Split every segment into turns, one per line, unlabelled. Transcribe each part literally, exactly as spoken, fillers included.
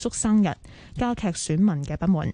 祝生日，加劇選民嘅不滿。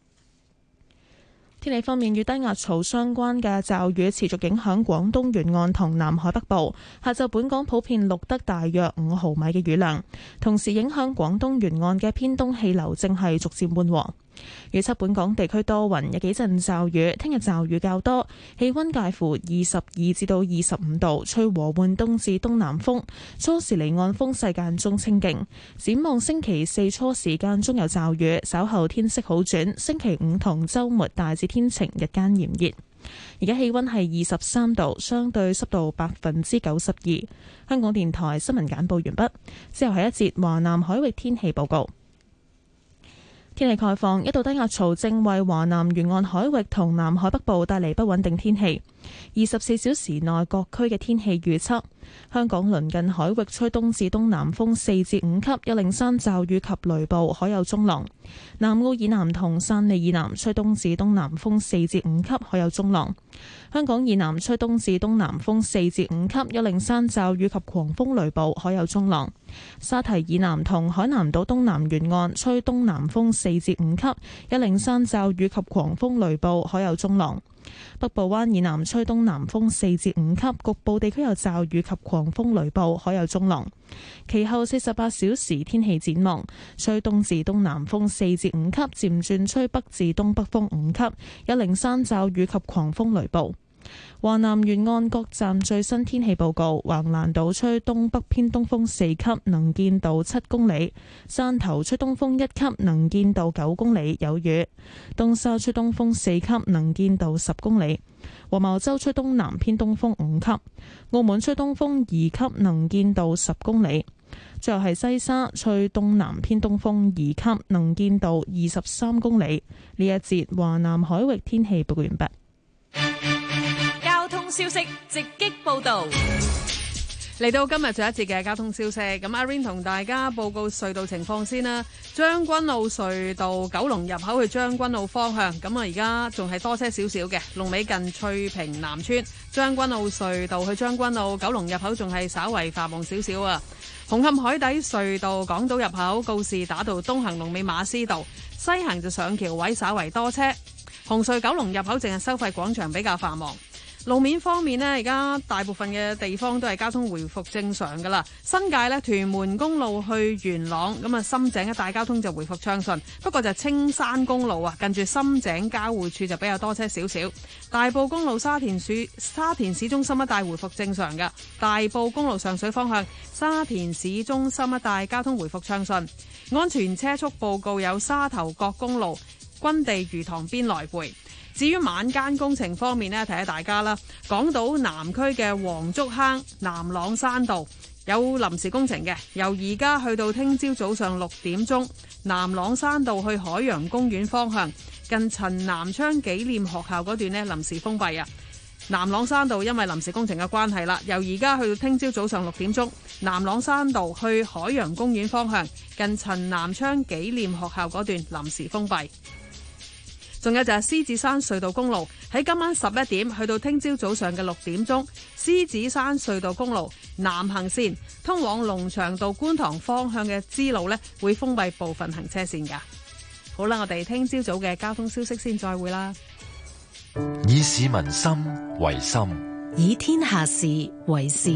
天氣方面，與低壓槽相關嘅驟雨持續影響廣東沿岸同南海北部。下晝本港普遍錄得大約五毫米嘅雨量，同時影響廣東沿岸嘅偏東氣流正係逐漸緩和。預測本港地區多雲，有幾陣驟雨，聽日驟雨較多，氣溫介乎二十二至到二十五度，吹和緩東至東南風，初時離岸風勢間中清勁。展望星期四初時間中有驟雨，稍後天色好轉，星期五同週末大致天晴，日間炎熱。而家氣溫係二十三度，相對濕度百分之九十二。香港電台新聞簡報完畢，之後係一節華南海域天氣報告。天氣概況，一道低壓槽正為華南沿岸海域同南海北部帶嚟不穩定天氣。二十四小時內各區嘅天氣預測：香港鄰近海域吹東至東南風四至五級，有零散驟雨及雷暴，海有中浪。南澳以南同汕尾以南吹東至東南風四至五級，海有中浪。香港以南吹東至東南風四至五級，有零散驟雨及狂風雷暴，海有中浪。沙堤以南同海南島東南沿岸吹東南風四至五級，有零散驟雨及狂風雷暴，海有中浪。北部灣以南吹東南風四至五級，局部地區有驟雨及狂風雷暴，海有中浪。其後四十八小時天氣展望，吹東至東南風四至五級，漸轉吹北至東北風五級，有零散驟雨及狂風雷暴。華南沿岸各站最新天氣報告：橫瀾島吹東北偏東風四級，能見度七公里；汕頭吹東風一級，能見度九公里，有雨；東沙吹東風四級，能見度十公里；黃茅洲吹東南偏東風五級；澳門吹東風二級，能見度十公里。最後係西沙吹東南偏東風二級，能見度二十三公里。呢一節華南海域天氣報告完畢。
交通消息直擊報道，嚟到今日最後一節嘅交通消息，咁阿 Rain 同大家報告隧道情況先啦。將軍澳隧道九龍入口去將軍澳方向，咁啊而家仲係多車少少嘅，龍尾近翠屏南村。將軍澳隧道去將軍澳九龍入口仲係稍為繁忙少少啊。紅磡海底隧道港島入口告士打道東行龍尾馬師道，西行就上橋位稍為多車。紅隧九龍入口淨係收費廣場比較繁忙。路面方面呢，而家大部分嘅地方都係交通回復正常噶啦。新界呢，屯門公路去元朗，咁啊深井一帶交通就回復暢順。不過就青山公路啊，近住深井交匯處就比較多車少少。大埔公路沙田市沙田市中心一帶回復正常嘅。大埔公路上水方向沙田市中心一帶交通回復暢順。安全車速報告有沙頭角公路軍地魚塘邊來回。至於晚間工程方面呢，提下大家啦。港島南區嘅黃竹坑南朗山道有臨時工程嘅，由而家去到聽朝早上六點鐘，南朗山道去海洋公園方向近陳南昌紀念學校嗰段呢，臨時封閉啊。南朗山道因為臨時工程嘅關係啦，由而家去到聽朝早上六點鐘，南朗山道去海洋公園方向近陳南昌紀念學校嗰段臨時封閉。仲有就係獅子山隧道公路喺今晚十一點去到聽朝早上嘅六點鐘，獅子山隧道公路南行線通往龍翔道觀塘方向嘅支路呢，會封閉部分行車線噶。好啦，我哋聽朝早嘅交通消息先再會啦。
以市民心為心，
以天下事為事。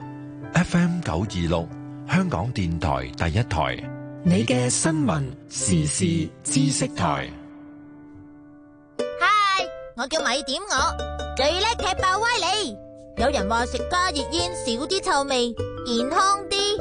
F M 九二六香港電台第一台，
你嘅新聞時事知識台。
我叫米點我，最叻踢爆歪理。有人話食加熱煙少啲臭味，健康啲。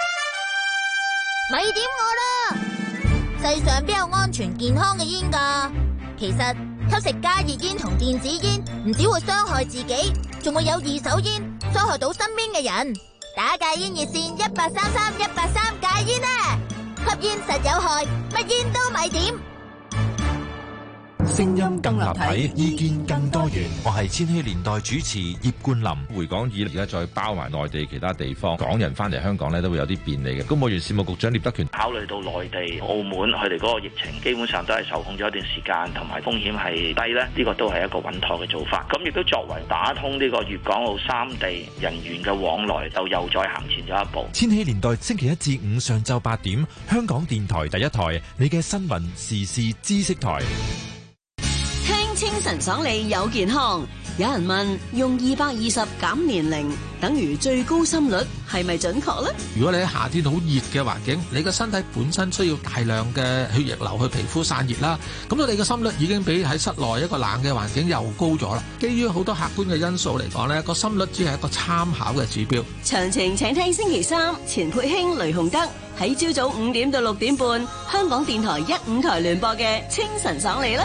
咪點我啦！世上邊有安全健康嘅煙㗎？其實吸食加熱煙同電子煙唔只會傷害自己，仲會有二手煙傷害到身邊嘅人。打戒煙熱線一八三三一八三戒煙啊！吸煙實有害，乜煙都咪點。
聲音更立體，意見更多元。
我係千禧年代主持葉冠霖。
回港以而家再包埋內地其他地方，港人翻嚟香港咧都會有啲便利嘅。公務員事務局長聶德權
考慮到內地、澳門佢哋嗰個疫情基本上都係受控咗一段時間，同埋風險係低咧，呢個都係一個穩妥嘅做法。咁亦都作為打通呢個粵港澳三地人員嘅往來，就又再行前咗一步。
千禧年代星期一至五上晝八點，香港電台第一台，你嘅新聞時事知識台。
聽清晨爽利有健康。有人問用二百二十減年齡等於最高心率係咪準確呢？
如果你喺夏天好熱嘅環境，你個身體本身需要大量嘅血液流去皮膚散熱啦，咁你嘅心率已經比喺室內一個冷嘅環境又高咗啦。基於好多客觀嘅因素嚟講，呢個心率只係一個參考嘅指標。
詳情請聽星期三錢佩卿、雷洪德喺朝早五點到六點半，香港電台一五台聯播嘅清晨爽利啦。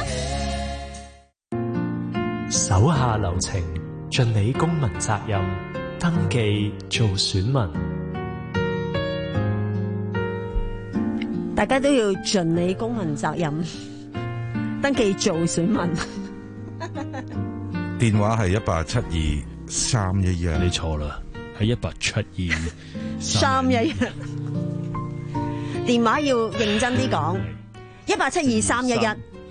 手下留情，盡你公民責任，登記做選民。
大家都要盡你公民責任，登記做選民。
電話係一八七二三一一，
你錯啦，係一八七二
三一一。電話要認真啲講，一八七二三一一。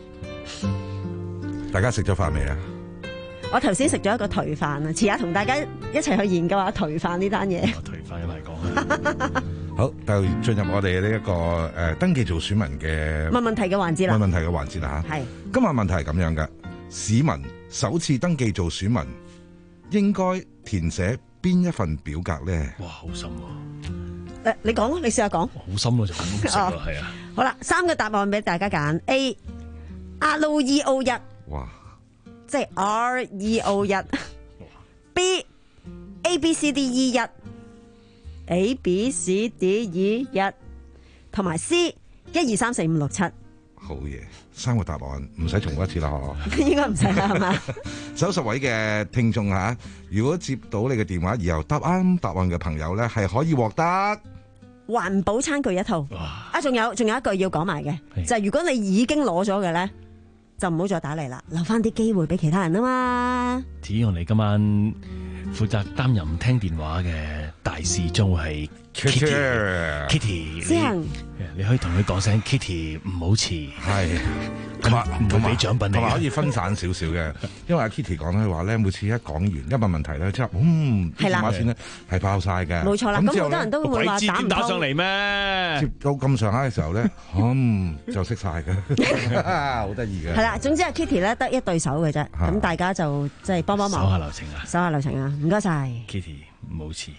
大家食咗飯未啊？
我頭先食咗一個頹飯啊，遲下同大家一齊去研究下頹飯呢單嘢。
頹飯一嚟講，
好，就進入我哋呢一個誒、呃、登記做選民嘅
問問題嘅環節啦。
問問題嘅環節啦嚇。係。今日問題係咁樣嘅，市民首次登記做選民應該填寫邊一份表格咧？
哇，好深
喎！誒，你講，你試下講。
好深咯，就咁識咯，係啊。
好啦，三個答案俾大家揀 ：A R E O 一。
哇！
即係 R E O 一 ，B A B C D E 一 ，A B C D E 一，同埋 C 一二三四五六七。
好嘢，三個答案唔使重複一次啦，嗬。
應該唔使啦，係嘛？
九十位嘅聽眾吓，如果接到你嘅電話，然後答啱答案嘅朋友咧，係可以獲得
環保餐具一套。啊，仲有仲有一句要講埋嘅，就係如果你已經攞咗嘅咧。就唔好再打嚟啦，留翻啲機會俾其他人啊嘛。
至於我哋今晚負責擔任聽電話嘅大使將會係 Kitty，Kitty， 你, 你可以同佢講聲 Kitty 唔好遲，係
同埋
唔會俾獎品你，
同埋可以分散少少嘅，因為阿 Kitty 講咧話咧，每次一講完一問問題咧，即係嗯電話線咧係爆晒嘅，
冇錯啦。咁好多人都會話打唔
打上嚟咩？
接到咁上下嘅時候咧，嗯就識晒嘅，好得意嘅。
係啦，總之阿 Kitty 咧得一對手嘅啫，咁大家就即係幫幫忙，
手下留情啊，
手下留情啊，唔該晒
Kitty， 唔好遲。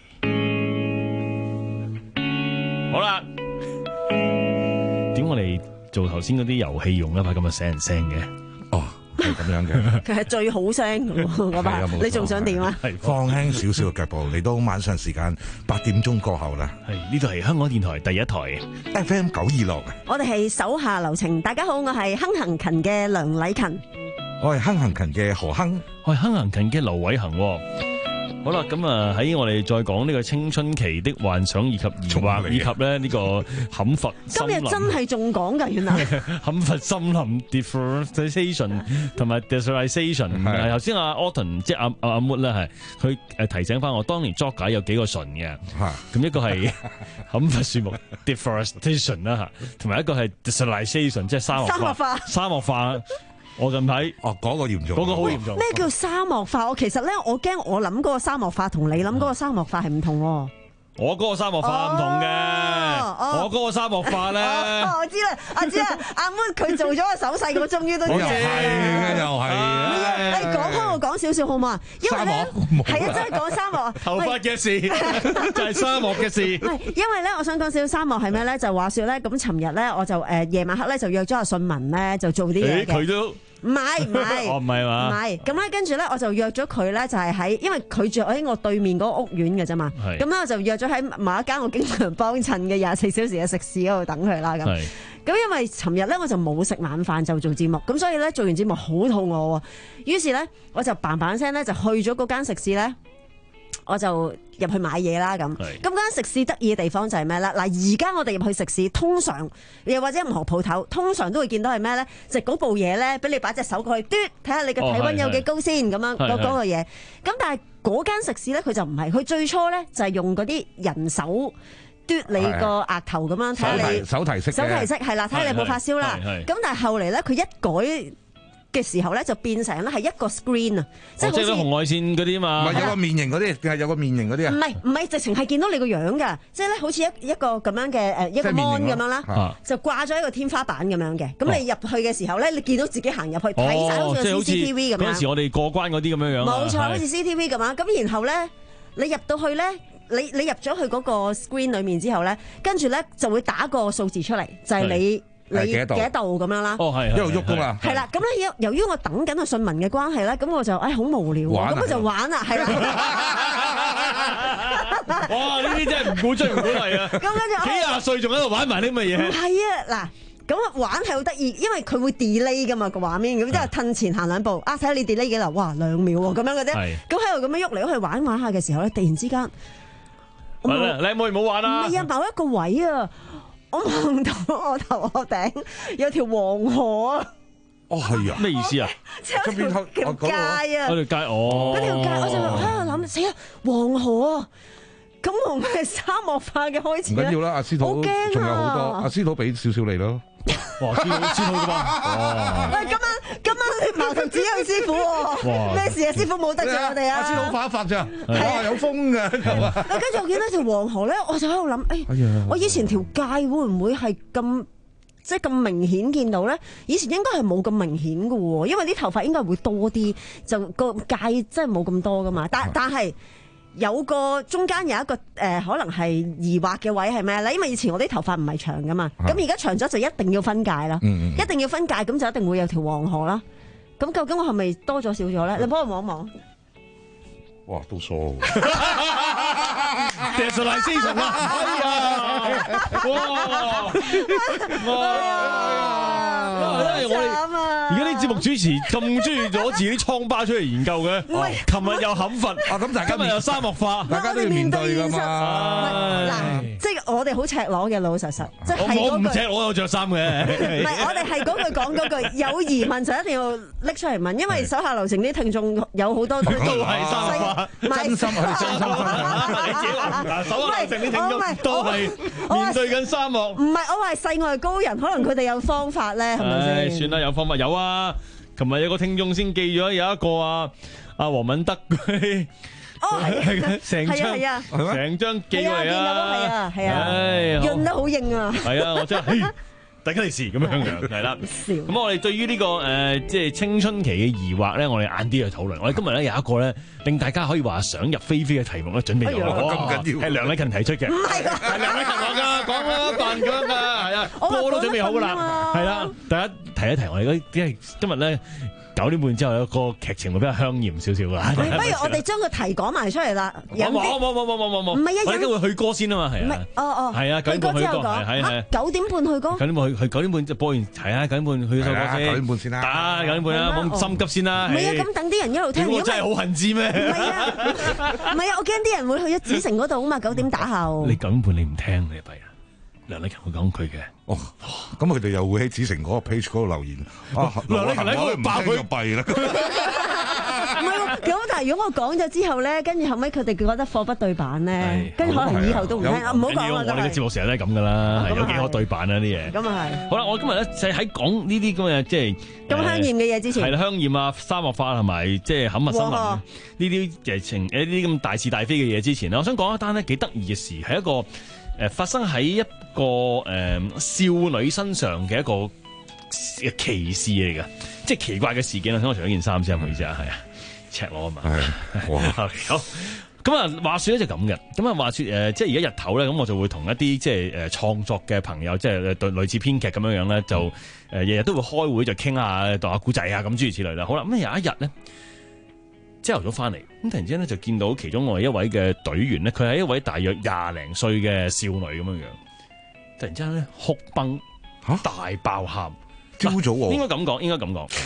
好啦，點我哋做頭先嗰啲遊戲用一把咁嘅醒人聲嘅？
哦，係咁樣嘅。
佢係最好聲嘅嗰把，你仲想點啊？
係放輕少少嘅腳步，嚟到晚上時間八點鐘過後啦。
係呢度係香港電台第一台
F M 九二六。
我哋係手下留情，大家好，我係亨行勤嘅梁禮勤，
我係亨行勤嘅何亨，
我係亨行勤嘅劉偉恒。好啦，咁啊喺我哋再講呢個青春期的幻想以及疑惑，以及咧呢個砍伐森林。
今日真係仲講㗎，原來
砍伐森林 deforestation 同埋 desertization。頭先阿 Autumn 即係阿阿阿 Mood 咧，係佢誒提醒翻我，當年作解有幾個純嘅，咁一個係砍伐樹木 deforestation 啦嚇，同埋一個係 desertization 即係沙漠化。沙漠化。沙漠化。我近排
哦，嗰、那個嚴重，
嗰、那個好嚴重。
咩叫沙漠化？我其實咧，我驚我諗嗰個沙漠化同你諗嗰個沙漠化係唔同。
我嗰個沙漠化唔同嘅，哦哦、我嗰個沙漠化咧、
哦。我知啦，我知啦，阿 Moon 佢做咗個手勢，我終於都知。
又係，又係。
誒，講開我講少少好嘛？因為咧，係啊，真係講沙漠。
頭髮嘅事就係沙漠嘅事。
係，因為咧，我想講少少沙漠係咩咧？就話說咧，咁尋日咧，我就誒夜、呃、晚黑咧就約咗阿信文咧，就做啲嘢嘅。
佢都。
唔係唔係，
哦唔係嘛，唔
係咁咧，跟住咧我就約咗佢咧，就係喺，因為佢住喺我對面嗰個屋苑嘅啫嘛，咁咧我就約咗喺某一間我經常幫襯嘅廿四小時嘅食肆嗰度等佢啦。咁咁因為尋日咧我就冇食晚飯就做節目，咁所以咧做完節目好肚餓喎，於是咧我就嘭嘭聲咧就去咗嗰間食肆咧。 我就入去買嘢啦咁。咁間食肆得意嘅地方就係咩咧？嗱，而家我哋入去食肆，通常又或者任何鋪頭，通常都會見到係咩咧？就嗰部嘢咧，俾你擺隻手過去，嘟睇下你嘅體温有幾高先咁樣嗰嗰個嘢。咁但係嗰間食肆咧，佢就唔係，佢最初咧就係用嗰啲人手。嘟你個額頭咁樣睇下你
手提式
手提式係啦，睇下你有冇發燒啦。咁但係後嚟咧，佢一改嘅時候咧，就變成咧係一個 screen 啊，
即係好似紅外線嗰啲嘛，
唔係有個面型嗰啲，定係有個面型嗰啲啊？
唔係唔係，直情係見到你個樣㗎，即係咧好似一一個咁樣嘅誒一個 mon 咁樣啦，就掛咗一個天花板咁樣嘅。咁你入去嘅時候咧，你見到自己行入去睇晒好似 C C T V 咁樣。
嗰陣時我哋過關嗰啲咁樣樣。
冇錯，好似 C C T V 咁樣。咁然後咧，你入到去咧。你你入咗去嗰個 screen 裏面之後咧，跟住咧就會打個數字出嚟，就係、是、你你幾多度咁樣啦。
哦，係
一路喐噶嘛。
係啦，咁咧由於我等緊個信文嘅關係咧，咁我就誒好無聊，咁我就玩啦，係啦。
哇！呢啲真係唔鼓追唔鼓勵啊！咁跟住幾廿歲仲喺度玩埋啲咁嘅嘢。
唔係啊，嗱。咁玩係好得意，因為佢會 delay 噶嘛個畫面，咁之後褪前行兩步，啊睇下你 delay 幾耐，哇兩秒喎咁樣嘅啫。咁喺度咁樣喐嚟喐去玩玩下嘅時候咧，突然之間，
你靚妹唔好玩啦！
唔係啊，某一個位啊，我望到我頭殼頂有條黃河啊！
哦係啊，
咩意思啊？
即係條條街啊！
嗰條街哦，
嗰條街我就喺度諗死啊，黃河啊！咁會唔會係沙漠化嘅開始咧？
唔緊要啦，阿司徒仲有好多，阿司徒俾少少你咯。
哇！司徒司徒噶嘛？
喂，今晚今晚你矛頭指向師傅喎。咩事啊？師傅冇得罪我哋啊！
阿司徒發一發咋？哇！有風㗎。
跟住我見到條黃河咧，我就喺度諗，誒，我以前條街會唔會係咁即係咁明顯見到咧？以前應該係冇咁明顯㗎喎，因為啲頭髮應該會多啲，就個界真係冇咁多噶嘛。但但係。有個中間有一個誒、呃，可能係疑惑嘅位係咩咧？因為以前我啲頭髮唔係長噶嘛，咁而家長咗就一定要分界啦，嗯嗯一定要分界，咁就一定會有條黃河啦。咁究竟我係咪多咗少咗咧？你幫我望一望。
哇，都疏。
Desolation 啊！哎呀，哇哇！因為我哋而家啲節目主持咁中意攞自己啲瘡疤出嚟研究嘅，琴日又砍伐，啊咁大家今日又沙漠化，
大家都要面對㗎嘛。
嗱，即係我哋好赤裸嘅，老老實實，即係
我唔赤裸有着衫嘅。
唔係，我哋係嗰句講嗰句，有疑問就一定要拎出嚟問，因為手下留情啲聽眾有好多都
係沙漠化，
真心我哋真心分享。
你自己話嗱，手下留情啲聽眾都係面對緊沙漠。
唔係，我話世外高人，可能佢哋有方法咧，係咪先？
算啦，有方法有啊！琴日有個聽眾先寄咗有一個啊，阿黃敏德佢
哦係
成張成張寄過嚟啊！
係啊係啊，潤得好硬啊！
係啊，我真係大家嚟試咁樣樣係啦。咁我哋對於呢個誒即係青春期嘅疑惑咧，我哋晏啲去討論。我哋今日咧有一個咧令大家可以話想入非非嘅題目咧，準備咗
咁緊要，
係梁禮勤提出嘅，
唔係
係梁禮勤講噶，講啦扮噶嘛，係啊，歌都準備好噶啦，係啦，大家提一提我哋嗰啲，因為今日咧。九點半之後有個劇情會比較香豔少少㗎。
不如我哋將個題講埋出嚟啦。
冇冇冇冇冇冇冇。
唔係啊，
我哋今日去歌先啊嘛，係啊。
哦哦。
係啊，
去歌之後講。
係係。
九點半去歌。
九點半去去九點半就播完，係啊，九點半去首歌先。
九點半先啦。
打九點半啦，冇咁心急先啦。
唔係啊，咁等啲人一路聽。
我真係好恨知咩？
唔係啊，唔係啊，我驚啲人會去咗子城嗰度啊嘛，九點打後。
你九點半你唔聽你弊啊！梁禮勤會講佢嘅。
哦，咁佢哋又會喺子城嗰個 page 嗰度留言。啊，
梁禮勤喺度爆佢
弊啦。
唔係喎，咁但係如果我講咗之後咧，跟住後尾佢哋覺得貨不對版咧，跟住可能以後都唔聽。唔好講啦，
我哋嘅節目成日都係咁噶啦，係有幾可對版啊啲嘢。
咁啊係。
好啦，我今日咧就喺講呢啲咁嘅即係
咁香豔嘅嘢之前。
係啦，香豔啊，沙漠化同埋即係冚物新聞呢啲劇情誒呢啲咁大是大非嘅嘢之前咧，我想講一單咧幾得意嘅事，係一個。誒發生喺一個誒、呃、少女身上嘅一個奇事嚟嘅，即係奇怪嘅事件啦。等我除咗件衫先，唔好意思啊，係啊，赤裸啊嘛。係，哇，好。咁啊，話説咧就咁嘅。咁啊，話説誒，即係而家日頭咧，咁我就會同一啲即係誒創作嘅朋友，即係對類似編劇咁樣樣咧，就誒日日都會開會，就傾下讀下古仔啊，咁諸如此類啦。好啦，咁有一日咧。朝頭早翻嚟，咁突然之間咧就見到其中我一位嘅隊員咧，佢係一位大約廿零歲嘅少女咁樣樣，突然之間咧哭崩，大爆喊。
朝早喎，
應該咁講，應該咁講。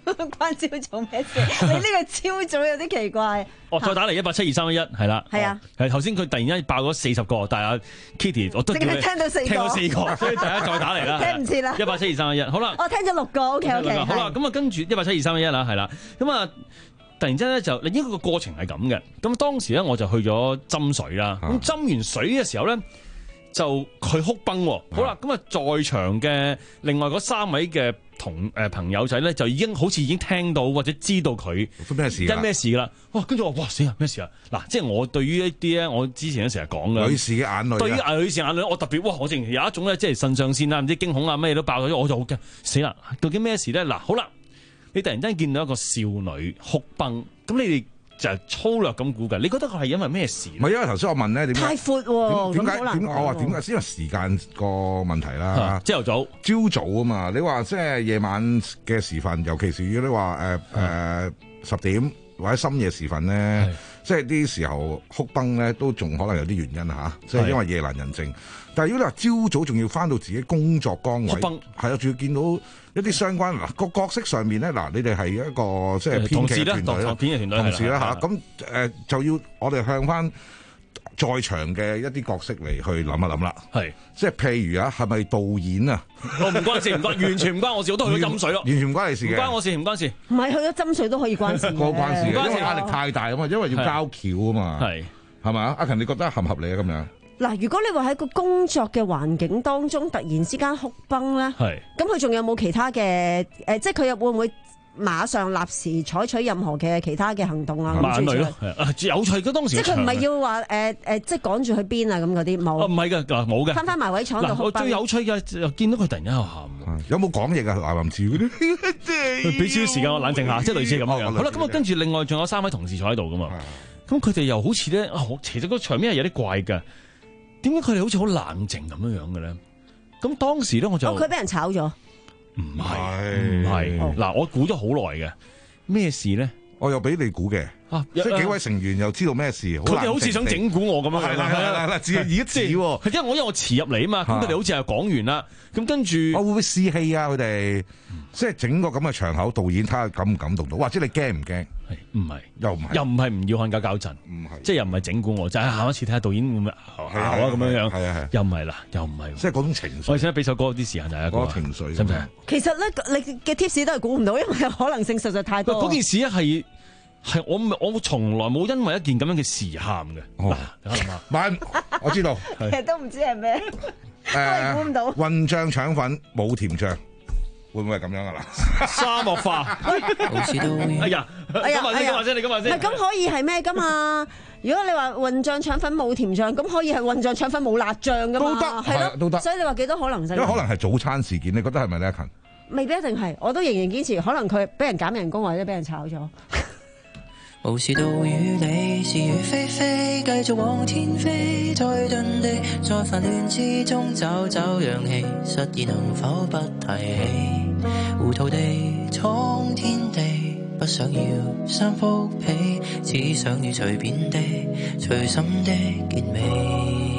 關朝早咩事？你呢個朝早有啲奇怪。
哦，再打嚟一八七二三一一係啦。係啊。係頭先佢突然間爆咗四十個，但係阿 Kitty 我都
淨係聽到四個，
聽到四個，所以大家再打嚟啦。
聽唔切啦。
一八七二三一一，好啦。
我聽咗六個 ，OK OK。
好啦，咁啊跟住一八七二三一一啦，係啦，咁啊。突然之間咧就，應該個過程係咁嘅。咁當時咧我就去咗斟水啦。咁斟完水嘅時候咧，就佢哭崩。好啦，咁啊在場嘅另外嗰三位嘅同誒朋友仔咧，就已經好似已經聽到或者知道佢
咩事，
因咩事啦。哇！跟住我話：哇死啊！咩事啊？嗱，即係我對於一啲咧，我之前都成日講嘅
女士嘅眼淚，
對於女士眼淚，我特別哇！我淨係有一種咧，即係腎上腺啊，唔知驚恐啊，咩都爆咗，我就好驚死啦！究竟咩事咧？嗱，好啦。你突然間見到一個少女哭崩，咁你哋就粗略咁估計，你覺得佢係因為咩事？
唔係因為頭先我問咧點解？
太闊喎，
點解？點我話點解？因為時間個問題啦。
朝頭早，
朝早啊嘛！你話即係夜晚嘅時分，尤其是如果你話誒誒十點或者深夜時分咧，即係啲時候哭崩咧，都仲可能有啲原因嚇，即係因為夜闌人靜。但係如果你話朝早仲要翻到自己工作崗位，係啊，仲要見到一啲相關嗱個角色上面咧，嗱你哋係一個即係編劇團隊啦，
編劇團隊
同事啦嚇，咁誒就要我哋向翻在場嘅一啲角色嚟去諗一諗啦。係，即係譬如啊，係咪導演啊？
我唔關事，唔關，完全唔關我事，我都去咗斟水咯。
完全唔關你事嘅，
唔關我事，唔關事。
唔係去咗斟水都可以關事嘅，
關事嘅，因為壓力太大啊嘛，因為要交橋啊嘛。係，係嘛？阿勤，你覺得合唔合理啊？咁樣？
嗱，如果你話喺個工作嘅環境當中突然之間哭崩咧，咁佢仲有冇其他嘅誒、呃？即係佢又會唔會馬上立時採取任何嘅其他嘅行動啊？
眼淚咯，有趣嘅當時。
即係佢唔係要話誒誒，即係趕住去邊啊咁嗰啲冇。
唔係嘅，嗱冇嘅。翻
翻埋位廠度哭崩。
最有趣嘅又見到佢突然間喺度喊，
有冇講嘢啊？嗱林志嗰啲，
俾少少時間我冷靜下，即係類似咁樣。好啦，咁啊跟住另外仲有三位同事坐喺度噶嘛，咁佢哋又好似咧啊，其實個場面係有啲怪嘅。點解佢哋好似好冷靜咁樣樣嘅咧？咁當時咧我就，
佢俾人炒咗，
唔係唔係嗱，我估咗好耐嘅咩事咧？
我又俾你估嘅，即係幾位成員又知道咩事，
佢哋好似想整蠱我咁樣，係啦係啦係啦，
自而家知，因為我
因為我遲入嚟啊嘛，咁佢哋好似係講完啦，咁跟住
我會唔會試戲啊？佢哋即係整個咁嘅場口，導演睇下感唔感動到，或者你驚唔驚？
係唔係？
又唔係？
又唔係唔要看搞搞震？唔係，即係又唔係整蠱我，就係下一次睇下導演會唔會姣啊咁樣樣。係啊係，又唔係啦，又唔係，
即係嗰種情緒。
我哋想俾首歌啲時間大家講
情緒，
使唔使？
其實咧，你嘅 tips 都係估唔到，因為可能性實在太多。
嗰件事咧係。係我我從來冇因為一件咁樣嘅事喊嘅。嗱，你諗下，
唔我知道，
其實都唔知係咩，都係估唔到。
混醬腸粉冇甜醬，會唔會係咁樣噶啦？
沙漠化，哎呀，哎呀，今日先，今日先，你今日先。
係咁可以係咩噶嘛？如果你話混醬腸粉冇甜醬，咁可以係混醬腸粉冇辣醬噶嘛？
都得，係咯，都得。
所以你話幾多可能性？
因為可能係早餐事件，你覺得係咪呢？阿勤？
未必一定係，我都仍然堅持，可能佢俾人減人工或者俾人炒咗。
無視到與你是與非非，繼續往天飛，退遁地，在煩亂之中找找氧氣，實現能否不提起？糊塗地闖天地，不想要三幅被，只想要隨便地隨心的結尾。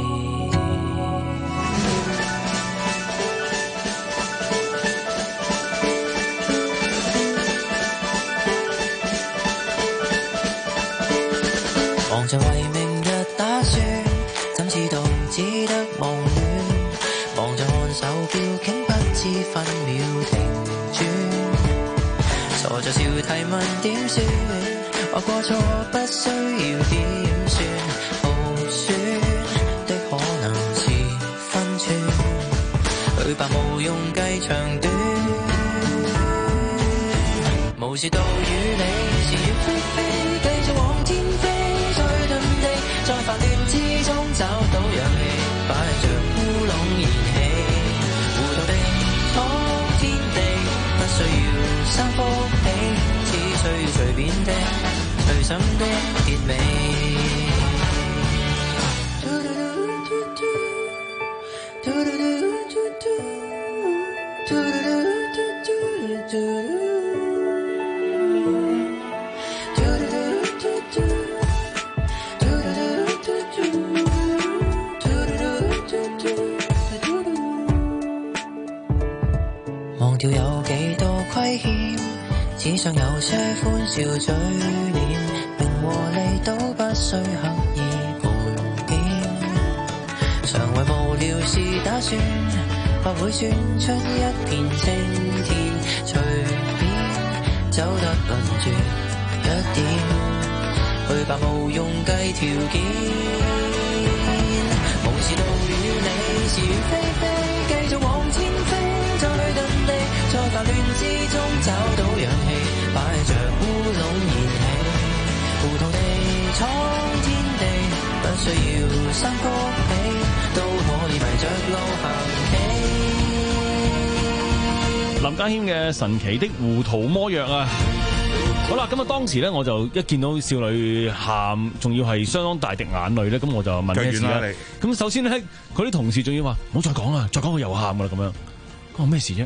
忙着為明日打算，怎知道只得夢戀？忙着看手錶，竟不知分秒停轉。傻着笑提問點算？話過錯不需要點算，耗損的可能是分寸。對白無用計長短，無視到與你是與非非，繼續往天飛。在煩亂之中找到氧氣，擺着烏龍燃起，糊塗地闖天地，不需要三幅被，只需要隨便的隨心的結尾。忘掉有幾多虧欠， 只想有些歡笑嘴臉，名和利都不需刻意盤點，常為無聊事打算，或會算出一片青天，隨便走得輪住一點，去吧無用計條件，無事到與你是與非非，繼續往前飛，再遁地，在煩亂之中找到氧氣，擺着烏龍燃起，糊塗地闖天地，不需要三角比，都可以迷着路行起。
林家謙嘅神奇的糊塗魔藥啊！好啦，咁啊當時咧我就一見到少女喊，仲要係相當大滴眼淚咧，咁我就問咩事啦？咁首先咧，佢啲同事仲要話唔好再講啦，再講佢又喊噶啦咁樣。講咩事啫？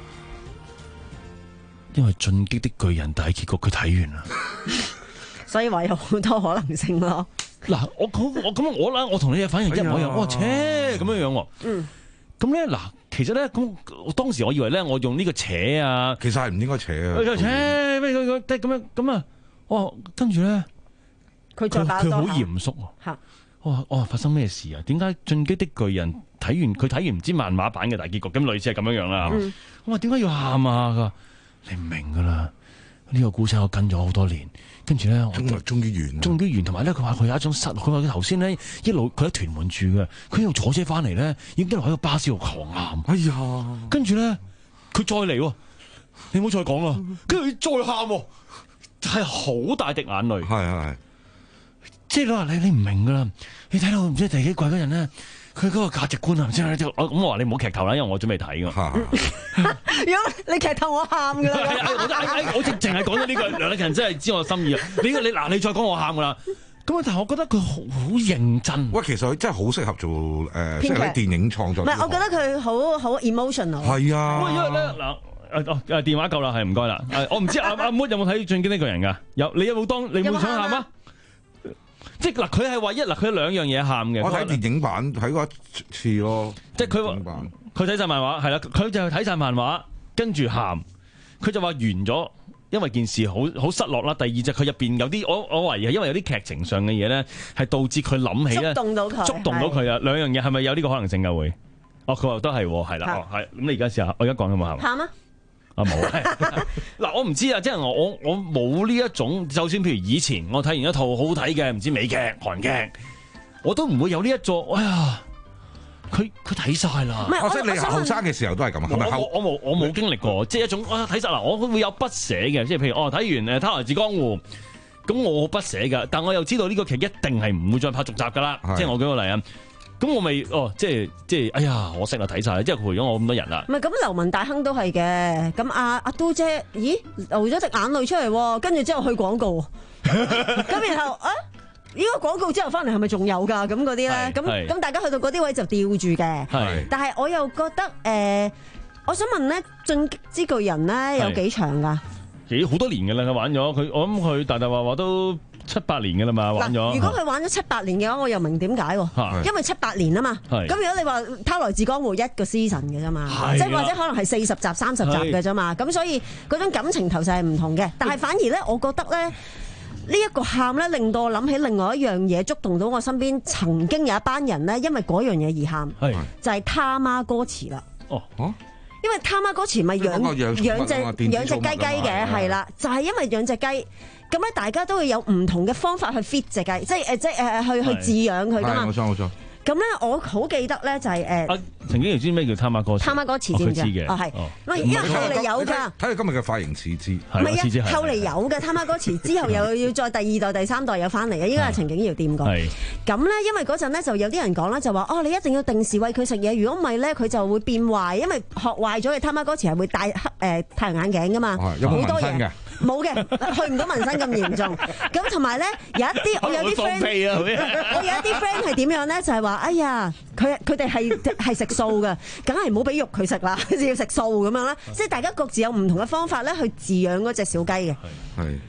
因為《進擊的巨人》大結局佢睇完啦，
所以話有好多可能性咯。
嗱，我我咁我啦，我同你嘅反應一模一樣。哇，切咁樣樣。嗯。咁咧嗱，其實咧咁，當時我以為咧，我用呢個扯啊，
其實係唔應該扯啊。
扯咩佢佢即係咁樣咁啊！哦，跟住咧，
佢再
佢好嚴肅喎。我話我話發生咩事啊？點解《進擊的巨人》睇完佢睇完唔知漫畫版嘅大結局，咁類似係咁樣樣啦。嗯、我話點解要喊啊？佢話你唔明噶啦，呢、這個故仔我跟咗好多年，跟住咧我
終於完，
終於完。同埋咧，佢話佢有一種失，佢話佢頭先咧一路佢喺屯門住嘅，佢一路坐車翻嚟咧，已經一路喺個巴士度狂喊。哎呀！跟住咧，佢再嚟，你唔好再講啦。跟住佢再喊，係好大滴眼淚。係係。即係你話你你唔明噶啦，你睇到唔知第幾季嗰陣咧，佢嗰個價值觀啊，即係咁我話你唔好劇透啦，因為我準備睇噶。
如果你劇透我喊噶啦，
我淨淨係講咗呢句，梁禮勤真係知我心意啊！你你嗱你再講我喊噶啦，咁但係我覺得佢好好認真。
喂，其實佢真係好適合做誒，即係喺電影創作。
唔係，我覺得佢好好 emotional。
係啊，
因為咧嗱。誒哦誒電話夠啦，係唔該啦。誒我唔知阿阿 Mo 有冇睇《進擊呢個人》㗎？有，你有冇當你有冇想喊啊？即係嗱，佢係唯一嗱，佢有兩樣嘢喊嘅。
我睇電影版睇過一次咯。
即係佢話佢睇晒漫畫係啦，佢就睇晒漫畫，跟住喊。佢就話完咗，因為件事好好失落啦。第二就佢入邊有啲，我我懷疑係因為有啲劇情上嘅嘢咧，係導致佢諗起咧，觸動到佢，觸動到佢啊！兩樣嘢係咪有呢個可能性㗎？會哦，佢話都係係啦，哦係。咁你而家試下，我而家講有冇喊？
喊啊！
啊冇嗱，我唔知啊，即係我我我冇呢一種，就算譬如以前我睇完一套好好睇嘅唔知美劇、韓劇，我都唔會有呢一座。哎呀，佢佢睇晒啦。
唔係，即係你後生嘅時候都係咁啊？係咪後？
我冇我冇經歷過，即係一種啊睇晒嗱，我會有不捨嘅，即係譬如哦睇完誒《他來自江湖》，咁我不捨噶，但我又知道呢個劇一定係唔會再拍續集噶啦。即係我舉個例啊。咁我咪哦，即係即係，哎呀，可惜啦，睇晒，即係陪咗我咁多人啦。
唔係咁，流氓大亨都係嘅。咁阿阿都姐，咦，流咗隻眼淚出嚟，跟住之後去廣告，咁然後啊，呢個廣告之後翻嚟係咪仲有㗎？咁嗰啲咧，咁咁大家去到嗰啲位就吊住嘅。係，但係我又覺得誒、呃，我想問咧，《進擊之巨人》咧有幾長㗎？
幾好多年㗎啦，佢玩咗佢，我諗佢大大話話都七八年嘅啦嘛，玩咗。
如果佢玩咗七八年嘅話，我又明點解喎？因為七八年啊嘛。咁如果你話《他來自江湖》一個 season 嘅啫嘛，即係或者可能係四十集、三十集嘅啫嘛。咁所以嗰種感情投射係唔同嘅。但係反而咧，我覺得咧，呢、這、一個喊咧，令到我諗起另外一樣嘢，觸動到我身邊曾經有一班人咧，因為嗰樣嘢而喊，就係、是、他媽歌詞啦。哦。因為他媽歌詞咪養養隻養隻雞雞嘅，係啦，就係、是、因為養隻雞，咁咧大家都會有唔同嘅方法去 fit 隻雞，即係誒即係誒去去飼養佢噶嘛。冇錯冇錯。咁咧，我好記得咧就係、是、誒。啊，
曾經唔知咩叫他媽歌詞？
他媽歌詞知唔知嘅？哦係，喂，因為後嚟有㗎。睇
你今日嘅髮型似知。
唔係啊，後嚟有嘅他媽歌詞之後又要再第二代、第三代有翻嚟嘅，應該係陳景堯掂過。係。咁咧，因為嗰陣咧就有啲人講啦，就話哦，你一定要定時餵佢食嘢，如果唔係咧，佢就會變壞，因為學壞咗嘅他媽歌詞係會戴黑誒太陽眼鏡㗎嘛。
有冇紋身㗎？
冇嘅，去唔到紋身咁嚴重。咁同埋咧，有一啲我有啲 friend，我有一啲 friend 係點樣咧？就係話，哎呀，佢佢哋係係食素嘅，梗係唔好俾肉佢食啦，要食素咁樣啦。即係大家各自有唔同嘅方法咧，去飼養嗰隻小雞嘅。係。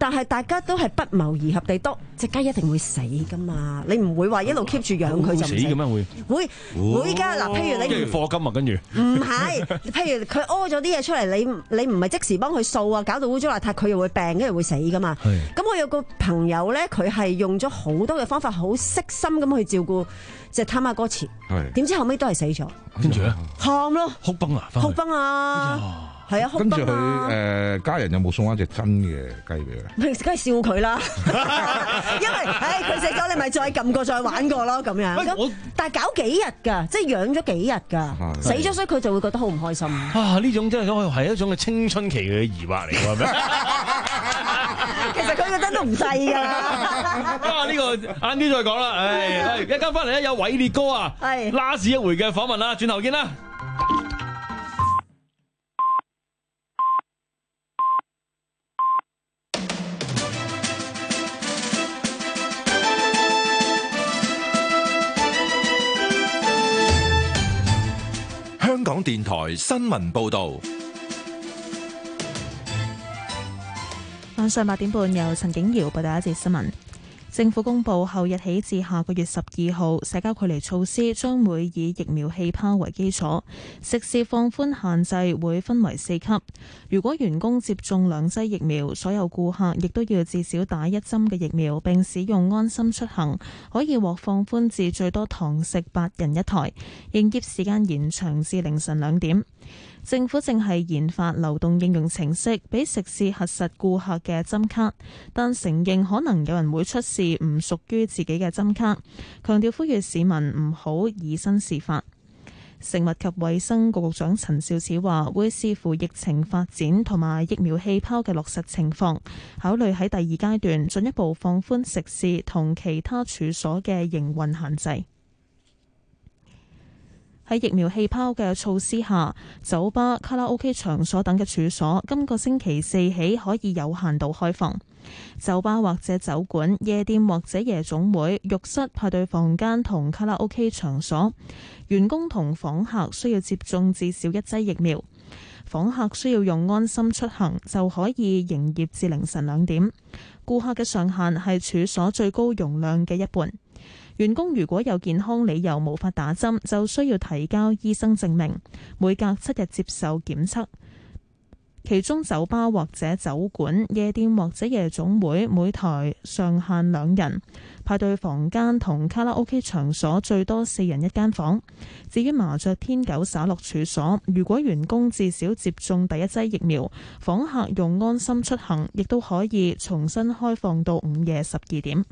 但係大家都係不謀而合地，多隻雞一定會死噶嘛，你唔會話一路 keep 住養佢就唔死
嘅咩會？
會會㗎嗱，譬如你
跟住課金啊，跟住
唔係，譬如佢屙咗啲嘢出嚟，你你唔係即時幫佢掃啊，搞到污糟邋遢，佢又會病，跟住會死噶嘛。咁我有個朋友咧，佢係用咗好多嘅方法，好悉心咁去照顧隻他媽哥池，點知後尾都係死咗。
跟住咧，
喊咯，
哭崩啊，
哭崩啊！係啊，
跟住佢誒家人有冇送翻隻真嘅雞俾佢？
平時梗係笑佢啦，因為唉佢死咗，你咪再撳過再玩過咯咁樣。咁但係搞幾日㗎，即係養咗幾日㗎，死咗所以佢就會覺得好唔開心。
啊！呢種真係係一種嘅青春期嘅疑惑嚟㗎，係咪？
其實佢覺得都唔細㗎。
啊！呢個晏啲再講啦。唉，一間翻嚟咧有偉烈哥啊，拉屎一回嘅訪問啦，轉頭見啦。
香港電台新聞報道，
晚上八點半由陳景瑤報道一節新聞。政府公布後日起至下個月十二號，社交距離措施將會以疫苗氣泡為基礎，食肆放寬限制會分為四級。如果員工接種兩劑疫苗，所有顧客亦都要至少打一針嘅疫苗，並使用安心出行，可以獲放寬至最多堂食八人一台，營業時間延長至凌晨兩點。政府正係研發流動應用程式，俾食肆核實顧客嘅針卡，但承認可能有人會出示唔屬於自己嘅針卡，強調呼籲市民唔好以身試法。食物及衛生局局長陳肇始話，會視乎疫情發展同埋疫苗氣泡嘅落實情況，考慮喺第二階段進一步放寬食肆同其他處所嘅營運限制。喺疫苗氣泡嘅措施下，酒吧、卡拉 OK 場所等嘅處所今個星期四起可以有限度開放。酒吧或者酒館、夜店或者夜總會、浴室、派對房間同卡拉 OK 場所，員工同訪客需要接種至少一劑疫苗。訪客需要用安心出行就可以營業至凌晨兩點。顧客嘅上限係處所最高容量嘅一半。員工如果有健康理由無法打針，就需要提交醫生證明，每隔七日接受檢測。其中酒吧或者酒館、夜店或者夜總會每台上限兩人，派對房間同卡拉 OK 場所最多四人一間房。至於麻雀、天九灑落處所，如果員工至少接種第一劑疫苗，訪客用安心出行，亦都可以重新開放到午夜十二點。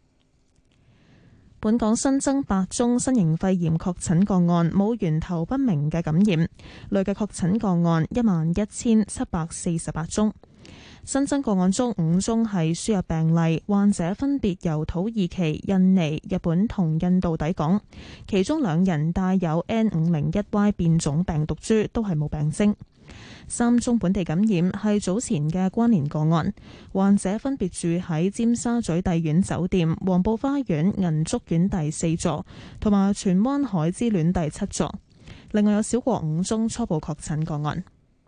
本港新增八宗新型肺炎確診個案，冇源頭不明嘅感染，累計確診個案一萬一千七百四十八宗。新增個案中五宗係輸入病例，患者分別由土耳其、印尼、日本同印度抵港，其中兩人帶有 N 五零一 Y 變種病毒株，都係冇病徵。三宗本地感染係早前嘅關聯個案，患者分別住喺尖沙咀帝苑酒店、黃埔花園銀竹苑第四座同埋荃灣海之戀第七座。另外有少過五宗初步確診個案。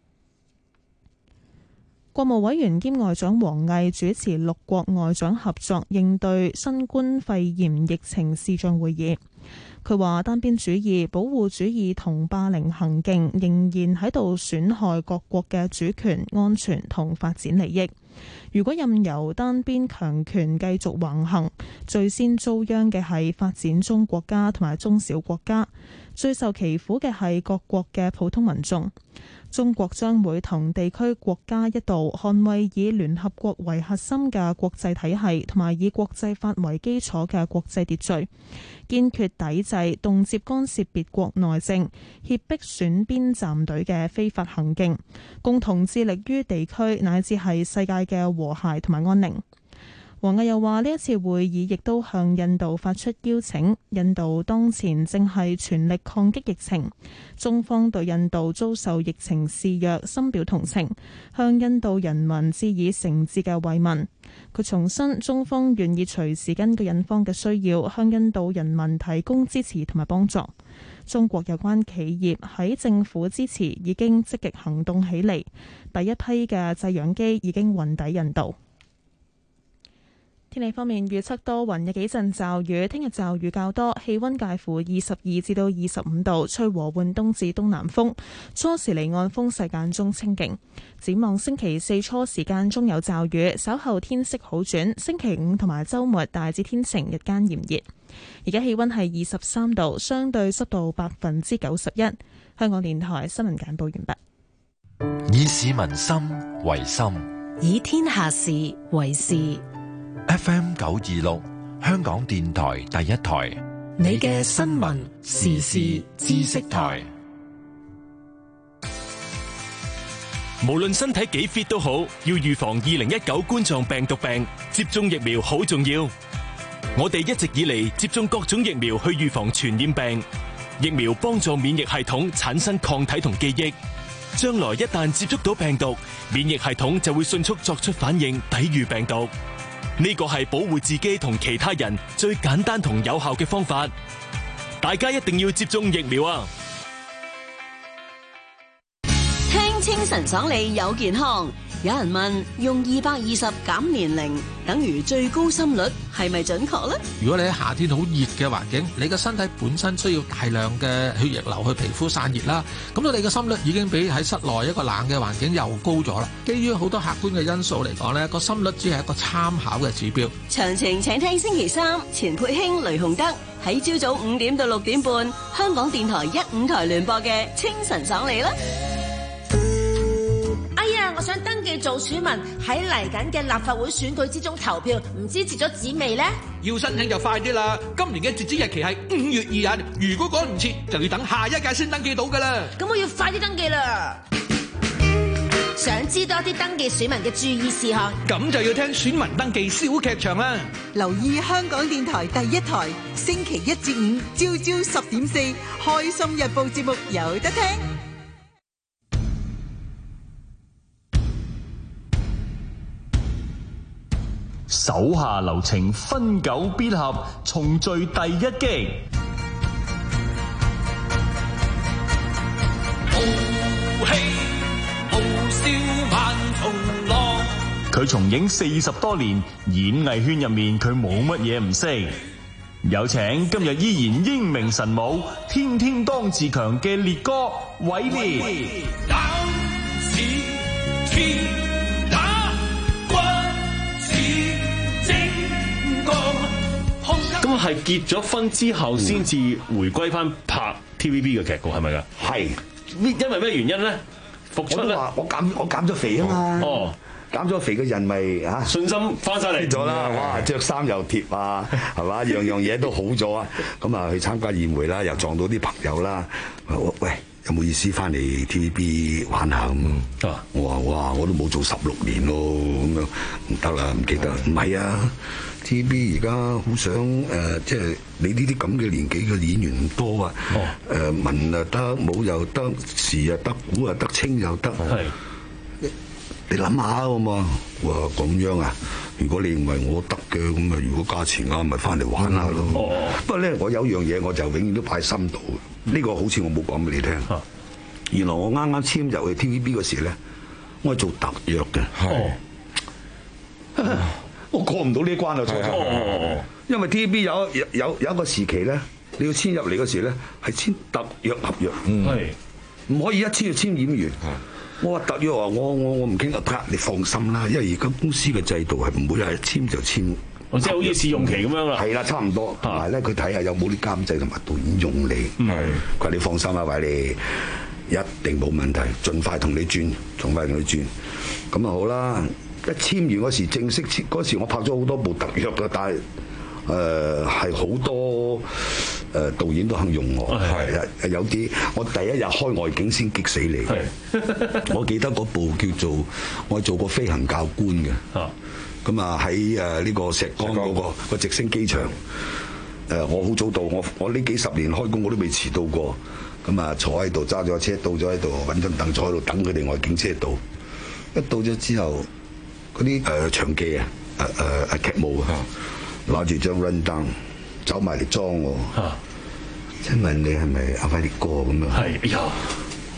國務委員兼外長王毅主持六國外長合作應對新冠肺炎疫情視像會議。佢話單邊主義、保護主義同霸凌行徑仍然喺度損害各國嘅主權、安全同發展利益。如果任由單邊強權繼續橫行，最先遭殃嘅係發展中國家同埋中小國家，最受其苦嘅係各國嘅普通民眾。中國將會同地區國家一道捍衛以聯合國為核心嘅國際體系，同埋以國際法為基礎嘅國際秩序，堅決抵制動輒干涉別國內政、脅迫選邊站隊嘅非法行徑，共同致力於地區乃至係世界嘅和諧同埋安寧。王毅又話：呢一次會議亦都向印度發出邀請，印度當前正係全力抗擊疫情，中方對印度遭受疫情肆虐深表同情，向印度人民致以誠摯嘅慰問。佢重申，中方願意隨時根據印方嘅需要，向印度人民提供支持同埋幫助。中國有關企業喺政府支持已經積極行動起嚟，第一批嘅製氧機已經運抵印度。 天氣方面預測多雲，有幾陣驟雨，聽日驟雨較多，氣溫介乎二十二至到二十五度，吹和緩東至東南風，初時離岸風勢間中清勁。展望星期四初時間中有驟雨，稍後天色好轉，星期五同埋週末大致天晴，日間炎熱。而家氣溫係二十三度，相對濕度百分之九十一。香港電台新聞簡報完畢。
以市民心為心，
以天下事為事。
F M 九二六，香港電台第一台，
你嘅新聞時事知識台。
無論身體幾 fit 都好，要預防二零一九冠狀病毒病，接種疫苗好重要。我哋一直以嚟接種各種疫苗去預防傳染病，疫苗幫助免疫系統產生抗體同記憶，將來一旦接觸到病毒，免疫系統就會迅速作出反應，抵禦病毒。呢個係保護自己同其他人最簡單同有效嘅方法，大家一定要接種疫苗啊！
聽清晨爽利有健康。有人問用二百二十減年齡等於最高心率係咪準確呢？
如果你喺夏天好熱嘅環境，你嘅身體本身需要大量嘅血液流去皮膚散熱啦，咁我哋嘅心率已經比喺室內一個冷嘅環境又高咗啦。基於好多客觀嘅因素嚟講呢，個心率只係一個參考嘅指標。
詳情請聽星期三錢佩興、雷洪德喺朝早五點到六點半，香港電台一五台聯播嘅清晨爽利啦。
我想登記做選民，喺嚟緊嘅立法會選舉之中投票，唔知截咗紙未呢？
要申請就快啲啦！今年嘅截止日期係五月二日，如果趕唔切，就要等下一屆先登記到噶啦。
咁我要快啲登記啦！想知多啲登記選民嘅注意事項，
咁就要聽選民登記小劇場啦！
留意香港電台第一台，星期一至五朝朝十點四，《開心日報》節目有得聽。
手下留情，分久必合，重聚第一擊。
豪氣豪笑萬重浪。
佢從影四十多年，演藝圈入面佢冇乜嘢唔識。有請今日依然英明神武、天天當自強嘅烈哥偉烈。咁係結咗婚之後先至回歸翻拍 T V B 嘅劇局係咪㗎？
係，
因為咩原因咧？復出咧？
我減我減咗肥啊嘛。哦，減咗肥嘅人咪嚇
信心翻晒嚟
咗啦。哇，着衫又貼啊，係嘛？樣樣嘢都好咗啊。咁啊，去參加宴會啦，又撞到啲朋友啦。喂，有冇意思翻嚟 T V B 玩下咁？啊！我話哇，我都冇做十六年咯，咁樣唔得啦，唔記得。唔係啊。T V B 而家好想誒、呃，即係你呢啲咁嘅年紀嘅演員唔多啊。誒、哦呃、文又得，武又得，時又得，古又得，清又得。係你你諗下好嘛？哇咁樣啊！如果你認為我得嘅咁啊，如果價錢啱，咪翻嚟玩下咯。哦、不過咧，我有樣嘢我就永遠都擺喺心度。呢、呢個好似我冇講俾你聽。啊、原來我啱啱簽入去 T V B 嗰時咧，我係做特約嘅。哦。啊我過唔到呢關啊！初初，因為 T V B 有有有有一個時期咧，你要簽入嚟嗰時咧係簽特約合約，係唔可以一簽就簽演員。我話特約話我我我唔傾得，你放心啦，因為而家公司嘅制度係唔會係簽就簽，
即係好似試用期咁樣啦。
係啦，差唔多。同埋咧，佢睇下有冇啲監製同埋導演用你。係，佢話你放心啦，偉你一定冇問題，盡快同你轉，盡快同你轉。咁啊好啦。一簽完嗰時正式簽嗰時，我拍咗好多部特約嘅，但係誒係好多誒、呃、導演都肯用我，係有啲我第一日開外景先激死你。我記得嗰部叫做我做過飛行教官嘅，咁啊喺誒呢個石崗嗰、嗰個、嗰個直升機場，誒、呃、我好早到，我我呢幾十年開工我都未遲到過，咁啊坐喺度揸咗車到咗喺度揾張凳坐喺度等佢哋外景車到，一到咗之後。嗰啲誒場記啊，誒誒誒劇務啊，攞住張 run down 走埋嚟裝我，請問你係咪阿輝啲哥咁樣？係，哎呀，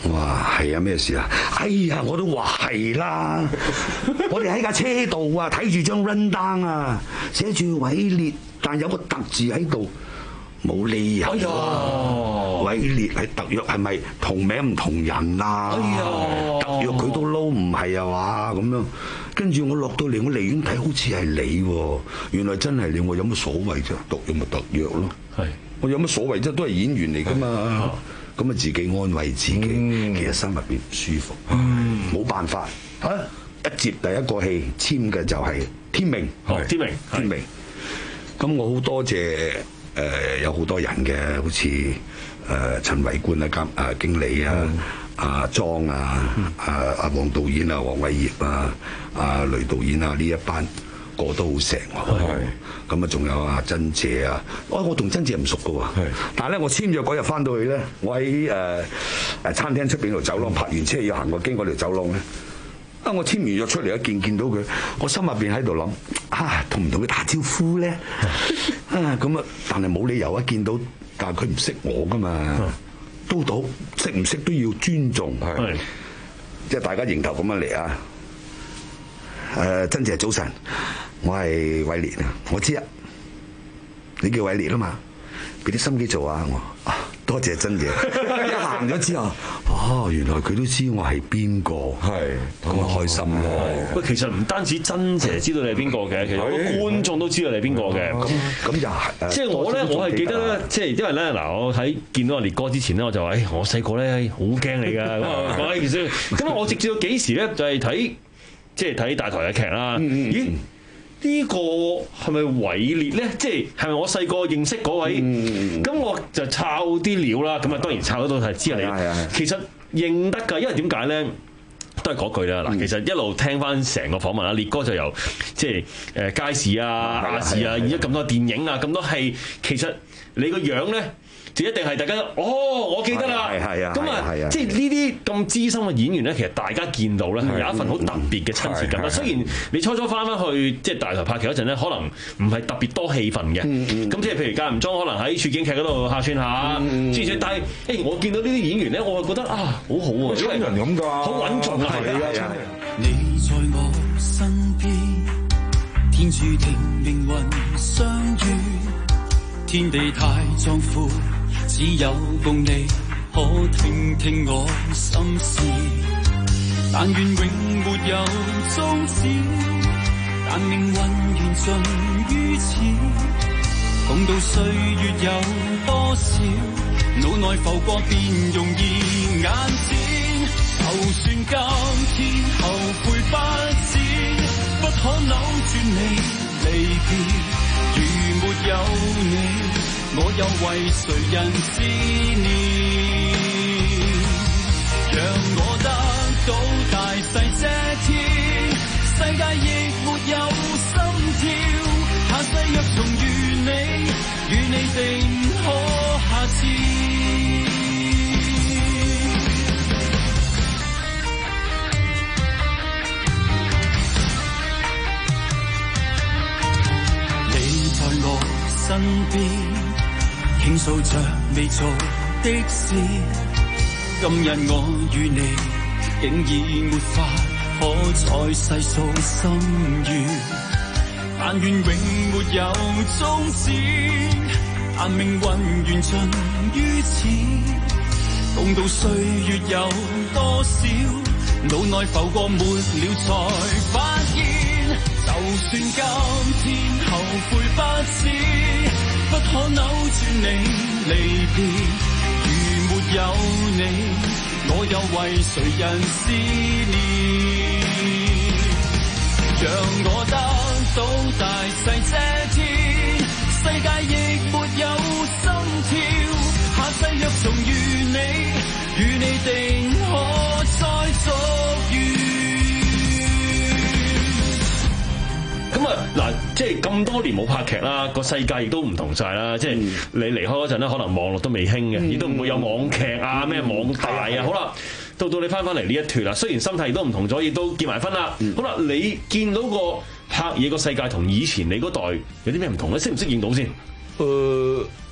我話係啊，咩事啊？哎呀，我都話係啦。我哋喺架車度啊，睇住張 run down 啊，寫住毀裂，但有個特字喺度，冇理由。哎呀，毀裂係特約，係咪同名唔同人啊？哎呀，特約佢都撈唔係啊嘛，咁樣。跟住我落到嚟，我離遠睇好似係你喎，原來真係你，我有乜所謂啫？特約咪特約咯。係，我有乜所謂啫？都係演員嚟㗎嘛。咁啊，自己安慰自己，嗯、其實心入邊唔舒服，冇、嗯、辦法嚇、啊。一接第一個戲簽嘅就係天命，天命，天命。咁我好多謝誒、呃，有好多人嘅，好似誒、呃、陳偉官啊、監啊經理啊、阿莊啊、阿阿黃導演啊、黃偉業啊、阿、啊、雷導演啊呢一班。個都好成喎，咁啊仲有阿珍姐啊，我我同珍姐唔熟噶喎，但係咧我簽約嗰日翻到去咧，我喺誒誒餐廳出邊條走廊泊完車要行過經過條走廊咧，啊我簽完約出嚟一見見到佢，我心入邊喺度諗啊，同唔同佢打招呼咧？啊咁啊，但係冇理由一見到，但係佢唔識我噶嘛，都到識唔識都要尊重，即係大家迎頭咁樣嚟啊！誒，珍姐早晨，我係偉烈啊，我知啊，你叫偉烈啊嘛，俾啲心機做啊，我啊多謝珍姐，一行咗之後，哦，原來佢都知我係邊個，係咁啊開心咯。
喂，其實唔單止珍姐知道你係邊個嘅，其實好多觀眾都知道你係邊個嘅。咁
咁又係，
即係我咧，我係記得咧，即係因為咧嗱，我喺見到阿烈哥之前咧，我就話，誒，我細個咧好驚你㗎，咁啊講起件事，咁啊我直至到幾時咧就係睇。即係睇大台嘅劇啦，咦？呢個係咪偉烈咧？即係係咪我細個認識嗰位？咁我就抄啲料啦。咁啊，當然抄得到係知係你。其實認得㗎，因為點解咧？都係嗰句啦。嗱，其實一路聽翻成個訪問啦，烈哥就由即係誒街市啊、亞視啊，演咗咁多電影啊、咁多戲，其實你個樣咧。就一定係大家哦，我記得啦。係啊，咁啊，即係呢啲咁資深嘅演員咧，其實大家見到咧，有一份好特別嘅親切感啦。雖然你初初翻翻去即係大台拍劇嗰陣咧，可能唔係特別多戲份嘅，咁即係譬如間唔中可能喺處境劇嗰度客串下，之類。但係誒，我見到呢啲演員咧，我係覺得啊，好好喎，因為人咁㗎，好穩重啊，係啊。
你在我身邊，天注定命運相遇，天地太壯闊。只有共你可聽聽我心事，但願永沒有終止，但命運緣盡於此，共度歲月有多少，腦內浮過便容易眼前，就算今天後悔不止，不可扭轉你離別，如沒有你我又為誰人思念？讓我得到大細這天，世界亦沒有心跳。下世若重遇你，與你定可下次。你在我身邊。傾訴着未做的事，今日我與你竟已沒法可再細數心願，但願永沒有終止，但命運緣盡於此，共度歲月有多少，腦內浮過沒了才發現，就算今天後悔不止，不可扭轉你離別，如沒有你，我又為誰人思念？讓我得到大細這天，世界亦沒有心跳。下世若重遇你，與你定可再續緣。
咁啊，嗱，即係咁多年冇拍劇啦，個世界亦都唔同晒啦。即係你離開嗰陣咧，可能網絡都未興嘅，亦都唔會有網劇啊、咩網大啊。好啦，到到你翻翻嚟呢一脱啦，雖然心態亦都唔同咗，亦都結埋婚啦。好啦，你見到個拍嘢個世界同以前你嗰代有啲咩唔同咧？適唔適應到先？
誒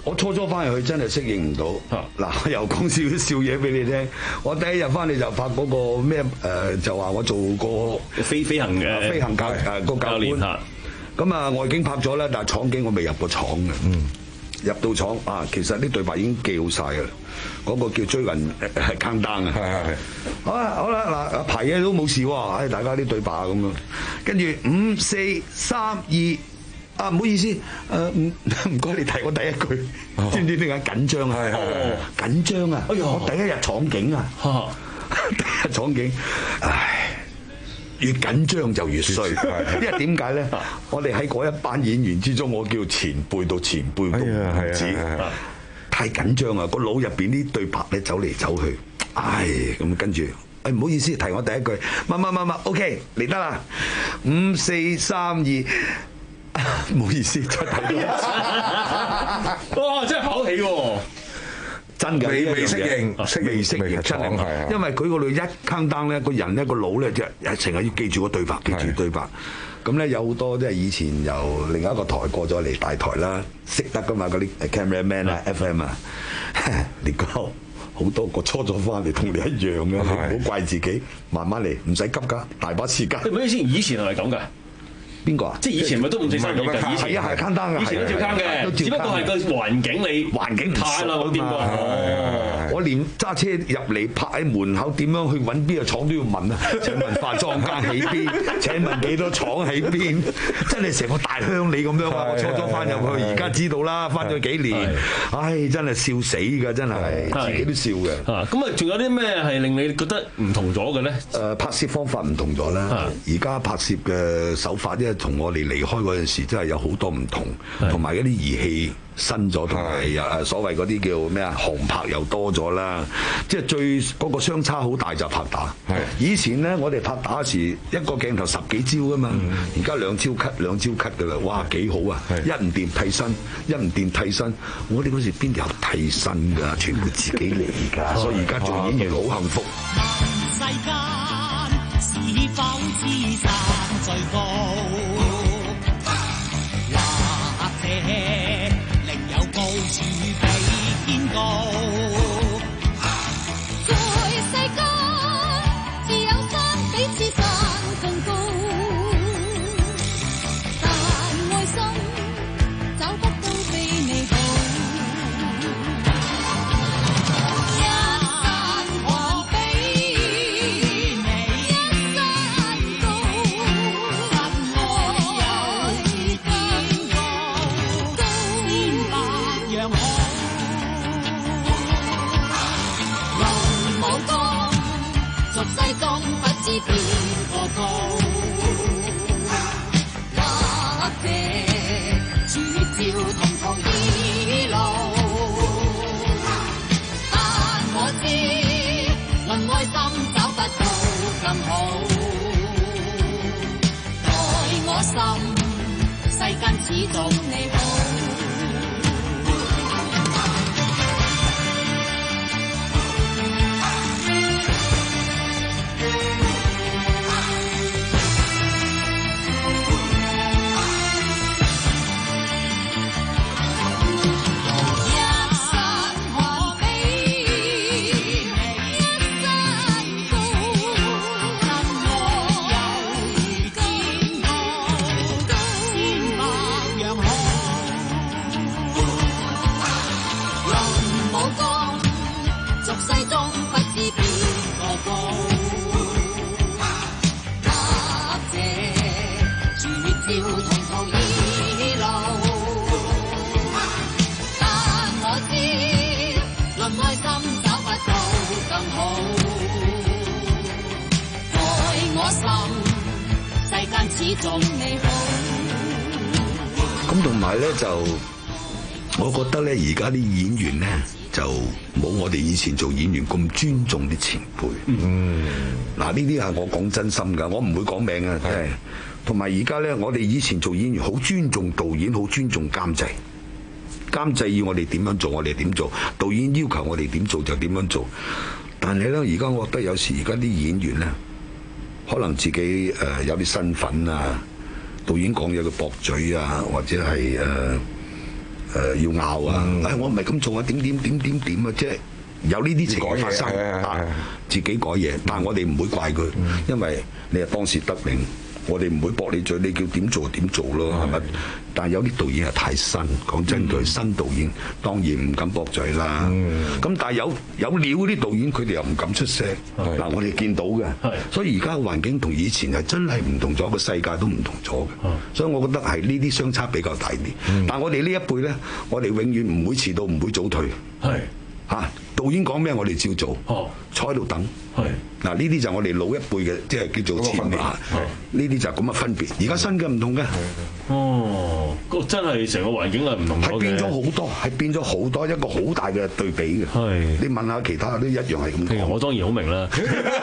我初初翻入去真係適應唔到。嗱，我又講少少笑嘢俾你聽。我第一日翻嚟就拍嗰個咩誒，就話我做過
飛飛行嘅
飛行教誒個教練嚇。咁啊，我已經拍咗啦，但係廠景我未入過廠嘅。嗯。入到廠啊，其實啲對白已經記好曬嘅，嗰、那個叫追雲係坑單啊，係係係。好啦好啦嗱，排嘢都冇事喎，唉大家啲對白咁樣，跟住五四三二啊，唔好意思，誒唔唔該你提我第一句，哦、知唔知點解緊張啊？係係係緊張啊！哎呀，我第一日廠景啊，第一日廠景，唉。越緊張就越衰，因為點解咧？我哋喺嗰一班演員之中，我叫前輩到前輩都唔止，太緊張啊！個腦入邊啲對白咧走嚟走去，唉咁跟住，誒唔好意思，提我第一句，乜乜乜乜 ，OK 嚟得啦，五四三二，唔好意思，再提多一次，
哇！真係考起喎！
真嘅，
未未適應，
未適應，真係，因為佢嗰度一坑單咧，個人咧個腦咧就成日要記住個對白，記住對白。咁咧有好多即係以前由另一個台過咗嚟大台啦，識得噶嘛嗰啲 cameraman 啊、F M 啊，你講好多個初咗翻嚟同你一樣嘅，你唔好怪自己，慢慢嚟，唔使急噶，大把時間。
唔好意思，以前係咪咁㗎？邊個啊？即係以前咪都唔食生意㗎，以前
係啊係坑單㗎，
以前都照坑嘅，只不過係個環境你
環境
太耐冇掂過。
我連揸車入嚟拍喺門口點樣去揾邊個廠都要問啊！請問化妝間喺邊？請問幾多廠喺邊？真係成個大鄉里咁樣啊！我初初翻入去，而家知道啦，翻咗幾年，唉，真係笑死㗎，真係自己都笑嘅。
咁啊，仲有啲咩係令你覺得唔同咗嘅咧？
誒，拍攝方法唔同咗啦，而家拍攝嘅手法咧，同我哋離開嗰陣時真係有好多唔同，同埋嗰啲儀器新咗，同埋誒所謂嗰啲叫咩啊，航拍又多咗啦。即係最嗰、嗰個相差好大就拍打。以前咧，我哋拍打時一個鏡頭十幾招噶嘛，而家兩招 cut 兩招 cut 噶啦，哇幾好啊！一唔掂替身，一唔掂替身。我哋嗰時邊有替身㗎？全部自己嚟㗎，所以而家做演員好幸福。
世間是否知山最高？或者另有高處比天高？在世間自有山比此山更高，但愛心找不到比你好。一山還比你一山高，實愛有天高，千百樣好。龍舞江，俗世中不知邊個高，或者處照同途異路，但我知論愛心找不到更好，在我心世間始終你好。
咁同埋咧就，我覺得咧而家啲演員咧就冇我哋以前做演員咁尊重啲前輩。嗯，嗱呢啲係我講真心㗎，我唔會講名啊，真係。同埋而家咧，我哋以前做演員好尊重導演，好尊重監製。監製要我哋點樣做，我哋點做；導演要求我哋點做就點樣做。但係咧，而家我覺得有時而家啲演員咧，可能自己誒有啲身份啊。導演講嘢嘅駁嘴啊，或者係誒誒要拗啊！誒我唔係咁做啊，點點點點點啊，即係有呢啲情況發生啊，自己改嘢，但係我哋唔會怪佢，因為你係當時得令。我哋唔會駁你嘴，你叫點做就點做咯，係咪？但係有啲導演係太新，講真句，新導演當然唔敢駁嘴啦。咁但係有有料嗰啲導演，佢哋又唔敢出聲。嗱，我哋見到嘅，所以而家嘅環境同以前係真係唔同咗，個世界都唔同咗嘅。所以我覺得係呢啲相差比較大啲。但係我哋呢一輩咧，我哋永遠唔會遲到，唔會早退。係。嚇！導演講咩，我哋照做，哦、坐喺度等。係嗱，呢啲就係我哋老一輩嘅，即係叫做前輩。呢啲就係咁嘅分別。而家新嘅唔同嘅。哦，
真係成個環境係唔同咗嘅。係變咗好多，係變咗好多，一個好大嘅對比嘅。係。你問下其他都一樣係咁講。我當然好明啦。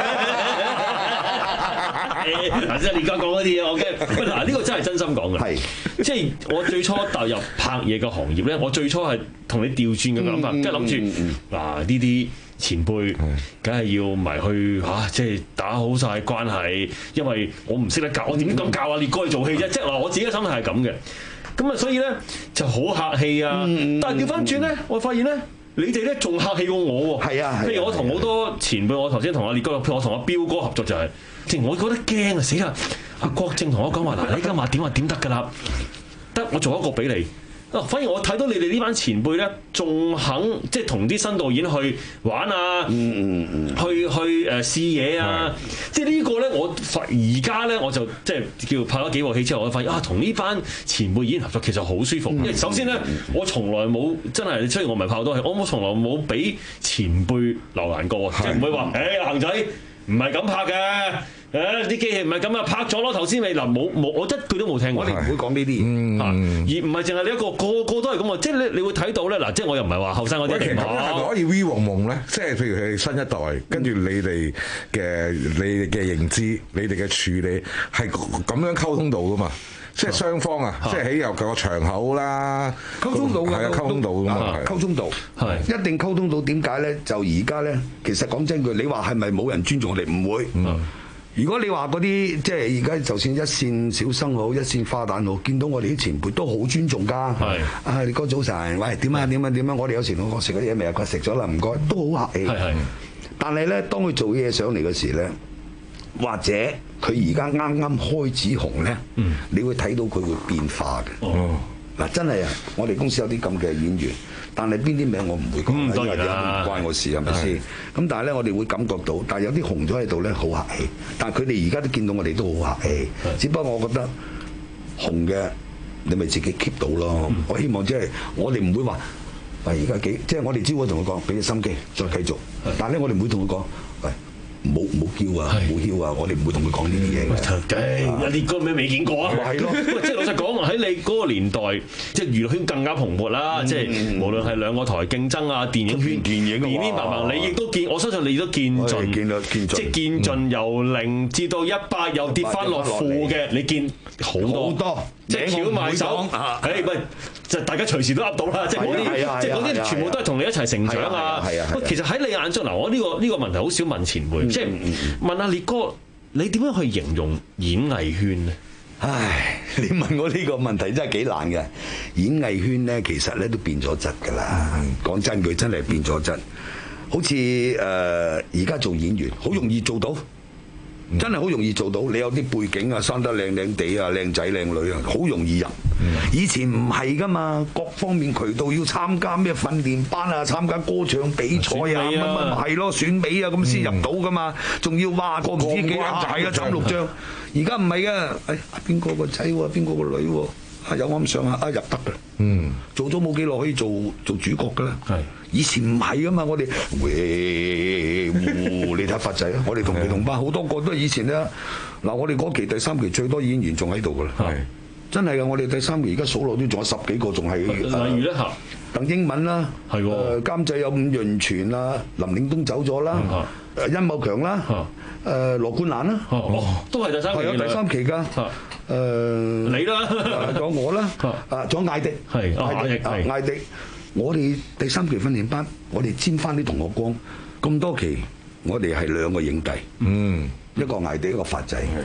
嗱，即係你而家講嗰啲嘢，我驚。嗱，呢個真係真心講嘅。係，即係我最初踏入拍嘢嘅行業咧，我最初係同你調轉嘅諗法，即係諗住嗱呢啲前輩，梗係要埋去嚇，即係打好晒關係，因為我唔識得教，我點咁教啊烈哥去做戲啫？即係嗱，我自己嘅心態係咁嘅。咁啊，所以咧就好客氣啊。但係調翻轉咧，我發現咧。你哋咧仲客氣過我喎，係啊，譬如我同好多前輩，我頭先同阿烈哥，譬如我同阿彪哥合作就係、是，即係我覺得驚啊死啦！阿郭正同我講話嗱，你而家話點話點得㗎啦，得我做一個俾你。啊，反而我睇到你哋呢班前輩咧，仲肯即係同啲新導演去玩啊，嗯嗯嗯，去去誒試嘢啊，即係呢個咧，我發而家咧我就即係叫拍咗幾部戲之後，我發現啊，同呢班前輩演員合作其實好舒服，因為首先咧，我從來冇真係，雖然我唔係拍好多戲，我我從來冇俾前輩留難過，即係唔會話誒行仔唔係咁拍嘅。誒啲機器唔係咁啊，拍咗咯頭先未嗱冇冇，我一句都冇聽過。我哋唔會講呢啲嘢，而唔係淨係你一個個個都係咁啊！即係你你會睇到咧嗱，即係我又唔係話後生嗰啲。其實係咪可以 V 黃夢咧？即係譬如係新一代，跟住你哋嘅你哋嘅認知，你哋嘅處理係咁樣溝通到噶嘛？即係雙方啊，即係喺由個場口啦，溝通到嘅，係啊，溝通到㗎嘛，溝通到係一定溝通到。點解咧？就而家咧，其實講真句，你話係咪冇人尊重我哋？唔會。如果你話嗰啲即係而家就算一線小生好，一線花旦好，見到我哋啲前輩都好尊重㗎。係啊，你哥早晨，喂點啊點啊點啊！我哋有時同我食嗰啲嘢未啊？佢食咗啦，唔該，都好客氣。係係。但係咧，當佢做嘢上嚟嘅時咧，或者佢而家啱啱開始紅咧，嗯，你會睇到佢會變化嘅。哦。嗱，真係啊！我哋公司有啲咁嘅演員，但係邊啲名我唔會講，因為有啲唔關我事，係咪先？咁但係咧，我哋會感覺到，但係有啲紅咗喺度咧，好客氣。但係佢哋而家都見到我哋都好客氣，只不過我覺得紅嘅你咪自己 keep 到咯。嗯、我希望即係我哋唔會話，喂而家幾，即係我哋只會同佢講，俾啲心機，再繼續。但係咧，我哋唔會同佢講，喂。冇冇叫啊，冇囂啊！我哋唔會同佢講呢啲嘢嘅。有啲歌咩未見過啊？係咯，即係老實講，喺你嗰個年代，即係娛樂圈更加蓬勃啦。即係無論係兩個台競爭啊，電影圈、電影、電影白白，你亦都見，我相信你都見盡。見到見盡，即係見盡由零至到一百，又跌翻落負嘅，你見好多好多。即係翹埋手，誒唔係，就大家隨時都噏到啦。即係嗰啲，即係嗰啲全部都係同你一齊成長啊。喂，其實喺你眼中嗱，我呢個呢個問題好少問前輩，即係問阿烈哥，你點樣去形容演藝圈咧？唉，你問我呢個問題真係幾難嘅。演藝圈咧，其實咧都變咗質㗎啦。講真句，真係變咗質。好似誒而家做演員，好容易做到。真係好容易做到，你有啲背景啊，生得靚靚地啊，靚仔靚女啊，好容易入。以前唔係噶嘛，各方面渠道要參加咩訓練班啊，參加歌唱比賽啊，乜乜係咯，選美啊咁先入到噶嘛，仲要話過唔知幾啱仔啊，斬六張。而家唔係噶，誒邊個個仔喎，邊個個女喎，啊有啱上下啊入得㗎。嗯，做咗冇幾耐可以做做主角㗎啦。係。以前唔係噶嘛，我哋喂呼，你睇發仔啊！我哋同期同班好多個都係以前咧。嗱，我哋嗰期第三期最多演員仲喺度噶啦，係真係噶。我哋第三期而家數落都仲有十幾個仲係。例如咧嚇，鄧英文啦，係喎，監製有伍潤泉啦，林嶺東走咗啦，誒殷茂強啦，誒羅冠蘭啦，哦，都係第三期。係有第三期㗎，誒你啦，仲有我啦，啊仲有艾迪，係艾迪，艾迪。我哋第三期訓練班，我哋沾翻啲同學光，咁多期，我哋係兩個影帝，嗯，一個艾迪，一個發仔，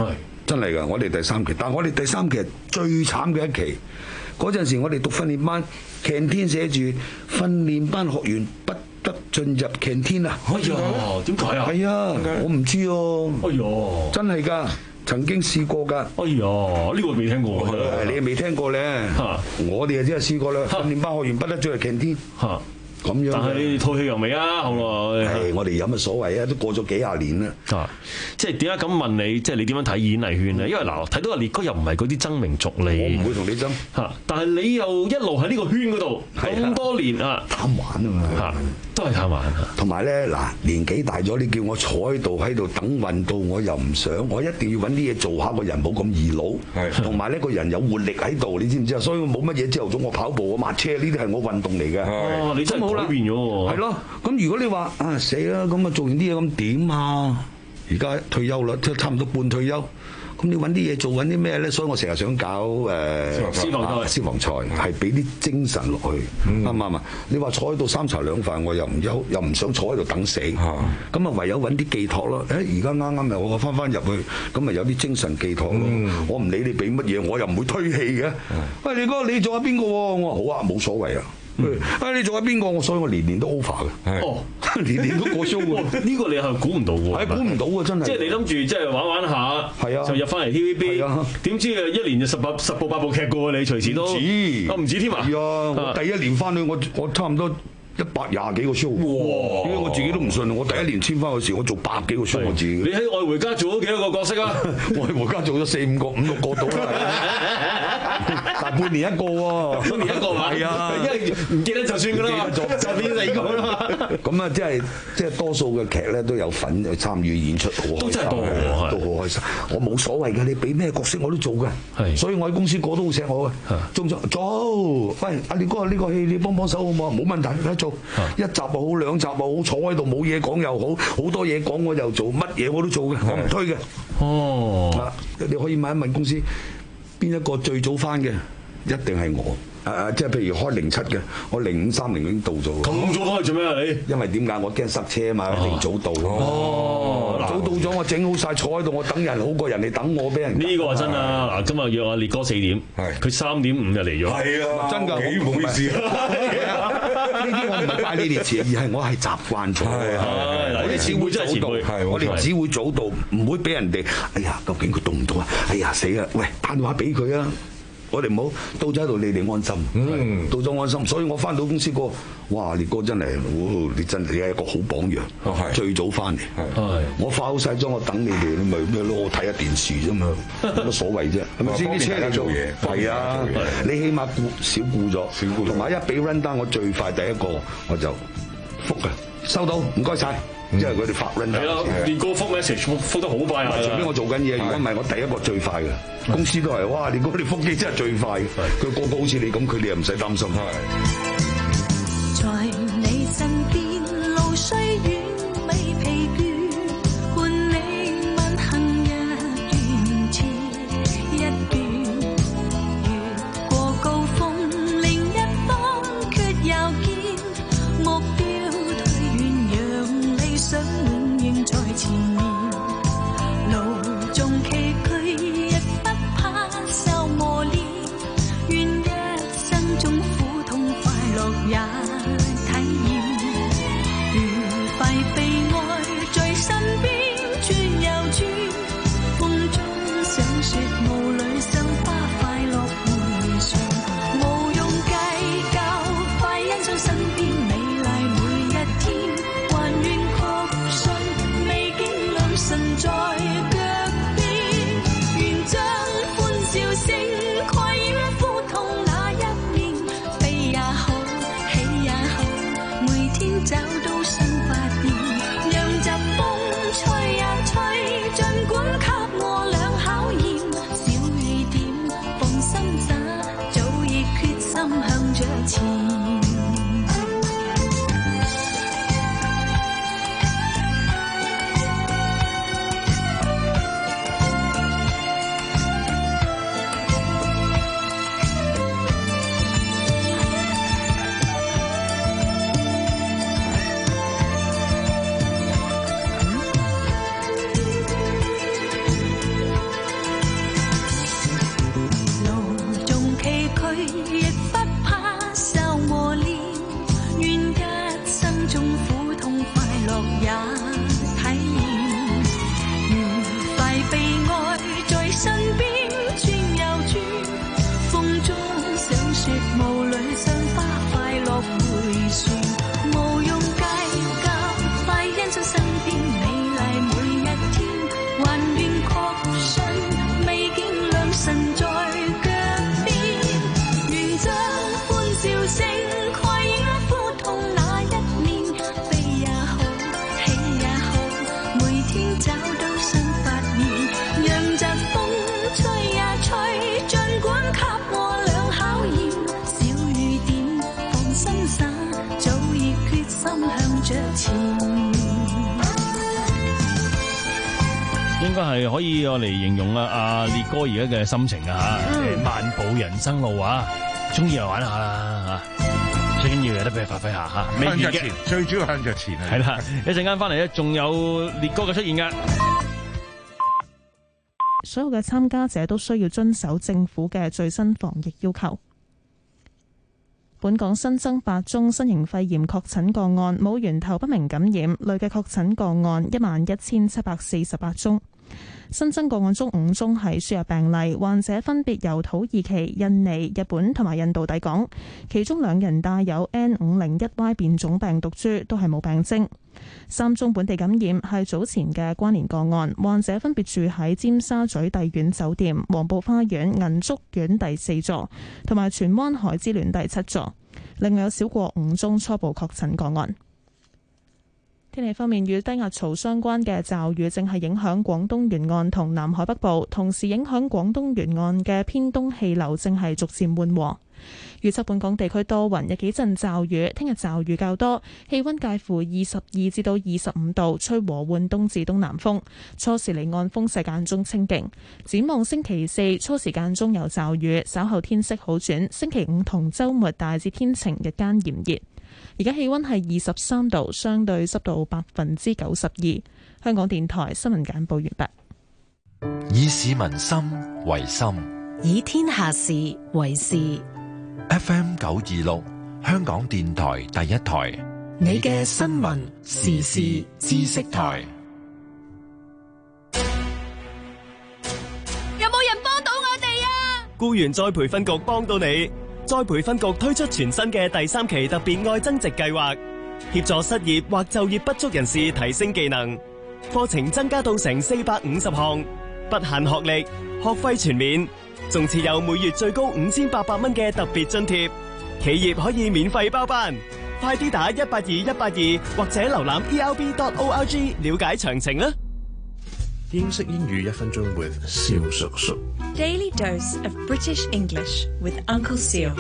真係㗎，我哋第三期，但係我哋第三期係最慘嘅一期。嗰陣時我哋讀訓練班，canteen寫住訓練班學員不得進入 canteen啊！
哎呀，點解啊？
係啊，我唔知喎。
哎呀，真
係㗎，曾經試過㗎。
哎呀，呢個未聽過喎。
你未聽過咧？我哋啊真係試過啦。訓練班學員不得進入 canteen。嚇！咁樣，
但係吐氣又未啊，後來。
係我哋有乜所謂啊？都過咗幾廿年啦。
啊，即係點解咁問你？即係你點樣睇演藝圈咧？因為嗱，睇到阿烈哥又唔係嗰啲爭名逐利，
我唔會同你爭
嚇。但係你又一路喺呢個圈嗰度咁多年啊，
貪玩啊嘛
嚇，都係貪玩啊。
同埋咧嗱，年紀大咗，你叫我坐喺度喺度等運到，我又唔想，我一定要揾啲嘢做下，個人冇咁易老。係，同埋呢個人有活力喺度，你知唔知啊？所以我冇乜嘢朝頭早我跑步我抹車呢啲係我運動嚟嘅。
哦，你真係改變咗喎。
係咯，咁如果你話啊死啦，咁啊做完啲嘢咁點啊？而家退休啦，即係差唔多半退休。咁你揾啲嘢做，揾啲咩咧？所以我成日想搞誒
消防賽，
消防賽係俾啲精神落去，啱唔啱啊？你話坐喺度三茶兩飯，我又唔休，又唔想坐喺度等死，咁啊唯有揾啲寄託咯。誒而家啱啱又我翻翻入去，咁咪有啲精神寄託咯。嗯、我唔理你俾乜嘢，我又唔會推棄嘅。喂，你哥你做下邊個？我話好啊，冇所謂啊。嗯、啊！你做緊邊個？我所以我年年都 over 嘅。哦，年年都過 show 喎。呢
個你係估唔到喎。係
估唔到啊！真係。
即係你諗住即係玩玩下，係啊，就入翻嚟 T V B。係啊。點知啊，一年就十八十部八部劇嘅喎，你隨時都。唔止。啊，唔止添啊。
係啊，我第一年翻去，我我差唔多一百廿幾個 show。哇！因為我自己都唔信，我第一年簽翻去時，我做百幾個 show 我自己。
你喺愛回家做咗幾多個角色啊？
愛回家做咗四五個、五六個到啦。但半年一個喎，
半年一個嘛，係啊，因為唔記得就算噶啦，就就變四個啦嘛。咁
啊，即係即係多數嘅劇咧都有份去參與演出，好開心，都真係多，都好開心。我冇所謂嘅，你俾咩角色我都做嘅，係。所以我喺公司個都好錫我嘅，做做做。喂，阿烈哥呢個戲你幫幫手好唔好？冇問題，嚟做。一集又好，兩集又好，坐喺度冇嘢講又好，好多嘢講我又做，乜嘢我都做嘅，我唔推嘅。哦，你可以問一問公司。邊一個最早翻嘅？一定係我。誒、呃，即係譬如開零七嘅，我零五三零已經到咗。
咁早翻去做咩啊？你？
因為點解？我驚塞車啊嘛，一定早到。哦，早到咗，我整好晒，坐喺度，我等人好過人哋等我俾人。
呢個係真啊！嗱，今日約阿烈哥四點，佢三點五就嚟咗。
係啊，真㗎，幾唔好意思啊！呢啲我唔係拜你哋遲，而係我係習慣咗。係係，我哋只會早到，我哋只會早到，唔會俾人哋。哎呀，究竟佢到唔到啊？哎呀，死啦！喂，打電話俾佢啊！我哋唔好到咗喺度，你哋安心。嗯，到咗安心，所以我翻到公司個，哇！烈哥真係，你真係一個好榜樣。哦、最早翻嚟，我化好晒妝，我等你哋，你咪咩咯？我睇下電視啫嘛，有乜所謂啫？係咪先？啲車你做嘢，係啊，你起碼顧少顧咗，同埋一俾 run down，我最快第一個我就覆嘅，收到，唔該晒。因為佢哋發 run down。係咯，
烈哥覆 message 覆得好快啊！
除非我做緊嘢，如果唔係我第一個最快嘅。公司都係，哇！烈哥你覆機真係最快嘅，佢個個好似你咁，佢哋又唔使擔心。
在你身邊，路雖遠未疲倦，伴你問行一段接一段，越過高峰，另一方卻又見目標退遠，讓理想永遠在前面，路縱崎嶇亦不怕受磨練，願一生中苦痛快樂也體驗，愉快被愛在身邊轉又轉，風中想說霧裏生花快樂回旋，無用計較，快欣賞身邊美麗每一天，還願確信美景女神在腳邊，願將歡笑聲蓋掩苦痛那一面，悲也好，喜也好，每天找到新發現，讓疾風吹呀吹，儘管給我倆考驗，小
應該係可以我嚟形容啊阿烈哥而家嘅心情啊嚇，
嗯、
漫步人生路啊，中意就玩下啦嚇，最緊要有得俾佢發揮下嚇。
向着前，最主要向着前啊！
係啦，一陣間翻嚟咧，仲有烈哥嘅出現㗎。
所有嘅參加者都需要遵守政府嘅最新防疫要求。本港新增八宗新型肺炎確診個案，冇源頭不明感染，累計確診個案一萬一千七百四十八宗。新增個案中五宗係輸入病例，患者分別由土耳其、印尼、日本同埋印度抵港，其中兩人帶有 N 五零一 Y 變種病毒株，都係冇病徵。三宗本地感染係早前嘅關聯個案，患者分別住喺尖沙咀帝苑酒店、黃埔花園銀竹苑第四座同埋荃灣海之戀第七座。另外有少過五宗初步確診個案。天氣方面，與低壓槽相關嘅驟雨正係影響廣東沿岸同南海北部，同時影響廣東沿岸嘅偏東氣流正係逐漸緩和。預測本港地區多雲，有幾陣驟雨，聽日驟雨較多，氣溫介乎二十二至到二十五度，吹和緩東至東南風，初時離岸風勢間中清勁。展望星期四初時間中有驟雨，稍後天色好轉，星期五同週末大致天晴，日間炎熱。而家氣溫係二十三度，相對濕度百分之九十二。香港電台新聞簡報完畢。
以市民心為心，
以天下事為事。
F M 九二六，香港電台第一台，
你嘅新聞時事知識台。
有冇人幫到我哋啊？
僱員再培訓局幫到你。再培訓局推出全新嘅第三期特別愛增值計劃，協助失業或就業不足人士提升技能。課程增加到成四百五十項，不限學歷，學費全免，仲設有每月最高五千八百蚊嘅特別津貼。企業可以免費包班，快啲打一八二一八二或者瀏覽 e l b dot org 了解詳情啦。
英式英語一分鐘 with 蕭叔叔。
Daily dose of British English with Uncle Seal。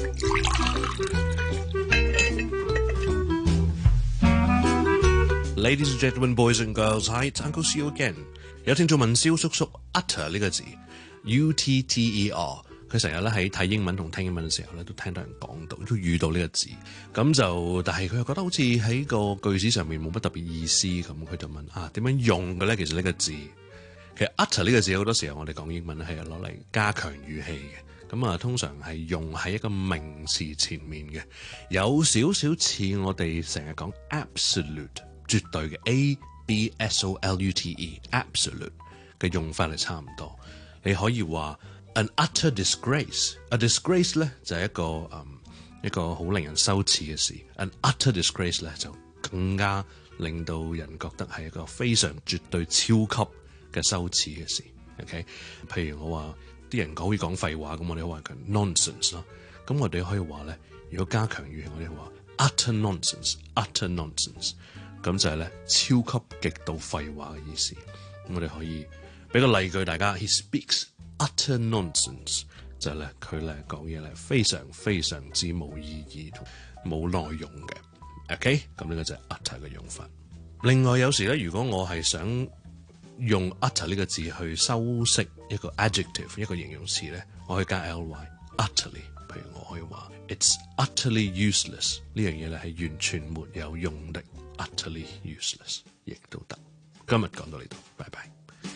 Ladies and gentlemen, boys and girls, hi, it's Uncle Seal again。有聽眾問蕭叔叔 utter 呢個字 U T T E R， 佢成日咧喺睇英文同聽英文嘅時候咧，都聽到人講到，都遇到呢個字。咁就但係佢又覺得好似喺個句子上面冇乜特別意思咁，佢就問啊點樣用嘅咧？其實呢個字。其實 utter 呢個字好多時候我哋講英文係攞嚟加強語氣嘅，咁啊通常係用喺一個名詞前面嘅，有少少似我哋成日講 absolute 絕對嘅 A B S O L U T E absolute 嘅用法係差唔多。你可以話 an utter disgrace，a disgrace 咧就係一個嗯一個好令人羞恥嘅事 ，an utter disgrace 咧就更加令到人覺得係一個非常絕對超級嘅羞恥嘅事 ，OK？ 譬如我話啲人可以講廢話，咁我哋話佢 nonsense 啦。咁我哋可以話咧，如果加強語氣，我哋話 utter nonsense，utter nonsense， 咁就係咧超級極度廢話嘅意思。咁我哋可以俾個例句大家 ，He speaks utter nonsense， 就係咧佢咧講嘢咧非常非常之冇意義同冇內容嘅 ，OK？ 咁呢個就係 utter 嘅用法。另外有時咧，如果我係想用 utter 呢個字去修飾一個 adjective 一個形容詞咧，我可以加 ly utterly。譬如我可以話 it's utterly useless 呢樣嘢咧係完全沒有用的 utterly useless 亦都得。今日講到呢度，拜拜。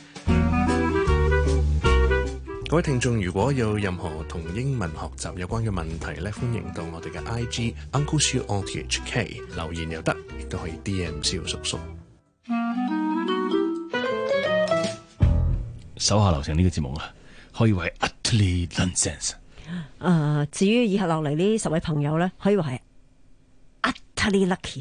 各位聽眾，如果有任何同英文學習有關嘅問題咧，歡迎到我哋嘅 I G Uncle Siu O T H K 留言又得，亦都可以 D M 蕭叔叔。
手下留情呢個節目啊，可以話係 utterly nonsense。
誒、呃，至於以下落嚟呢十位朋友咧，可以話係 utterly lucky。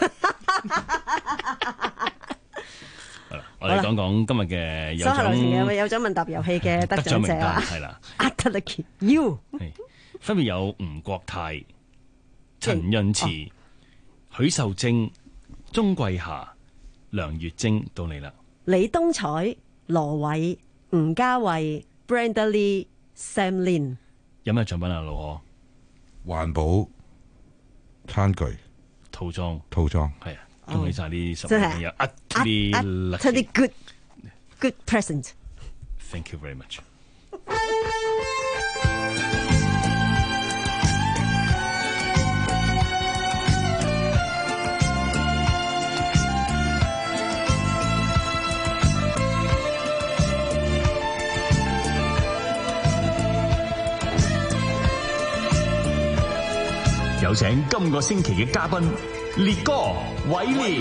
好啦，我哋講講今日嘅有獎
嘅有獎問答遊戲嘅得獎者啊，
係啦
utterly lucky you，
分別有吳國泰、陳潤慈、許秀貞、鍾桂霞、梁月晶，到你啦。
李東彩、羅偉、吳家慧、Brenda Lee、Sam Lin。
有咩獎品啊？老何，
環保餐具
套裝，
套裝
係啊！恭喜晒呢十
位
朋友 utterly lucky
good good present.
Thank you very much.
有請今個星期嘅嘉賓烈哥偉烈。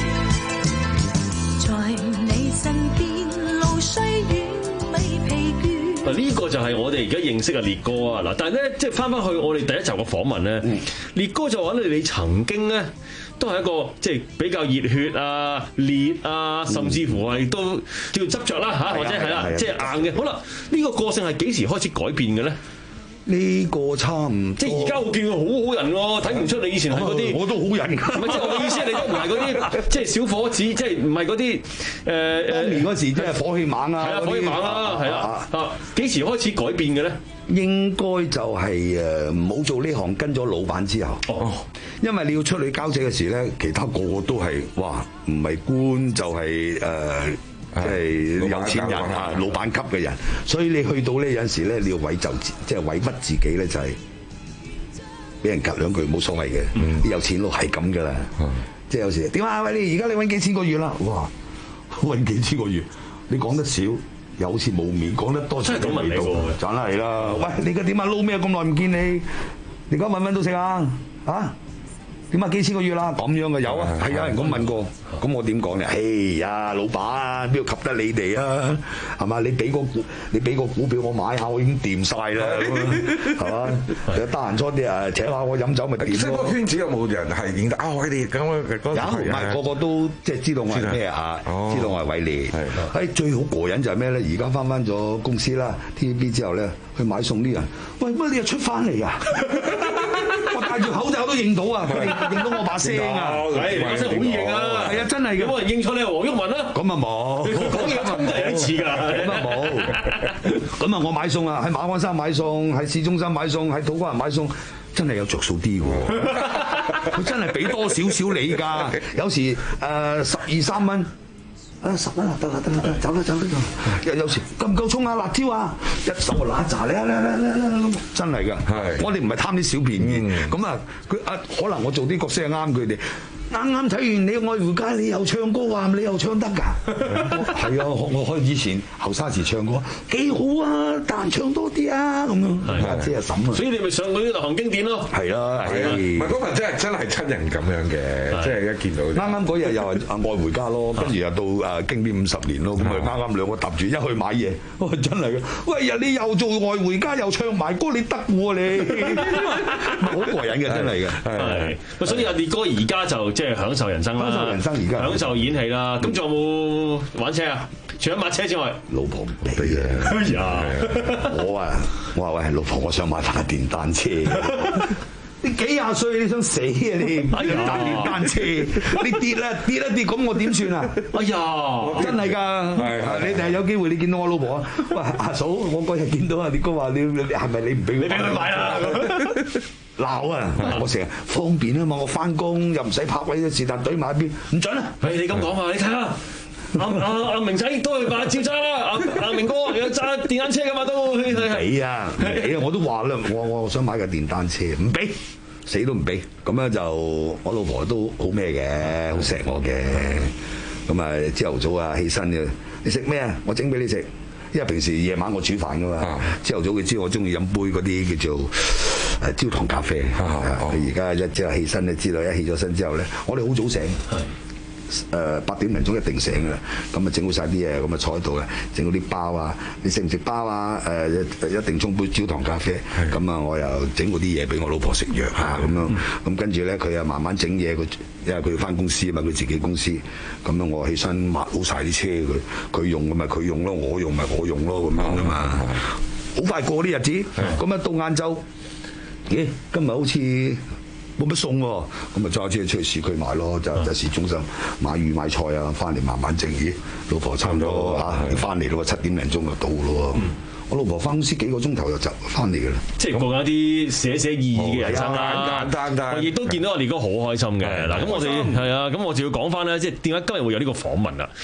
在你身邊路雖遠未疲倦。
嗱，呢個就係我哋而家認識嘅烈哥啊！嗱，但係咧，即係翻返去我哋第一集嘅訪問咧，嗯、烈哥就話咧，你曾經咧都係一個即係比較熱血啊、烈啊，甚至乎係都叫執着啦嚇，或者係啦，即係硬嘅。好啦，呢、這個個性係幾時開始改變嘅咧？
呢個差唔多，
即係而家我見佢好好人喎，睇唔出你以前係嗰啲，
我都好人。
唔係即係我嘅意思，你都唔係嗰啲，即係小伙子，即係唔係嗰啲誒誒。當
年嗰時即係火氣猛啊，
係啊，火氣猛啊，係啦啊，幾時開始改變嘅咧？
應該就係誒唔好做呢行，跟咗老闆之後。哦，因為你要出去交際嘅時咧，其他個個都係哇，唔係官就係誒。即係有錢人啊，老闆級嘅人，所以你去到咧有陣時咧，你要委就即係委屈自己咧，就係俾人夾兩句冇所謂嘅。啲、嗯、有錢佬係咁噶啦，嗯、即係有時點啊？喂，你而家你揾幾千個月啦？哇，揾幾千個月，你講得少又好似冇面，講得多真係咁問你喎，梗係啦。喂，你而家點啊？撈咩咁耐唔見你？你而家揾唔揾到食啊？啊？點啊？幾千個月啦，咁樣嘅有啊，係有人咁問過，咁我點講咧？哎呀，老闆邊度及得你哋啊？係嘛？你俾個股，你俾個股票我買下，我已經掂晒啦，係嘛？得閒初啲啊，請下我飲酒咪掂咯。即係個圈子有冇人係認得啊？偉烈咁啊？有，唔係個個都即係知道我係咩啊？知道我係偉烈。係，誒最好過癮就係咩咧？而家翻翻咗公司啦 ，T V B 之後咧，去買餸啲人，喂乜你又出翻嚟啊？我戴住口罩都認到啊！認到我把聲啊！係把聲好易認啊！係啊，真係嘅。有冇人認錯你係黃毓民啊？咁啊冇，講嘢真係有啲似㗎。咁啊冇。咁啊，我買餸啊，喺馬鞍山買餸，喺市中心買餸，喺土瓜灣買餸，真係有着數啲喎。佢真係俾多少少你㗎。有時誒十二三蚊。啊十蚊啦，得啦得啦得，走啦走啦就。有有時夠唔夠葱啊？辣椒啊，一手啊揦扎咧咧咧咧咧，真係㗎。係，我哋唔係貪啲小便宜。咁啊，佢啊可能我做啲角色係啱佢哋。啱啱睇完你愛回家，你又唱歌啊，你又唱得㗎？係啊，我我可以以前後生時唱歌幾好啊，但唱多啲啊咁樣。係即係嬸啊。所以你咪上嗰啲流行經典咯。係啦，係啊。唔係嗰份真係真係親人咁樣嘅，即係一見到。啱啱嗰日又係啊愛回家咯，跟住又到誒經典五十年咯，咁咪啱啱兩個搭住一去買嘢，哇真係嘅。喂呀，你又做愛回家又唱埋歌，你得喎你，好過癮嘅真係嘅。係。所以阿烈哥而家就。即係享受人生啦，享受人生而家，享受演戲啦。咁仲有冇玩車啊？除咗買車之外，老婆唔俾嘅。哎呀，我啊，我話喂，老婆，我想買翻架電單車。你幾廿歲你想死啊你？買架電單車，你跌啦跌一跌咁我點算啊？哎呀，真係㗎。係你哋係有機會你見到我老婆啊？喂，阿嫂，我嗰日見到阿烈哥話你你係咪你唔俾佢？你俾佢買啦。鬧啊！我成日方便啊嘛，我翻工又唔使泊位，是但懟埋一邊，唔準啊！係你咁講啊！你睇下，阿阿阿明仔都係話照揸啦，阿阿明哥有揸電單車噶嘛都。俾啊！俾啊！我都話啦，我我想買架電單車，唔俾，死都唔俾。咁咧就我老婆都好咩嘅，好錫我嘅。咁啊朝頭早啊起身嘅，你食咩啊？我整俾你食。因為平時夜晚我煮飯噶嘛，朝頭早佢知我中意飲杯嗰啲叫做誒焦糖咖啡。佢而家一朝起身咧，知道一起咗身之後咧，我哋好早醒，誒八點零鐘一定醒噶啦。咁啊整好晒啲嘢，咁啊坐喺度咧，整好啲包啊，你食唔食包啊？誒一定沖杯焦糖咖啡。咁啊我又整嗰啲嘢俾我老婆食藥啊咁樣。咁跟住咧佢又慢慢整嘢，佢因為佢要翻公司啊嘛，佢自己公司。咁樣我起身抹好晒啲車佢，佢用咁咪佢用咯，我用咪我用咯咁樣噶嘛。好快過啲日子，咁啊到晏晝，咦今日好似冇乜餸喎，咁咪揸車出去市區買咯，就就市中心買魚買菜啊，翻嚟慢慢整。咦老婆差唔多嚇，翻嚟咯，七點零鐘就到咯。我老婆翻公司幾個鐘頭就就翻嚟嘅啦，即係過緊一啲寫寫意義嘅人生啦。簡單，我亦都見到阿烈哥好開心嘅。嗱，咁我哋係啊，咁我就要講翻咧，即係點解今日會有呢個訪問啦？咁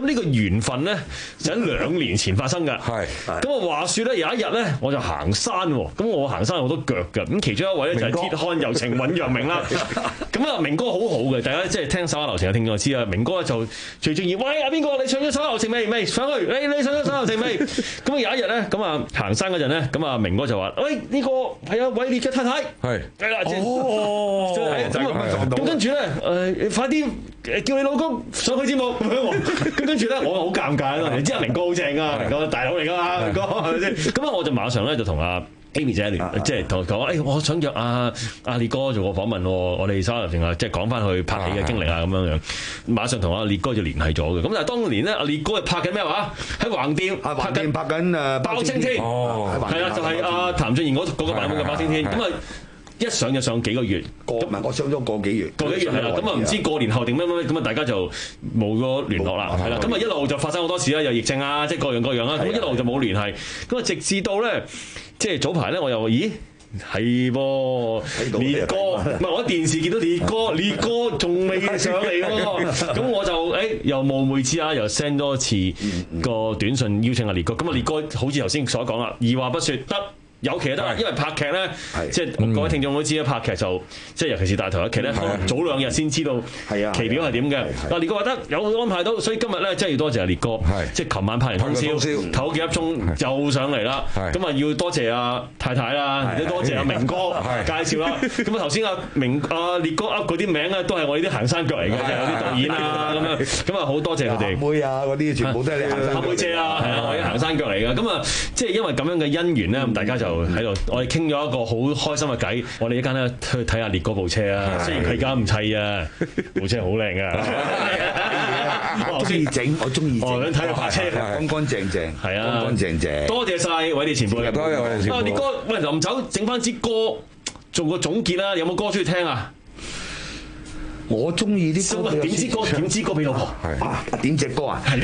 咁呢個緣分咧就喺兩年前發生㗎。係。咁啊話説咧有一日咧我就行山喎，咁我行山有好多腳㗎，咁其中一位咧就係鐵漢柔情韞楊明啦。咁啊明哥好好嘅，大家即係聽手下留情嘅聽眾就知啊，明哥就最中意，喂啊邊個你上咗手下留情未？未上去，你你上咗手下留情未？咁啊有一日咧，咁啊行山嗰陣咧，咁啊明哥就話：喂呢、呢個係啊偉烈嘅太太。係。係啦。哦。咁咁跟住咧，誒快啲叫你老公上去節目咁樣喎。咁跟住咧，我好尷尬啦。你知阿明哥好正啊，明哥大佬嚟㗎嘛，明哥係咪先？咁啊我就馬上咧就同阿 Amy 姐聯，即係同佢講，誒我想約阿阿烈哥做個訪問，我哋收入定啊，即係講翻佢拍戲嘅經歷啊咁樣樣。馬上同阿烈哥就聯繫咗嘅。咁但係當年咧，阿烈哥係拍緊咩話？喺橫店拍緊拍緊誒包青天。哦，係啦，就係阿譚俊彥嗰嗰個版本嘅包青天。咁啊。一上就上幾個月，
個唔係我上咗個幾月，
個幾月係啦，咁啊唔知過年後定咩咩，咁啊大家就冇咗聯絡啦，係啦，咁啊一路就發生好多事啦，有疫症啊，即係各樣各樣啦，咁一路就冇聯繫，咁啊直至到咧，即係早排咧，我又咦係噃烈哥，唔係我喺電視見到烈哥，烈哥仲未上嚟喎，咁我就誒又冒昧之啊，又 send 多次個短信邀請阿烈哥，咁啊烈哥好似頭先所講啦，二話不説得。有期就得啦，因為拍劇咧，即係各位聽眾都知啦，拍劇就即係尤其是大頭一劇咧，可能早兩日先知道期表係點嘅。嗱，烈哥話得有安排到，所以今日咧真係要多謝阿烈哥，即係琴晚拍完通宵，唞幾粒鐘又上嚟啦。咁啊要多謝阿太太啦，亦都多謝阿明哥介紹啦。咁啊頭先阿明阿烈哥噏嗰啲名咧，都係我呢啲行山腳嚟嘅，即係有啲導演啊咁樣。咁啊好多謝佢哋。
妹啊嗰啲全部都係你行山。
阿妹姐啊，係啊，我啲行山腳嚟嘅。咁啊即係因為咁樣嘅姻緣咧，咁大家就喺度，我哋傾咗一個好開心嘅偈。我哋一間咧去睇下烈哥部車啊，雖然佢而家唔砌啊，部車好靚啊。
我中意整，我中意整。
我想睇佢拍車，
乾乾淨淨，係啊，乾乾淨淨。
多謝晒偉烈前輩，
多謝偉烈前輩。
啊，烈哥，喂，臨走整翻支歌做個總結啦，有冇歌中意聽啊？
我中意啲歌，
點支歌？點支歌俾老婆？
啊，點隻歌啊？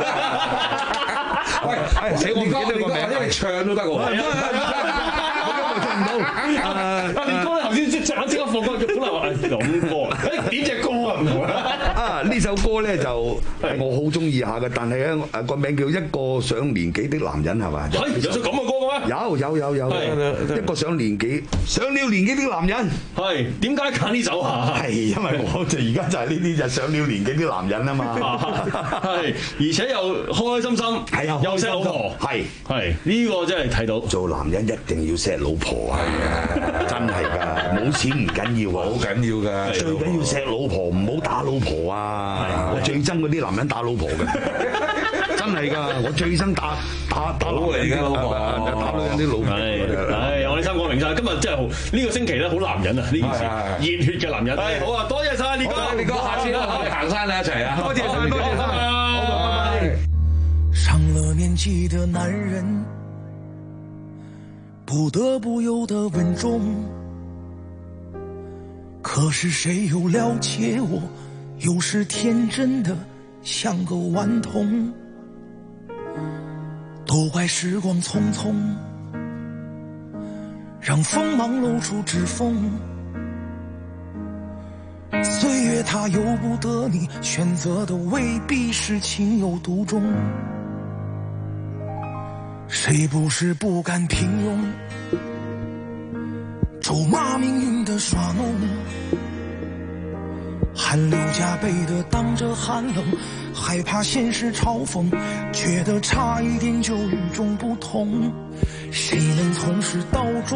喂，死我唔記得個名，因為唱都得喎。
我今日聽唔到。啊，烈哥咧頭先即即刻即刻放歌，本來話咁歌，誒點隻歌啊？
啊，呢首歌咧就我好中意下嘅，但係咧誒個名叫一個上年紀的男人係嘛？
係有首咁嘅歌嘅咩？
有有有有，一個上年紀上了年紀的男人。
係點解揀呢首啊？
係因為我就而家就係呢啲就上了年紀的男人啊嘛。
係，而且又開開心心，係啊，又錫老婆，係係呢個真係睇到。
做男人一定要錫老婆啊！真係㗎，冇錢唔緊要啊，
好緊要㗎。
最緊要錫老婆，唔好打老婆啊！我最憎嗰啲男人打老婆嘅，真係㗎！我最憎打打打老人啲老婆，打女人啲老婆。
係，我哋三個明晒，今日真係好呢個星期咧，好男人啊！呢件事熱血嘅男人。係好啊，多謝晒烈哥，
烈哥，下次啦，我哋行山啦一齊啊！
多謝晒，多謝晒，好，拜拜。
上了年紀的男人，不得不有的穩重。可是誰又了解我？有時天真的像個頑童。都怪時光匆匆，讓鋒芒露出指縫。歲月它由不得你，選擇的未必是情有獨鍾。誰不是不甘平庸，咒罵命運的耍弄，汗流浹背的當着寒冷，害怕現實嘲諷，覺得差一點就與眾不同。誰能從始到終，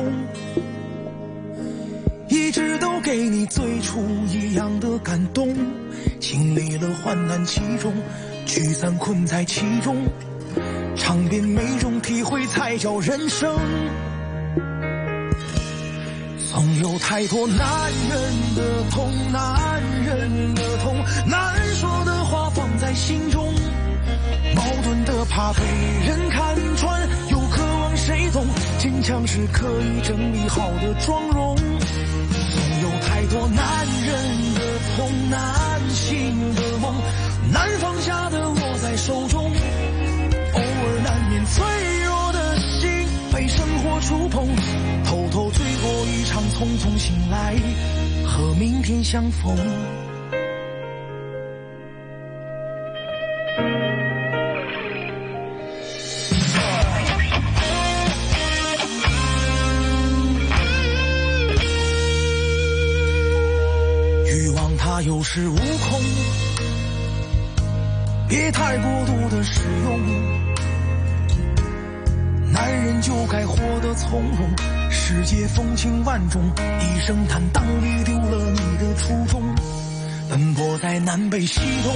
一直都給你最初一樣的感動，經歷了患難其中，聚散困在其中，嘗遍每種體會才叫人生。總有太多男人的痛，男人的痛，難說的話放在心中，矛盾的怕被人看穿，又渴望誰懂，堅強是可以整理好的妝容。總有太多男人的痛，男性的夢，難放下的握在手中，偶爾難免脆弱的心被生活觸碰，偷偷醉過一場，匆匆醒來，和明天相逢。 它有恃無恐，別太過度的使用。男人就該活得從容，世界風情萬種，一聲坦蕩你丟了你的初衷。奔波在南北西東，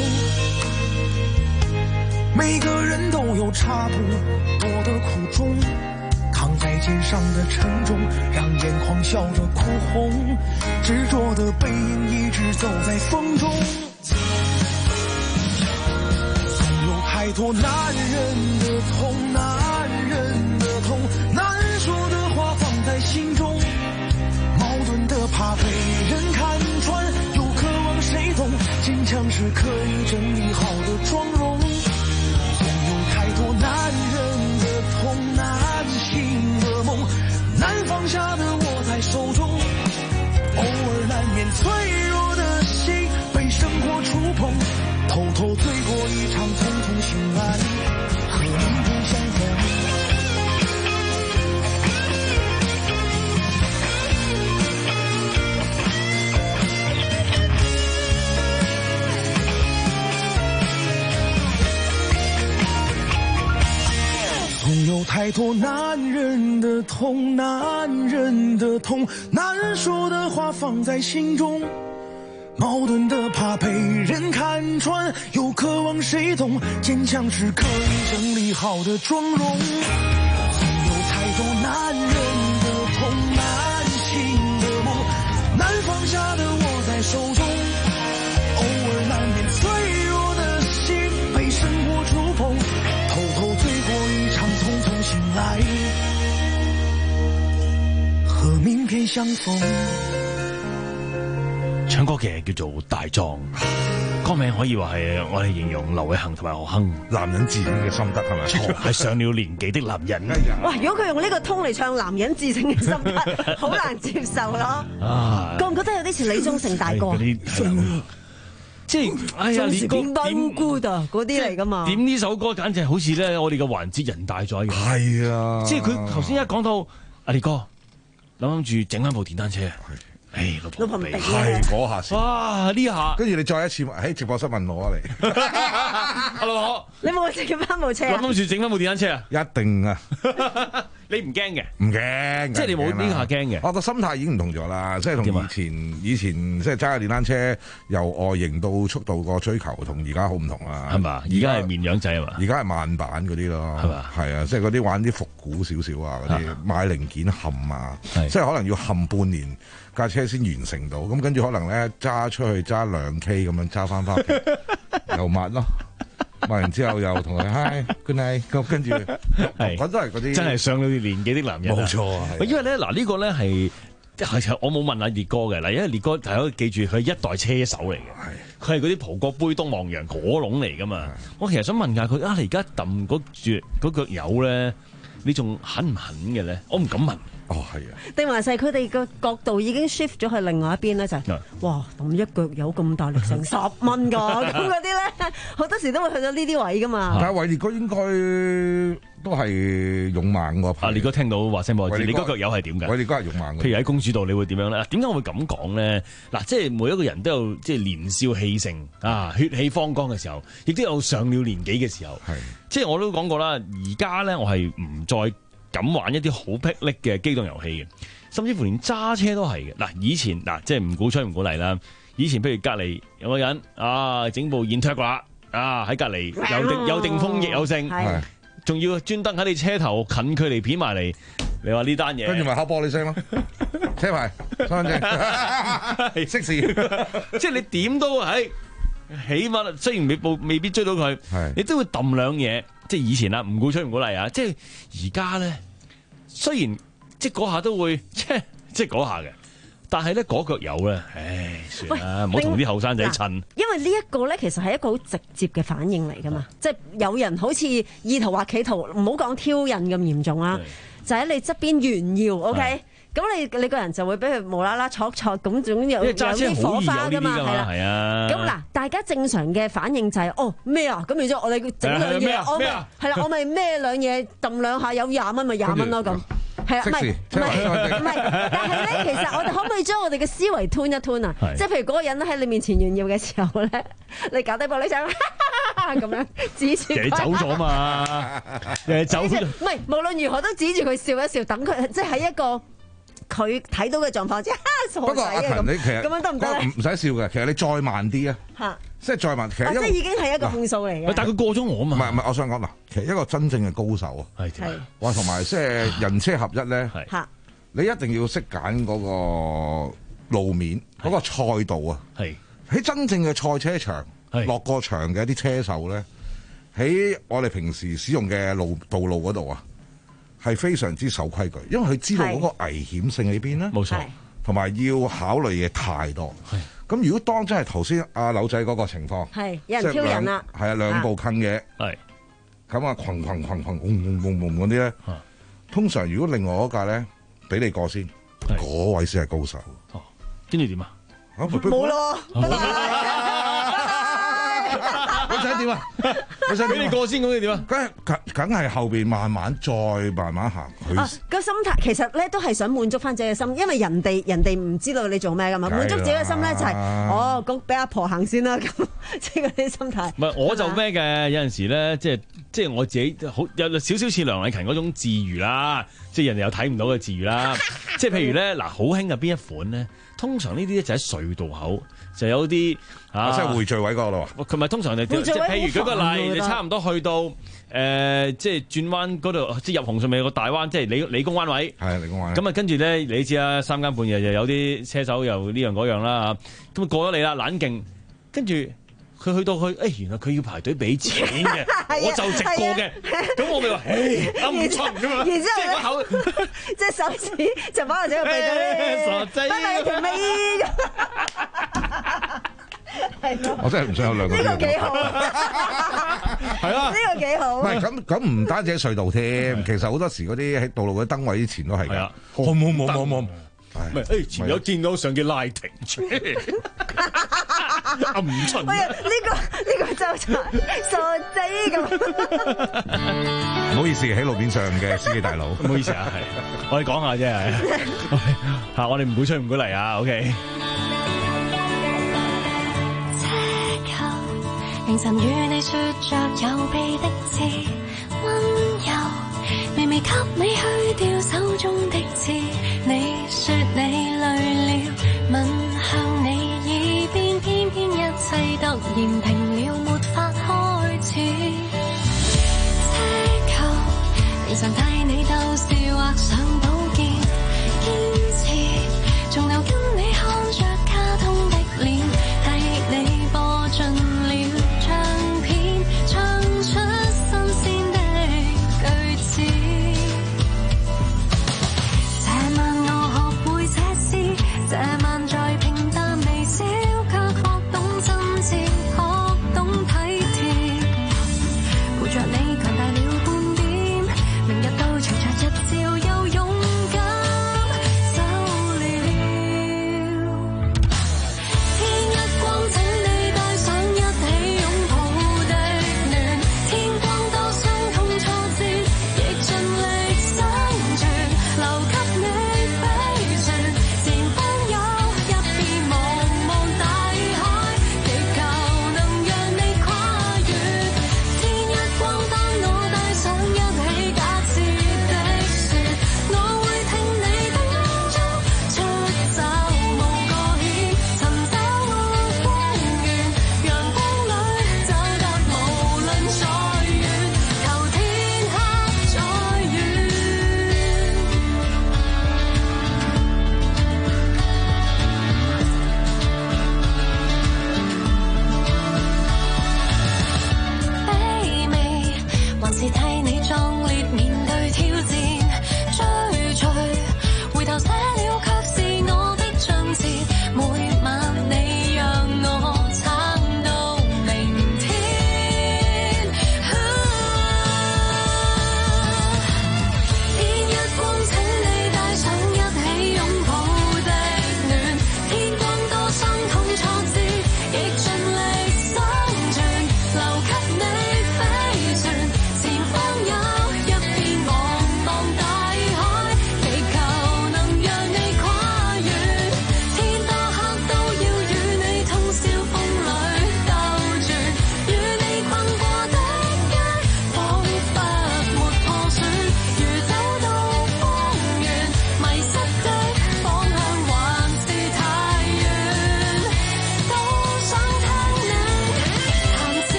每個人都有差不多的苦衷，扛在肩上的沉重，讓眼眶笑着哭紅，執着的背影一直走在風中。總有太多男人的痛，男人的痛，難說的話放在心中，矛盾的怕被人看穿，又渴望誰懂，堅強是可以整理好的妝容。總有太多男人的痛，男性的夢，難放下的握在手中，偶爾難免脆弱的心被生活觸碰，偷偷醉過一場，匆匆醒來，和明天相逢。總有太多男人的痛，男人的痛，難說的話放在心中，矛盾的怕被人看穿，又渴望誰懂，堅強是可以整理好的妝容。總有太多男人的痛，男性的夢，難放下的握在手中，偶爾難免脆弱的心被生活觸碰，偷偷醉過一場，匆匆醒來，和明天相逢。
唱歌嘅叫做大壯，歌名可以話係我哋形容劉偉恒同埋何鏗
男人自省嘅心得係咪？
錯，係上了年紀的男人。
哇！如果佢用呢個通嚟唱男人自省嘅心得，好難接受咯。
啊，
覺唔覺得有啲似李宗盛大哥？
即係哎呀，你
點崩孤啊嗰啲嚟噶嘛？
點呢首歌簡直係好似咧我哋嘅環節人大咗嘅。
係啊，
即係佢頭先一講到阿烈哥諗諗住整翻部電單車。誒，老婆俾
係嗰下先，
哇！呢下
跟住你再一次喺直播室問我啊，你
阿老婆，
你冇整翻部車啊？
諗諗住整翻部電單車啊？
一定啊！
你唔驚嘅？
唔驚，
即係你冇呢下驚嘅。
我個心態已經唔同咗啦，即係同以前以前即係揸架電單車，由外形到速度個追求，同而家好唔同啦。
係嘛？而家係綿羊仔係嘛？
而家係慢版嗰啲咯，係嘛？係啊，即係嗰啲玩啲復古少少啊，嗰啲買零件冚啊，即係可能要冚半年架車先完成到，咁跟住可能咧揸出去揸兩 K 咁樣揸翻翻屋企，又抹咯。抹完之後又同佢 hi good night， 咁跟住係，我都係嗰啲
真係上到年紀的男人。
冇錯啊，
因為咧嗱呢個咧係係我冇問阿烈哥嘅嗱，因為烈哥大家都記住佢係一代車手嚟嘅，佢係嗰啲葡國杯東望洋果籠嚟噶嘛。我其實想問下佢啊，你而家揼嗰絕嗰腳油咧，你仲狠唔狠嘅咧？我唔敢問。
哦，係啊，
定還是佢哋個角度已經 shift 咗去另外一邊咧？就係、是、哇，抌一腳有咁大力，成十蚊㗎，咁嗰啲咧好多時都會去到呢啲位㗎嘛。
但係偉烈哥應該都係勇猛喎。
啊，烈哥聽到話聲俾我知，你嗰腳友係點㗎？
偉烈哥係勇猛嘅。
譬如喺公主道，你會點樣咧？點解我會咁講咧？嗱，即係每一個人都有即係年少氣盛啊，血氣方剛嘅時候，亦都有上了年紀嘅時候。係，即係我都講過啦。而家咧，我係唔再敢玩一啲好霹靂嘅機動遊戲嘅，甚至乎連揸車都係嘅。嗱，以前嗱，即係唔鼓吹唔鼓勵啦。以前譬如隔離有個人啊，整部現拓啦，啊喺隔離有定有定風亦有聲，仲要專登喺你車頭近距離片埋嚟。你話呢單嘢，
跟住咪敲玻璃聲咯，車牌身份證，識事，
即係你點都喺，起碼雖然未報未必追到佢，你都會揼兩嘢。即係以前啦，唔鼓吹唔鼓勵啊！即係而家咧，雖然即係嗰下都會，即係即係嗰下嘅，但係咧嗰腳有咧，唉，算啦，唔好同啲後生仔襯。
因為呢一個咧，其實係一個好直接嘅反應嚟噶嘛，即係有人好似意圖或企圖，唔好講挑釁咁嚴重啦，就喺你側邊炫耀 ，OK。咁你你個人就會俾佢無啦啦挫挫咁，總有有啲火花噶嘛，係啦。咁嗱，大家正常嘅反應就係哦咩啊？咁然之後我哋整兩嘢，我咪係啦，我咪孭兩嘢揼兩下有廿蚊咪廿蚊咯咁。 係啊，唔係唔係唔係，但係咧，其實我哋可唔可以將我哋嘅思維 turn 一 turn 啊？即係譬如嗰個人喺你面前炫耀嘅時候咧，你搞低玻璃窗咁樣指住佢，
你走咗嘛？誒走咗，
唔係無論如何都指住佢笑一笑，等佢即係喺一個佢睇到嘅狀況之下，傻
不過阿勤你其實
咁樣得唔得咧？
唔使笑嘅，其實你再慢啲啊。
嚇！
即係再慢，其實
即係已經係一個控訴嚟嘅。
但係佢過咗我嘛？
唔係唔係，我想講嗱，其實一個真正嘅高手啊，
係
哇，同埋即係人車合一咧，
係
你一定要識揀嗰個路面嗰個賽道啊。
係
喺真正嘅賽車場落過場嘅一啲車手咧，喺我哋平時使用嘅路道路嗰度啊，係非常之守規矩，因為佢知道嗰個危險性喺邊咧。
冇錯。
同埋要考慮嘅太多，咁如果當真係頭先阿柳仔嗰個情況，
係有人挑人啦，
係啊兩部近嘢，
係
咁啊群群群群嗡嗡嗡嗡嗰啲咧，通常如果另外嗰架咧俾你過先，嗰位先係高手。
哦，跟住點啊？
冇咯。
你想點啊？你想
俾你過先咁，你點啊？
梗係梗梗係後邊慢慢再慢慢行。佢
啊個心態其實咧都係想滿足翻自己嘅心，因為人哋人哋唔知道你做咩噶嘛，滿足自己嘅心咧就係哦，咁俾阿婆行先啦，咁即係嗰啲心態。
唔係我就咩嘅，有陣時咧即係即係我自己好有少少似梁禮勤嗰種自娛啦，即係人哋又睇唔到嘅自娛啦。即係譬如咧嗱，好興嘅邊一款咧？通常呢啲咧就喺隧道口，就有啲啊，
即係匯聚位嗰度啊。
佢咪通常你即係譬如舉個例，你差唔多去到誒、呃，即係轉彎嗰度，即係入紅隧咪有個大灣，即係理理工灣位。
係理工灣。
咁啊，跟住咧，你知啦，三更半夜又有啲車手又呢樣嗰樣啦嚇。咁過咗你啦，冷勁，跟住佢去到去，誒、哎、原來佢要排隊俾錢嘅，我就直過嘅。咁我咪話，誒啱唔錯㗎嘛。
然之後
即係個口，
即係手指就擺喺個鼻度咧，
傻仔，
擺埋條尾。
我真係唔想有兩個。
呢個幾好，
係啊，
呢個幾好。
唔係咁咁唔單止喺隧道添，其實好多時嗰啲喺道路嘅燈位前都係㗎。冇冇冇冇冇。
唔係，誒前有見到上叫拉停車，阿吳春。
哎呀，呢個呢個就係傻仔咁。
唔好意思，喺路面上嘅司機大佬，
唔好意思啊，係我哋講下啫，係嚇，我哋唔鼓吹唔鼓勵啊 ，OK。
車球凌晨與你説着有秘的字，溫柔微微給你去掉手中的刺。你說你累了，吻向你耳邊，偏偏一切突然停了，沒法開始。車球凌晨替你鬥笑，畫上寶劍，堅持仲留跟你看着卡通的臉，替你播盡了唱片，唱出新鮮的句子。這晚我學會這事，這晚在平淡微笑，卻學懂真摯，學懂體貼，陪着你強大了半點，明日都隨着日照又勇敢走了。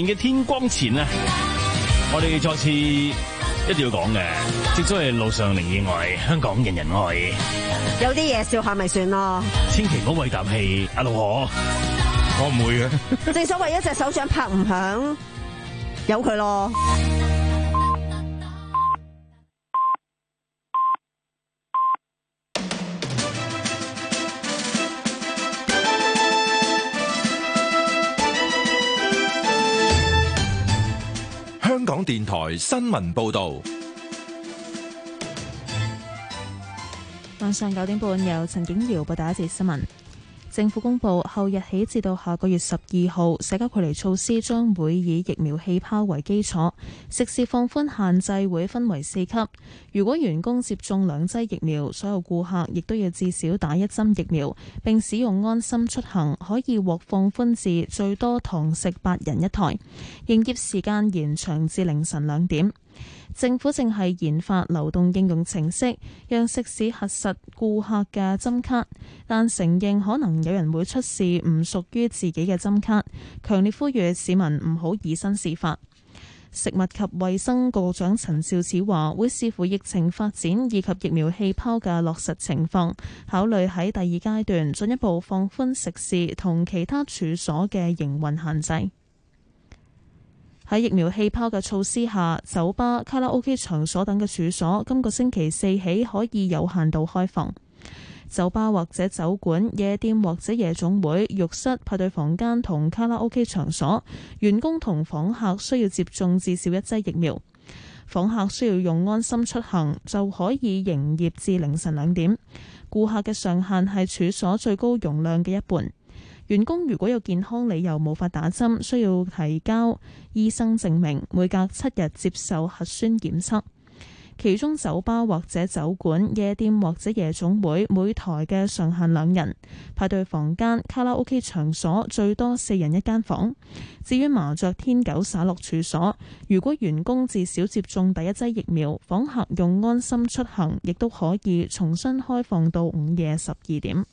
然嘅天光前啊，我哋再次一定要講嘅，正所謂路上零意外，香港人人愛。
有啲嘢笑下咪算咯，
千祈唔好為啖氣，阿老婆，我唔會嘅。
正所謂一隻手掌拍唔響，由佢咯。
香港電台新聞報道。
晚上九點半，由陳景瑤報道一節新聞。政府公布，後日起至到下個月十二號，社交距離措施將會以疫苗氣泡為基礎，食肆放寬限制會分為四級。如果員工接種兩劑疫苗，所有顧客亦都要至少打一針疫苗，並使用安心出行，可以獲放寬至最多堂食八人一台，營業時間延長至凌晨兩點。政府正係研發流動應用程式，讓食肆核實顧客嘅針卡，但承認可能有人會出示唔屬於自己嘅針卡，強烈呼籲市民唔好以身試法。食物及衛生局局長陳肇始話，會視乎疫情發展以及疫苗氣泡嘅落實情況，考慮喺第二階段進一步放寬食肆同其他處所嘅營運限制。喺疫苗氣泡嘅措施下，酒吧、卡拉 OK 場所等嘅處所今個星期四起可以有限度開放。酒吧或者酒館、夜店或者夜總會、浴室、派對房間同卡拉 OK 場所，員工同訪客需要接種至少一劑疫苗。訪客需要用安心出行就可以營業至凌晨兩點。顧客嘅上限係處所最高容量嘅一半。員工如果有健康理由無法打針，需要提交醫生證明，每隔七日接受核酸檢測。其中酒吧或者酒館、夜店或者夜總會每台嘅上限兩人，派對房間、卡拉 OK 場所最多四人一間房。至於麻雀、天九灑落處所，如果員工至少接種第一劑疫苗，訪客用安心出行，亦都可以重新開放到午夜十二點。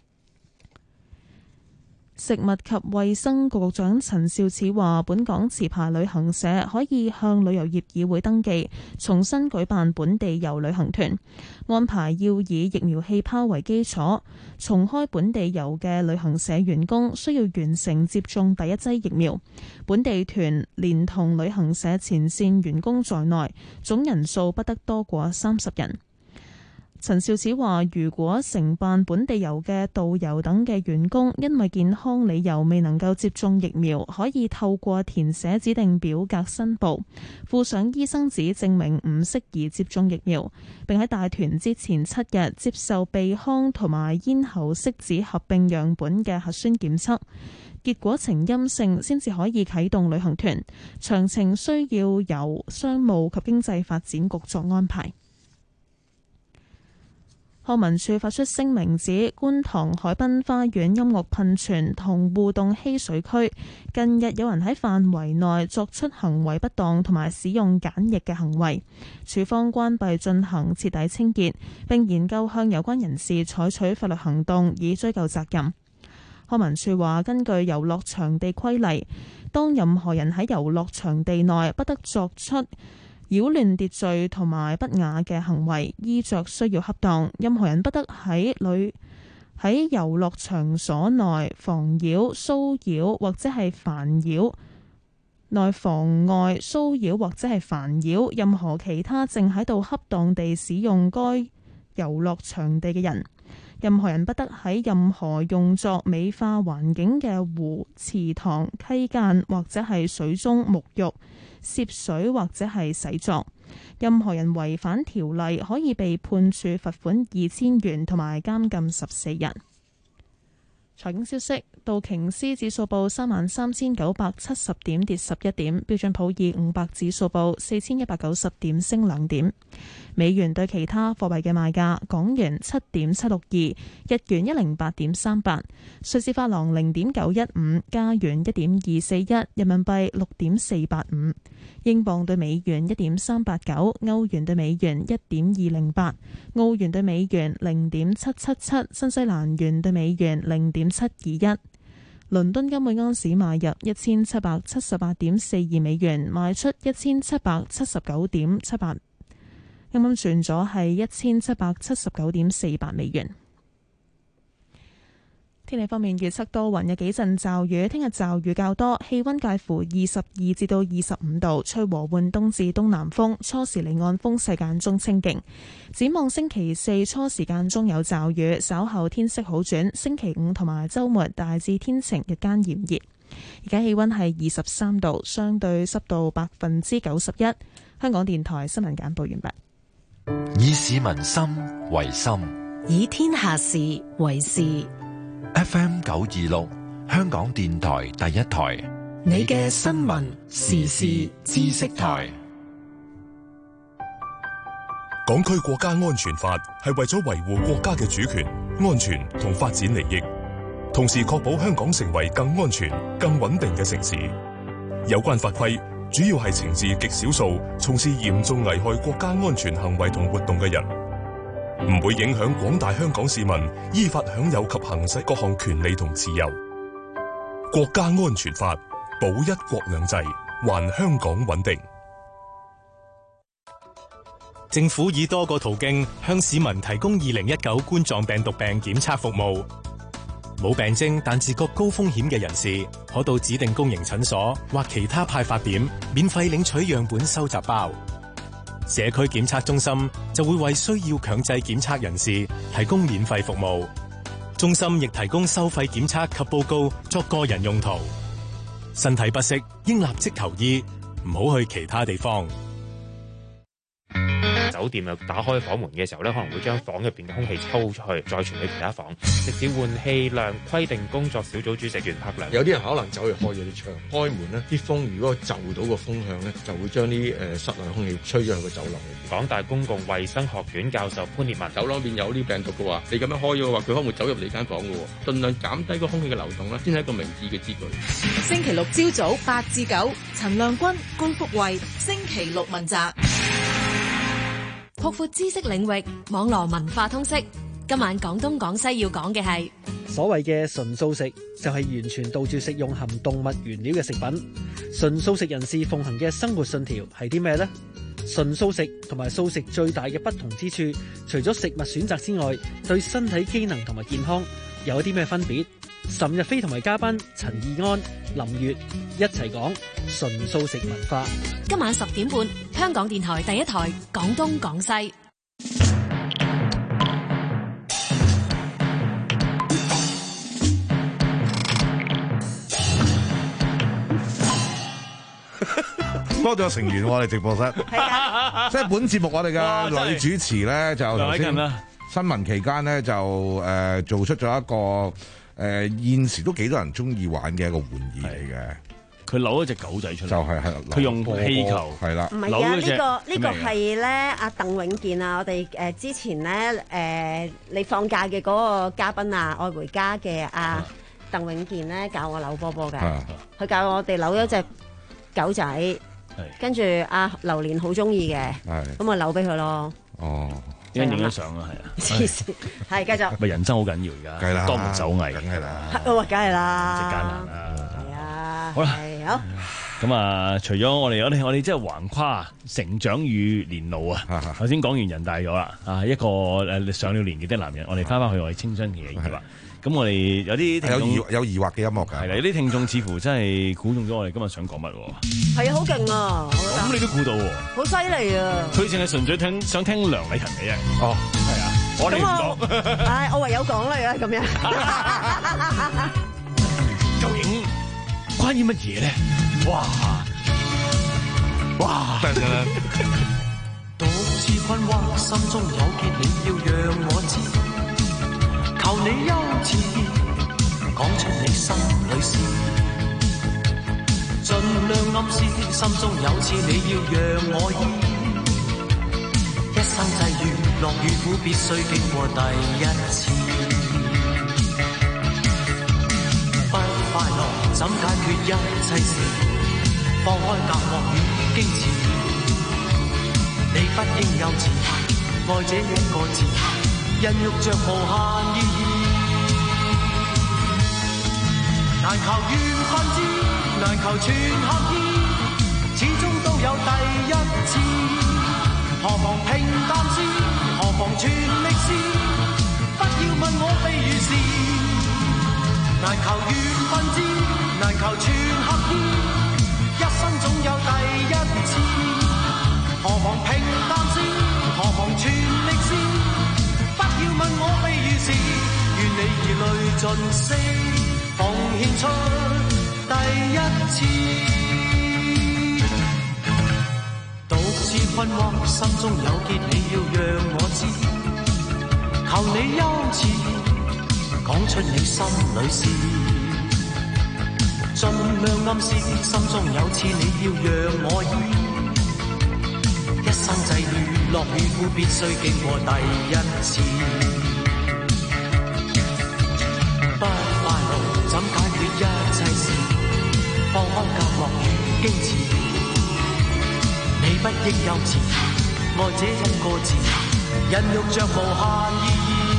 食物及衛生局局長陳肇始話，本港持牌旅行社可以向旅遊業議會登記，重新舉辦本地遊旅行團，安排要以疫苗氣泡為基礎。重開本地遊嘅旅行社員工需要完成接種第一劑疫苗，本地團連同旅行社前線員工在內，總人數不得多過三十人。陳肇始話，如果承辦本地遊嘅導遊等嘅員工因為健康理由未能夠接種疫苗，可以透過填寫指定表格申報，附上醫生紙證明唔適宜接種疫苗，並喺大團之前七日接受鼻腔同埋咽喉拭子合併樣本嘅核酸檢測，結果呈陰性先至可以啟動旅行團，詳情需要由商務及經濟發展局作安排。康文署發出聲明指，觀塘海濱花園音樂噴泉同互動嬉水區近日有人喺範圍內作出行為不當同埋使用梘液嘅行為，署方關閉進行徹底清潔，並研究向有關人士採取法律行動以追究責任。康文署話，根據遊樂場地規例，當任何人喺遊樂場地內不得作出擾亂秩序同埋不雅嘅行為，衣着需要恰當。任何人不得喺旅喺遊樂場所內妨擾、騷擾或者係煩擾內妨礙、騷擾或者係煩擾任何其他正喺度恰當地使用該遊樂場地嘅人。任何人不得喺任何用作美化環境嘅湖、池塘、溪澗或者係水中沐浴、涉水或者係洗濯。任何人違反條例可以被判處罰款二千元同埋監禁十四日。財經消息，道瓊斯指數報三萬三千九百七十點，跌十一點；標準普爾五百指數報四千一百九十點，升兩點。美元對其他貨幣嘅賣價：港元七點七六二，日元一零八點三八，瑞士法郎零點九一五，加元一點二四一，人民幣六點四八五，英鎊對美元一點三八九，歐元對美元一點二零八，澳元對美元零點七七七，新西蘭元對美元零點七二一。 倫敦金每盎司買入一千七百七十八點四二美元，賣出一千七百七十九點七八，啱啱轉咗係一千七百七十九點四八美元。天氣方面，預測多雲，有幾陣驟雨。聽日驟雨較多，氣溫介乎二十二至到二十五度，吹和緩東至東南風，初時離岸風勢間中清勁。展望星期四初時間中有驟雨，稍後天色好轉。星期五同埋週末大致天晴，日間炎熱。而家氣溫係二十三度，相對濕度百分之九十一。香港電台新聞簡報完畢。
以市民心為心，
以天下事為事。
F M 九二六，香港電台第一台，
你嘅新聞時事知識台。
港區國家安全法係為咗維護國家嘅主權、安全同發展利益，同時確保香港成為更安全、更穩定嘅城市。有關法規主要係懲治極少數從事嚴重危害國家安全行為同活動嘅人，唔會影響廣大香港市民依法享有及行使各項權利同自由。國家安全法保一國兩制，還香港穩定。
政府以多個途徑向市民提供二零一九冠狀病毒病檢測服務。冇病徵但自覺高風險嘅人士，可到指定公營診所或其他派發點免費領取樣本收集包。社區檢測中心就會為需要強制檢測人士提供免費服務。中心亦提供收費檢測及報告作個人用途。身體不適應立即求醫，唔好去其他地方。
酒店又打開房門嘅時候咧，可能會將房入邊嘅空氣抽出去，再傳去其他房。食肆換氣量規定工作小組主席袁柏良，
有啲人可能走去開咗啲窗，開門呢啲風如果就到個風向呢，就會將啲誒室內空氣吹咗去個走廊。
港大公共衛生學院教授潘烈文，
走廊邊有啲病毒嘅話，你咁樣開咗嘅話，佢可能會走入你間房嘅喎，盡量減低個空氣嘅流動啦，先係一個明智嘅之舉。
星期六朝早八至九，陳亮君、官福慧，星期六問責。
擴闊知識領域，網絡文化通識。今晚廣東廣西要講嘅係
所謂嘅純素食，就係完全杜絕食用含動物原料嘅食品。純素食人士奉行嘅生活信條係啲咩呢？純素食同埋素食最大嘅不同之處，除咗食物選擇之外，對身體機能同埋健康有啲咩分別？岑日飛同埋嘉賓陳義安、林月一齊講純素食文化。
今晚十點半，香港電台第一台廣東廣西。
多咗成員我哋直播室，即係本節目我哋嘅女主持咧就頭先新聞期間咧就誒做出咗一個。誒、呃、現時都幾多人中意玩嘅一個玩意嚟嘅，
佢扭一隻狗仔出嚟，
就係係
佢用氣球，
係啦，
唔係啊，呢、這個呢、這個係咧阿鄧永健啊，我哋誒、呃、之前咧誒、呃、你放假嘅嗰個嘉賓啊，愛回家嘅阿、啊、鄧永健咧教我扭波波㗎，佢教我哋扭咗隻狗仔，跟住阿榴蓮好中意嘅，咁我扭俾佢咯。哦。
影影咗相啊，係啊，
黐線，係繼續。
咪人生好緊要而家，當門手藝，
梗係啦，
哇，梗係啦，
即係艱難啦，
係啊，
好啦，
好。
咁啊，除咗我哋，我哋我哋即係橫跨成長與年老啊。頭先講完人大咗啦，啊一個誒上了年紀的男人，我哋翻返去我哋青春期嘅疑惑。咁我哋有啲聽眾
有疑有疑惑嘅音樂㗎，
係啦，有啲聽眾似乎真係估中咗我哋今日想講乜喎？
係啊，好勁啊！
咁你都估到喎？
好犀利啊！
佢淨係純粹聽想聽梁禮勤嘅啫。哦，係啊，我哋唔講。
唉，我唯有講啦，而家咁樣。
究竟關於乜嘢咧？哇！哇！得啦。
獨自困惑，心中有結，你要讓我知。求你優次講出你心裏事，盡量暗示心中有刺，你要讓我醫。一生際遇樂與苦，必須經過第一次。不快樂怎解決一切事？放開隔膜與矜持，你不應幼稚，愛這一個字。孕育着無限意義， 難求緣分知，難求全合意，始終都有第一次。何妨平淡些，何妨全力試，不要問我非與是。難求緣分知，難求全合意，一生總有第一次。何妨平淡些，何妨全力試，不要問我非與是。願你以淚盡瀉，奉獻出第一次。獨自困惑，心中有結，你要讓我知。求你優次，講出你心裏事。盡量暗示，心中有刺，你要讓我醫。一生際遇，樂與苦，必須經過第一次。不快樂，怎解決一切事？放開隔膜與矜持，你不應幼稚，愛這一個字，孕育着無限意義。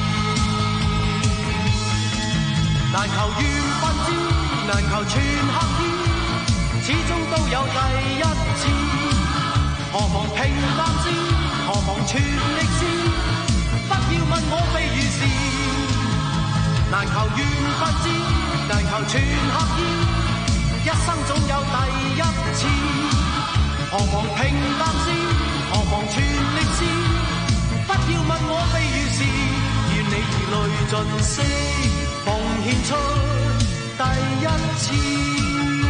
難求緣分知，難求全合意，始終都有第一次。何妨平淡些，何妨全力試，不要問我非與是。難求緣分知，難求全合意，一生總有第一次。何妨平淡些，何妨全力試，不要問我非與是。願你以淚盡瀉，奉獻出第一次。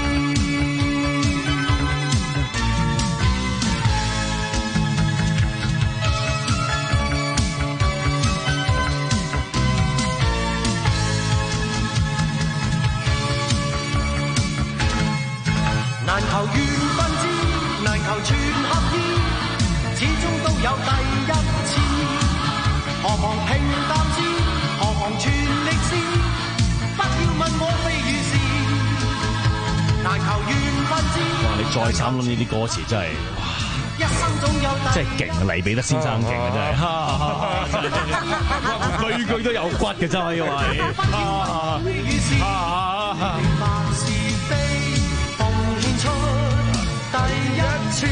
難求緣分知，難求全合意，始終都有第一次。何妨平淡些，何妨全力試，不要問我非與是。難求緣分知。
哇！你再參諗呢啲歌詞真係，哇！
一生總有第
真係勁啊！黎彼得先生勁啊！真係，句句都有骨嘅真係，因為。
次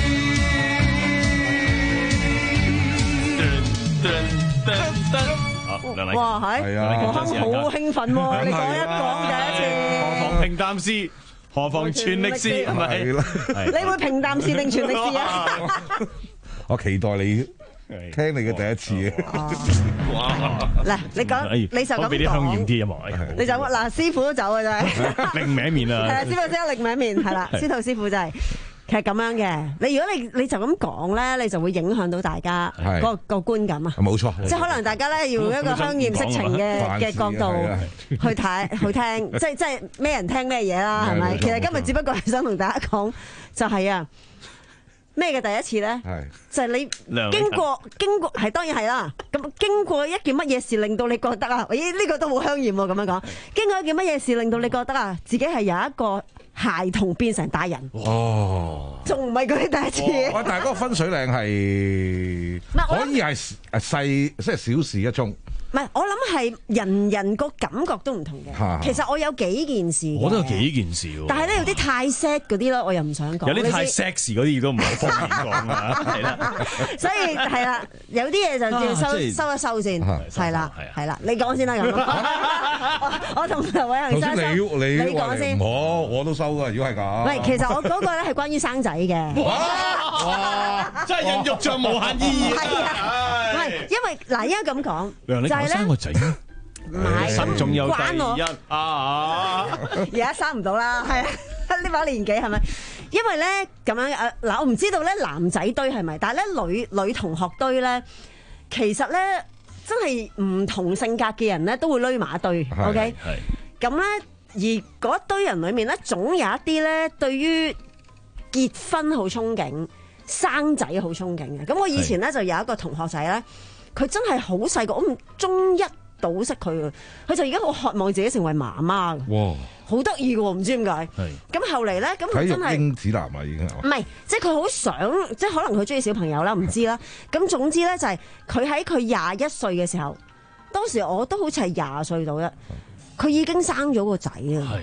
哇，係，我好興奮喎！你講一講第一次。
何妨平淡思，何妨全力試，係咪？
你會平淡試定全力試啊？
我期待你聽你嘅第一次啊！
哇！
嗱，你講，你就咁講。
俾啲香豔啲啊嘛！
你就嗱，師傅都走啊，真係。
另名面啊！
係啊，師傅即刻另名面，係啦，司徒師傅就係。其實咁樣嘅，你如果你你就咁講咧，你就會影響到大家個個觀感啊。
冇錯，
即係可能大家咧要用一個香豔色情嘅嘅角度去睇去聽，即係即係咩人聽咩嘢啦，係咪？其實今日只不過係想同大家講，就係啊咩嘅第一次咧，就係你經過經過係當然係啦。咁經過一件乜嘢事令到你覺得啊？咦，呢個都好香豔喎！咁樣講，經過一件乜嘢事令到你覺得啊，自己係有一個孩童變成大人，哦，仲唔係佢第一次？
哇！但係嗰個分水嶺係可以係誒細，即係小事一宗。
唔係，我諗係人人個感覺都唔同嘅。其實我有幾件事，
我都有幾件事喎。
但係咧有啲太 sad 嗰啲咯，我又唔想講。
有啲太 sexy 嗰啲都唔好方便講啊，係啦。
所以係啦，有啲嘢就要收收一收先，係啦，係啦，你講先啦咁。我同劉偉恒生收，你講先。
我我都收㗎，如果係咁。
喂，其實我嗰個咧係關於生仔嘅。
哇！真係孕育著無限意義。
係啊，喂，因為嗱，應該咁講。
我生個仔咩？
唔係，
仲有第一
啊！而家生唔到啦，係啊，呢把年紀係咪？因為咧咁樣誒嗱，我唔知道咧男仔堆係咪，但係咧女女同學堆咧，其實咧真係唔同性格嘅人咧都會攏埋一堆 ，OK？ 係咁咧，而嗰一堆人裡面咧，總有一啲咧對於結婚好憧憬、生仔好憧憬嘅。咁我以前咧就有一個同學仔咧。佢真係好細個，我唔中一到識佢嘅，佢就而家好渴望自己成為媽媽嘅。哇！好得意嘅喎，唔知點解。係。咁後嚟咧，咁佢真係。體育
指南啊，已經係。唔
係，即係佢好想，即係可能佢中意小朋友啦，唔知啦。咁總之咧，就係佢喺佢廿一歲嘅時候，當時我都好似係廿歲到啦，佢已經生咗個仔啊。係。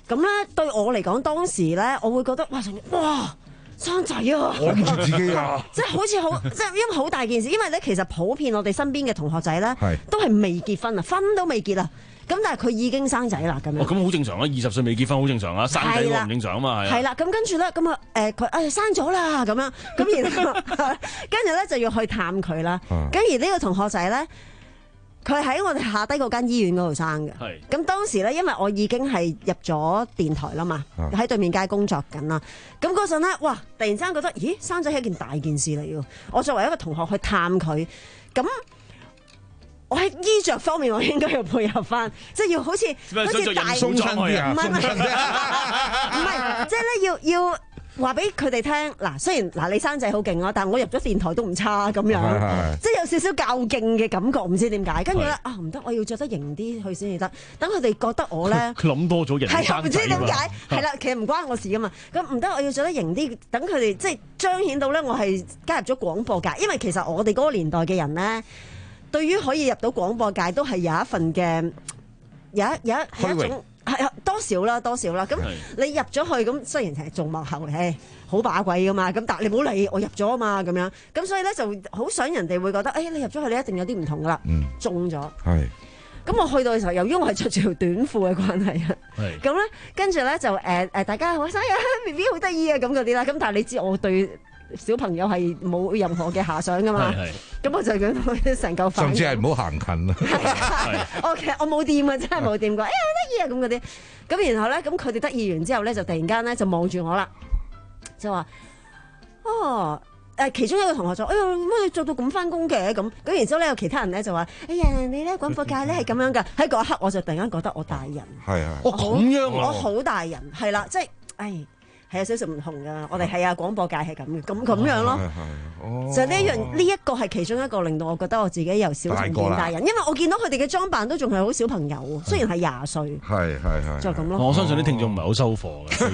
咁咧對我嚟講，當時咧我會覺得哇哇生仔啊！
我唔住自己啊！
即係好似好即係因為好大件事，因為咧其實普遍我哋身邊嘅同學仔咧都係未結婚啊，婚都未結啊。咁但係佢已經生仔啦，咁樣。
哦，咁好正常啊！二十歲未結婚好正常啊，生仔都唔正常啊嘛，係。
係啦，咁跟住咧，咁啊誒佢誒生咗啦，咁樣，咁然後跟住咧就要去探佢啦。咁而呢個同學仔咧，佢喺我哋下低嗰間醫院嗰度生嘅。係。咁當時咧，因為我已經係入咗電台啦嘛，喺對面街工作緊啦。咁嗰陣咧，哇！突然之間覺得，咦，生仔係一件大件事嚟㗎。我作為一個同學去探佢，咁。我喺衣着方面，我應該要配合翻，即係要好似好似大唔係唔係，唔係，即係咧要要話俾佢哋聽。嗱，雖然嗱你生仔好勁啊，但係我入咗電台都唔差咁樣，即係有少少較勁嘅感覺，唔知點解。跟住咧啊，唔得，我要着得型啲去先至得。等佢哋覺得我咧，
佢諗多咗型生仔。
係唔知點解？係啦，其實唔關我事噶嘛。咁唔得，我要着得型啲，等佢哋即係彰顯到咧，我係加入咗廣播界。因為其實我哋嗰個年代嘅人咧。對於可以入到廣播界，都係有一份嘅有一有一有一種係多少啦，多少啦。咁你入咗去，咁雖然係做幕後咧，好把鬼噶嘛。咁但係你唔好理，我入咗啊嘛，咁樣。咁所以咧就好想人哋會覺得，誒、哎、你入咗去，你一定有啲唔同噶啦。嗯，中咗。係。咁我去到嘅時候，由於我係着住條短褲嘅關係啊，咁咧跟住咧就誒誒、呃，大家好生日 B B 好得意啊咁嗰啲啦。咁但係你知我對小朋友係冇任何嘅遐想噶嘛，咁我就咁成嚿飯。
甚至係唔好行近啦。
O K，我冇掂啊，真係冇掂過。哎呀，好得意啊咁嗰啲。咁然後咧，咁佢哋得意完之後咧，就突然間咧就望住我啦，就話：哦，誒，其中一個同學就：哎呀，乜你做到咁翻工嘅咁？咁然之後咧，有其他人咧就話：哎呀，你咧廣播界咧係咁樣噶。喺嗰一刻，我就突然間覺得我大人。係啊。我咁樣我好大人，係啦，即係，誒。係有少少唔同噶，我哋係啊廣播界係咁嘅，咁咁樣咯。就呢一樣呢一個係其中一個令到我覺得我自己由小童變大人，因為我見到佢哋嘅裝扮都仲係好小朋友，雖然係廿歲。係係係。就咁咯。
我相信啲聽眾唔係好收貨嘅。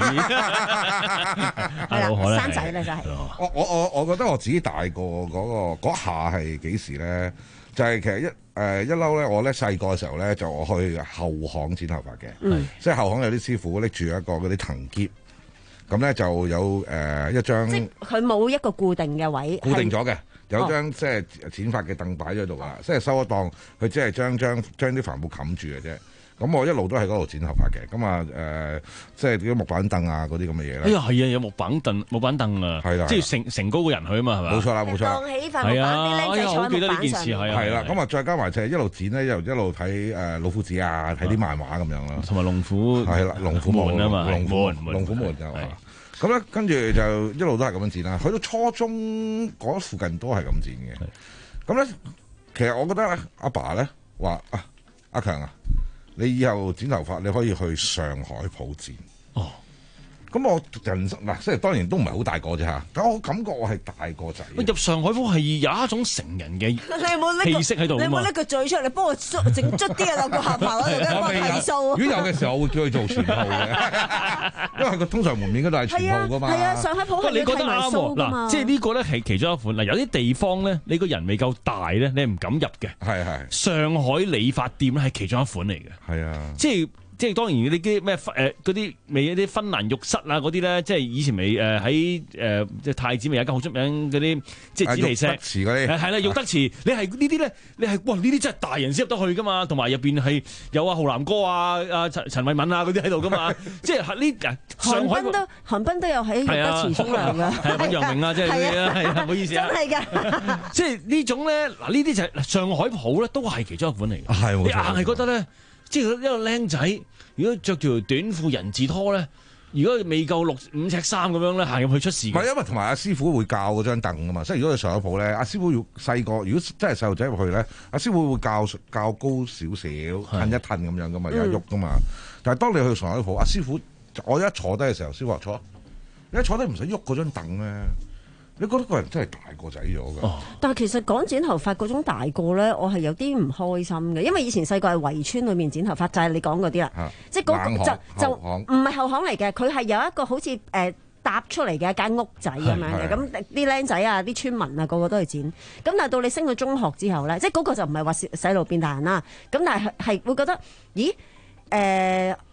係啦，生仔咧就係。
我我我我覺得我自己大個嗰個嗰下係幾時咧？就係其實一誒一嬲咧，我咧細個嘅時候咧就我去後巷剪頭髮嘅，即係後巷有啲師傅拎住一個嗰啲藤篋。咁咧就有誒、呃、一張，即
佢冇一個固定嘅位，
固定咗嘅，有張即係剪髮嘅凳擺咗喺度啊，即係收咗檔，佢只係將將將啲帆布冚住嘅啫。咁我一路都喺嗰度剪頭髮嘅，咁啊誒，即係啲木板凳啊嗰啲咁嘅嘢啦。
哎呀，係啊，有木板凳，木板凳啊，係啦，即係成成高個人去啊嘛，係咪？
冇錯啦，冇錯啦。
當起塊木板啲僆仔坐喺木板上。
係啦，咁啊再加埋就係一路剪咧，又一路睇誒老夫子啊，睇啲漫畫咁樣啦。
同埋龍虎
係啦，龍虎門啊嘛，龍虎門，龍虎門就係。咁咧，跟住就一路都係咁樣剪啦。去到初中嗰附近都係咁剪嘅。咁咧，其實我覺得阿爸咧話啊，阿強啊，你以後剪頭髮你可以去上海鋪剪。哦。咁我人生嗱，即係當然都唔係好大個啫嚇，但我感覺我係大個仔。
入上海鋪係有一種成人嘅氣息喺度啊嘛。
你有冇拎個嘴出嚟？你幫我整捽啲啊，落個下巴嗰度，幫我睇數。
如果有嘅時候，我會叫佢做全鋪嘅，因為佢通常門面嗰度係全鋪噶嘛。
係啊，上海鋪係你覺得啱喎。
嗱，即係呢個咧係其中一款。嗱，有啲地方咧，你個人未夠大咧，你唔敢入嘅。係係。上海理髮店咧係其中一款嚟嘅。係啊。即係。即係當然嗰啲咩誒嗰啲未一啲芬蘭浴室啊嗰啲咧，即係以前未誒喺誒即係太子咪有一間好出名嗰啲即係紫氣石
嗰啲
係啦，玉德祠你係呢啲咧，你係哇呢啲真係大人先入得去噶嘛，同埋入邊係有阿浩南哥啊、阿陳陳慧敏啊嗰啲喺度噶嘛，即係呢上海
都韓冰都有喺玉德祠沖涼㗎，
係尹陽明啊，即係嗰啲啊，係啊，唔好意思啊，
真係㗎，
即係呢種咧嗱呢啲就係上海鋪咧都係其中一款嚟嘅，
係
你硬係覺得咧。即係一個僆仔，如果着條短褲人字拖咧，如果未夠六五尺三咁樣咧，行入去出事。唔
係，因為同埋阿師傅會教嗰張凳噶嘛，即係如果你上咗鋪咧，阿師傅要細個，如果真係細路仔入去咧，阿師傅會教教高少少，褪一褪咁樣噶嘛，有得喐噶嘛。嗯、但係當你去上咗鋪，阿師傅我一坐低嘅時候，師傅話坐，你一坐低唔使喐嗰張凳咧。你覺得個人真係大個仔咗㗎？哦、但係其實講剪頭髮嗰種大個咧，我係有啲唔開心嘅，因為以前細個係圍村裏面剪頭髮，就係、是、你講嗰啲啦，啊、即係嗰、那個、就就唔係後巷嚟嘅，佢係有一個好似誒、呃、搭出嚟嘅一間屋仔咁樣嘅，咁啲僆仔啊、啲村民啊，個個都去剪。咁但係到你升到中學之後咧，即係嗰個就唔係話細路變大人啦。咁但係係會覺得，咦誒？呃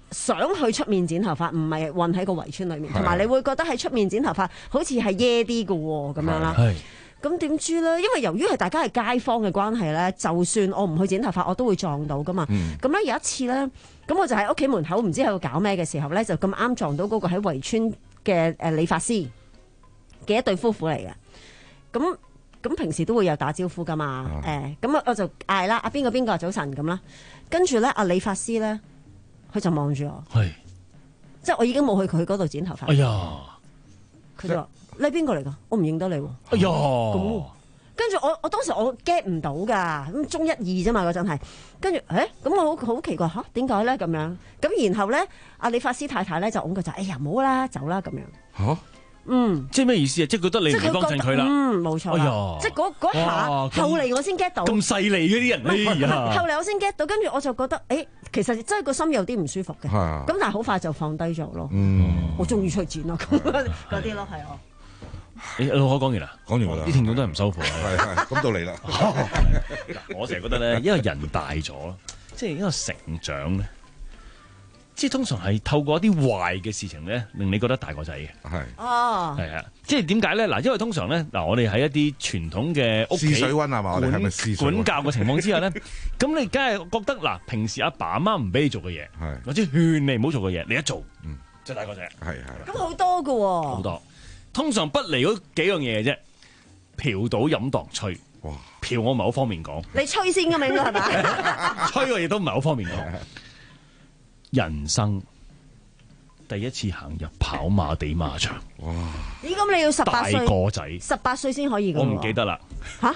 想去出面剪頭髮，唔係混喺個圍村裏面，同埋你會覺得喺出面剪頭髮好似係耶啲嘅喎，咁樣啦。咁點知咧？因為由於係大家係街坊嘅關係咧，就算我唔去剪頭髮，我都會撞到噶嘛。咁咧、嗯、有一次咧，咁我就喺屋企門口唔知喺度搞咩嘅時候咧，就咁啱撞到嗰個喺圍村嘅誒理髮師嘅一對夫婦嚟嘅。咁咁平時都會有打招呼噶嘛？誒、嗯，咁、欸、我就嗌啦，阿邊個邊個早晨咁啦。跟住咧，阿理髮師咧，佢就望住我，係即係我已經冇去佢嗰度剪頭髮。哎呀，佢就話。你係邊個嚟㗎？我唔認得你喎。哎呀，咁跟住我，我當時我 get 唔到㗎，咁中一二啫嘛嗰陣係。跟住，誒，咁我好好奇怪嚇，點解咧咁樣？咁然後咧，阿理髮師太太咧就拱佢就，哎呀，唔好啦，走啦咁樣。嚇？嗯，
即係咩意思啊？即係覺得你唔幫襯佢啦。
嗯，冇錯。哎呀，即係嗰嗰下，後嚟我先 get 到。
咁勢利嗰啲人，哎呀！
後嚟我先 get 到，跟住我就覺得，誒，其實真係個心有啲唔舒服嘅。咁但係好快就放低咗咯。嗯，我中意出去剪咯，嗰啲咯係我。
誒，老可講完啦，
講完啦，
啲聽眾都係唔收貨。
係係，咁到你啦。
我成日覺得咧，因為人大咗，即係一個成長咧，即係通常係透過一啲壞嘅事情咧，令你覺得大個仔嘅。係
哦，
係啊，即係點解咧？嗱，因為通常咧，嗱，我哋喺一啲傳統嘅屋企
試水溫係嘛，我哋係咪試水溫
管教嘅情況之下咧，咁你梗係覺得嗱，平時阿爸阿媽唔俾你做嘅嘢，係或者勸你唔好做嘅嘢，你一做，嗯，就大個仔。係係。
咁好多㗎喎。
好多。通常不離嗰幾樣嘢啫，嫖賭飲蕩吹。哇！嫖我唔係好方便講。
你吹先㗎嘛，應該係咪？
吹嘅嘢都唔係好方便講。人生第一次行入跑馬地馬場。哇！
咦？咁你要十八歲
大個仔，
十八歲先可以㗎。
我唔記得啦。
嚇！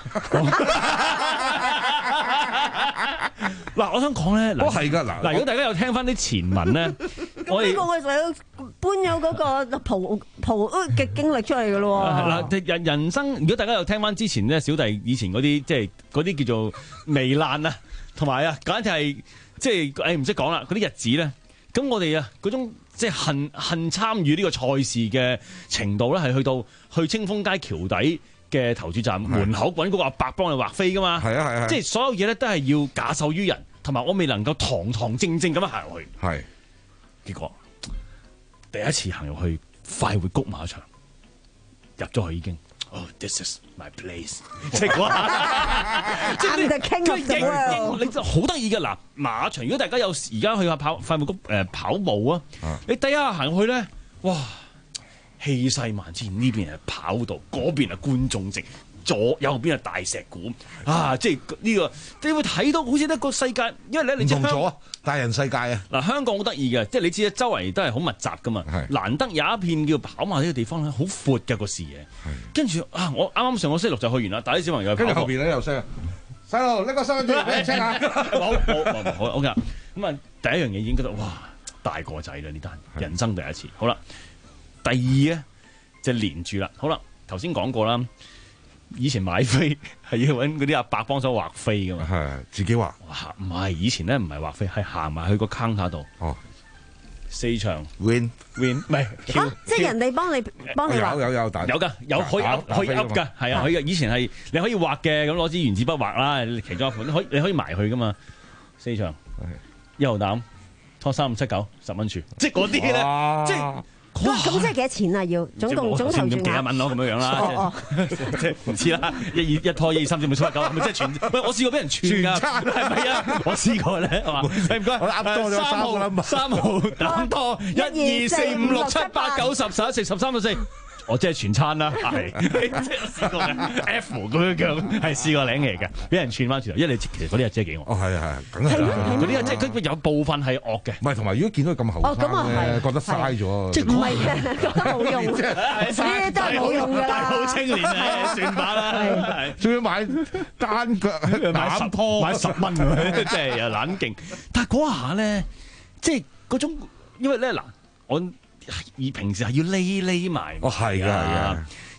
嗱，我想講咧，
都係㗎。嗱，
嗱，如果大家有聽翻啲前文咧，
我呢個我就要搬咗嗰個蒲蒲嘅經歷出嚟㗎咯喎。
嗱，人人生，如果大家有聽翻之前咧，小弟以前嗰啲即係嗰啲叫做糜爛啊，同埋啊，簡直係即係誒唔識講啦，嗰啲日子咧，咁我哋啊嗰種即係恨恨參與呢個賽事嘅程度咧，係去到去清風街橋底嘅投注站門口揾嗰個阿伯幫你畫飛噶嘛，係啊係啊，即係所有嘢咧都係要假手於人，同埋我未能夠堂堂正正咁樣行入去，係結果第一次行入去快活谷馬場，入咗去已經，哦、oh, ，this is my place， 即係嗰下，即係你你就好得意嘅嗱，馬場如果大家有而家去下跑快活谷誒、呃、跑步啊，你第一下行入去咧，哇！氣勢萬千，呢邊係跑道，嗰邊係觀眾席，左右邊係大石鼓，啊！即係呢、這個你會睇到好似一個世界，因為咧你知香港
大人世界啊！
嗱，香港好得意嘅，即係你知周圍都係好密集噶嘛，難得有一片叫跑馬呢個地方咧，好闊嘅個視野。跟住啊，我啱啱上個星期六就去完啦，帶啲小朋友去跑。跟住後邊咧有聲，細路拎個收音機俾你聽下。好，好，好 ，OK。咁啊，第一樣嘢已經覺得哇，大個仔啦呢單，人生第一次。好啦。第二咧就連住啦，好啦，頭先講過啦，以前買飛係要揾嗰啲阿伯幫手畫飛噶嘛，
係自己畫，
唔係以前咧唔係畫飛，係行埋去個 counter 度，哦，四場
win
win 唔係，
即係人哋幫你幫你畫，
有有有
有噶，有可以 up 可以 up 噶，係啊，可以以前係你可以畫嘅，咁攞支原子筆畫啦，其中一款可以你可以埋去噶嘛，四場一號膽拖三五七九十蚊處，即係嗰啲咧，即係。
咁咁即係幾多錢啊？要總共總投注額幾
廿蚊咯，咁樣樣啦，即係唔知啦，一二一拖一二三四五七八九，係咪即係全？喂，我試過俾人串噶，係咪啊？我試過咧，係嘛？唔該，
我噏多咗三號
三號膽拖一二四五六七八九十十一十十三十四。我即係全餐啦，係即係試過嘅 F 咁樣樣，係試過領嚟嘅，俾人串翻轉頭，因為你其實嗰啲係真係幾惡。
哦，係啊係啊，梗係
嗰啲啊，即係佢有部分係惡嘅。
唔係，同埋如果見到佢咁後生咧，覺得嘥咗。
即係唔係嘅，覺得冇用，呢啲都係冇用㗎啦。
好青年啊，算把啦，係
仲要買單腳
買十拖買十蚊咁樣，即係又懶勁。但係嗰下咧，即係嗰種，因為咧嗱，我。而平時係要匿匿埋，
哦係㗎係㗎，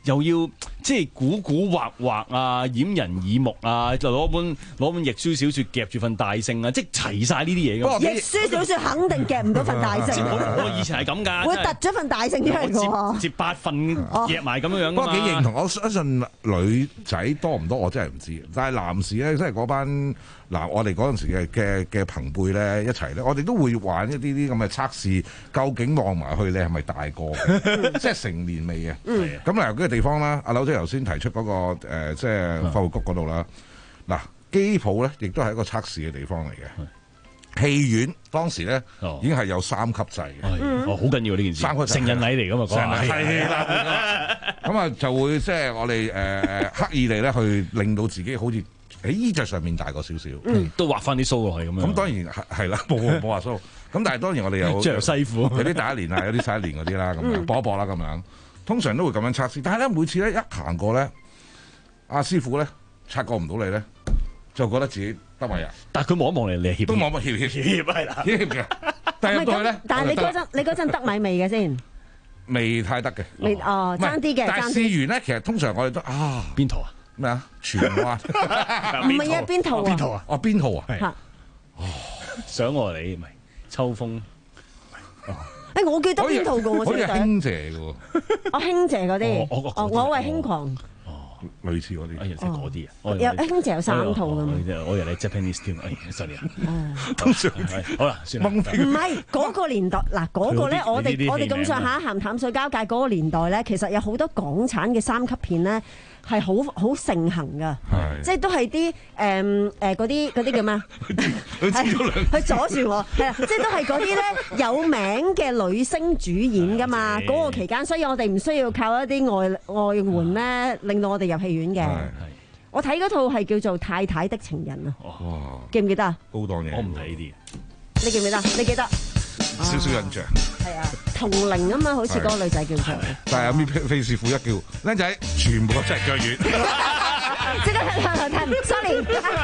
又要即係古古惑惑啊，掩人耳目啊，就攞本攞本譯書小説夾住份大聖啊，即係齊晒呢啲嘢㗎。
譯書小説肯定夾唔到份大聖。
我以前係咁㗎，
會突咗份大聖出嚟㗎。
接八份夾埋咁樣樣。
不過幾認同，我相信女仔多唔多我真係唔知，但係男士咧，即係嗰班嗱，我哋嗰陣時嘅嘅嘅朋輩咧一齊咧，我哋都會玩一啲啲咁嘅測試，究竟望埋去你係咪大個，即係成年未嘅。咁嗱，嗰個地方啦，阿柳姐頭先提出嗰、那個、呃、即係發育谷嗰度啦。嗱，機鋪咧亦都係一個測試嘅地方嚟嘅。戲院當時咧、哦、已經係有三級制嘅，
哦，好緊要呢件事。三級成人禮嚟㗎嘛，講係啦。
咁啊就會即係我哋誒誒刻意地咧去令到自己好似喺衣着上面大過少少，
嗯、都畫翻啲鬚落去咁樣。
咁當然係係啦，冇冇畫鬚。咁但係當然我哋有
着西褲，
有啲第一年啊，有啲十一年嗰啲啦，咁樣搏一搏啦咁樣。通常都會咁樣測試，但係咧每次咧一行過咧，阿師傅咧察覺唔到你咧，就覺得自己得埋人。
但係佢望一望你，你係協
都望一望協協協係啦，協嘅。但係咧，
但係你嗰陣你嗰陣得米味嘅先？
未太得嘅。
未哦，爭啲嘅。
但係試完咧，其實通常我哋都啊
邊圖啊？
咩啊？荃灣
唔係啊，邊圖啊？
邊圖啊？哦，邊圖啊？
係。
哦，
想我你咪秋風。
誒，我記得邊套嘅喎，
好似興姐嘅喎，
我興姐嗰啲，哦，我係輕狂，
哦，類似嗰啲，
哎呀，即係嗰啲啊，
有興姐有三套嘅嘛，
我以為你 Japanese 添，哎，sorry 啊，
通常
好啦，算啦，
唔係嗰個年代，嗱嗰個咧，我哋我哋咁上下鹹淡水交界嗰個年代咧，其實有好多港產嘅三級片咧。係好好盛行噶，即係都係啲誒誒嗰啲嗰啲叫咩啊？佢阻住我，係啊，即係都係嗰啲咧有名嘅女星主演噶嘛。嗰個期間，所以我哋唔需要靠一啲外外援咧，令到我哋入戲院嘅。我睇嗰套係叫做《太太的情人》啊，記唔記得啊？
高檔嘢，
我唔睇呢啲。
你記唔記得？你記得？
少少印象。
係啊，同齡啊嘛，好似嗰個女仔叫做。
但係有咩飛師傅一叫僆仔，全部都隻腳軟。
即刻睇睇睇，sorry。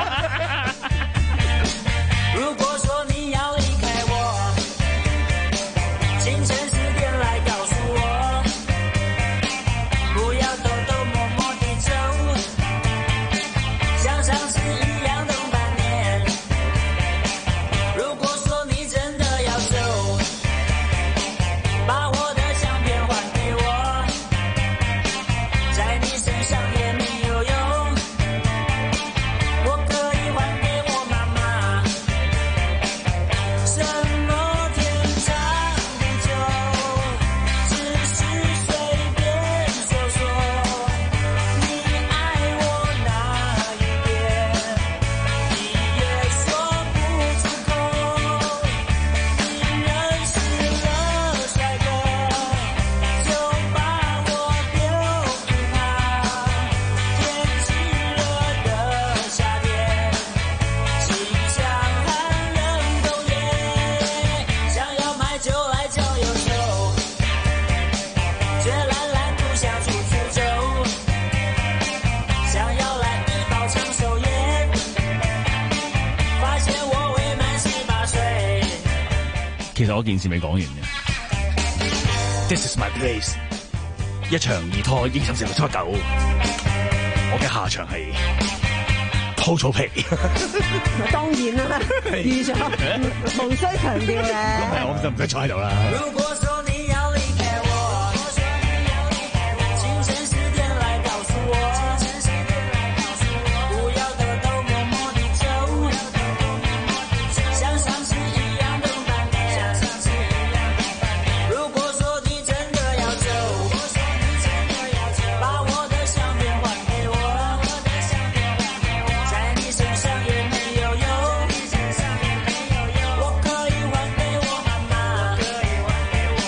如果說你要離開我，清晨四點來告訴我，不要偷偷摸摸地走，像上次一樣等半年。如果說你真的要走，把我的相片還給我，在你身上也沒有用，我可以還給我媽媽。什麼天長地久，只是隨便說說，你愛我哪一點，你也說不出口。你認識了帥哥，就把我丟給他。天氣熱的夏天，心像寒冷冬夜，想要買就來就有手，卻懶懶不想出去走，想要來一包長手煙，發現我未滿十八歲。
其實我件事未講完嘅。This is my place。一場二拖應尋成六七九，我嘅下場係鋪草皮。
當然啦，預咗，無需強調嘅。
咁係我就唔使坐喺度啦。
如果說你要離開我，清晨四點來告訴我，不要偷偷摸摸地走，像上次一樣等半年。如果說你真的要走，把我的相片還給我，在你身上也沒有用，我可以還給我媽媽。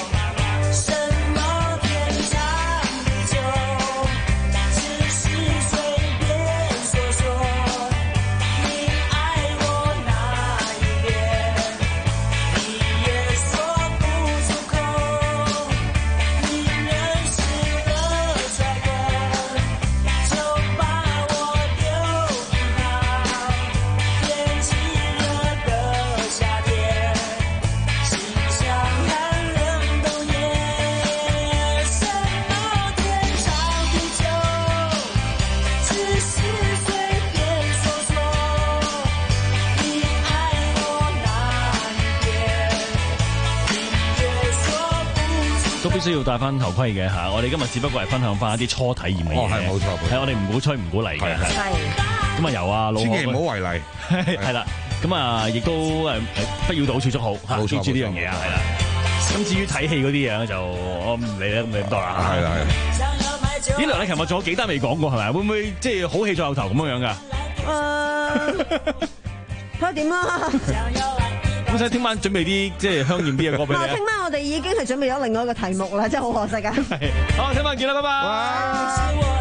需要戴翻頭盔嘅嚇。我哋今日只不過係分享翻一啲初體驗嘅嘢。
哦，係冇錯，
係我哋唔鼓吹唔鼓勵嘅。
係。
咁啊由啊老
千祈唔好違例。
係啦。咁啊亦都誒不要到處捉好嚇，記住呢樣嘢啊，係啦。咁至於睇戲嗰啲嘢就我唔理啦，咁咪咁多啦。
係啦係啦。
呢梁禮勤仲有幾單未講過係咪？會唔會即係好戲在後頭咁樣樣㗎？
誒，睇下點啦。
咁所以聽晚準備啲即係香豔啲嘅歌俾你。
聽晚我哋已經係準備咗另外一個題目啦，真係好可惜啊。
好，聽晚見啦，拜拜。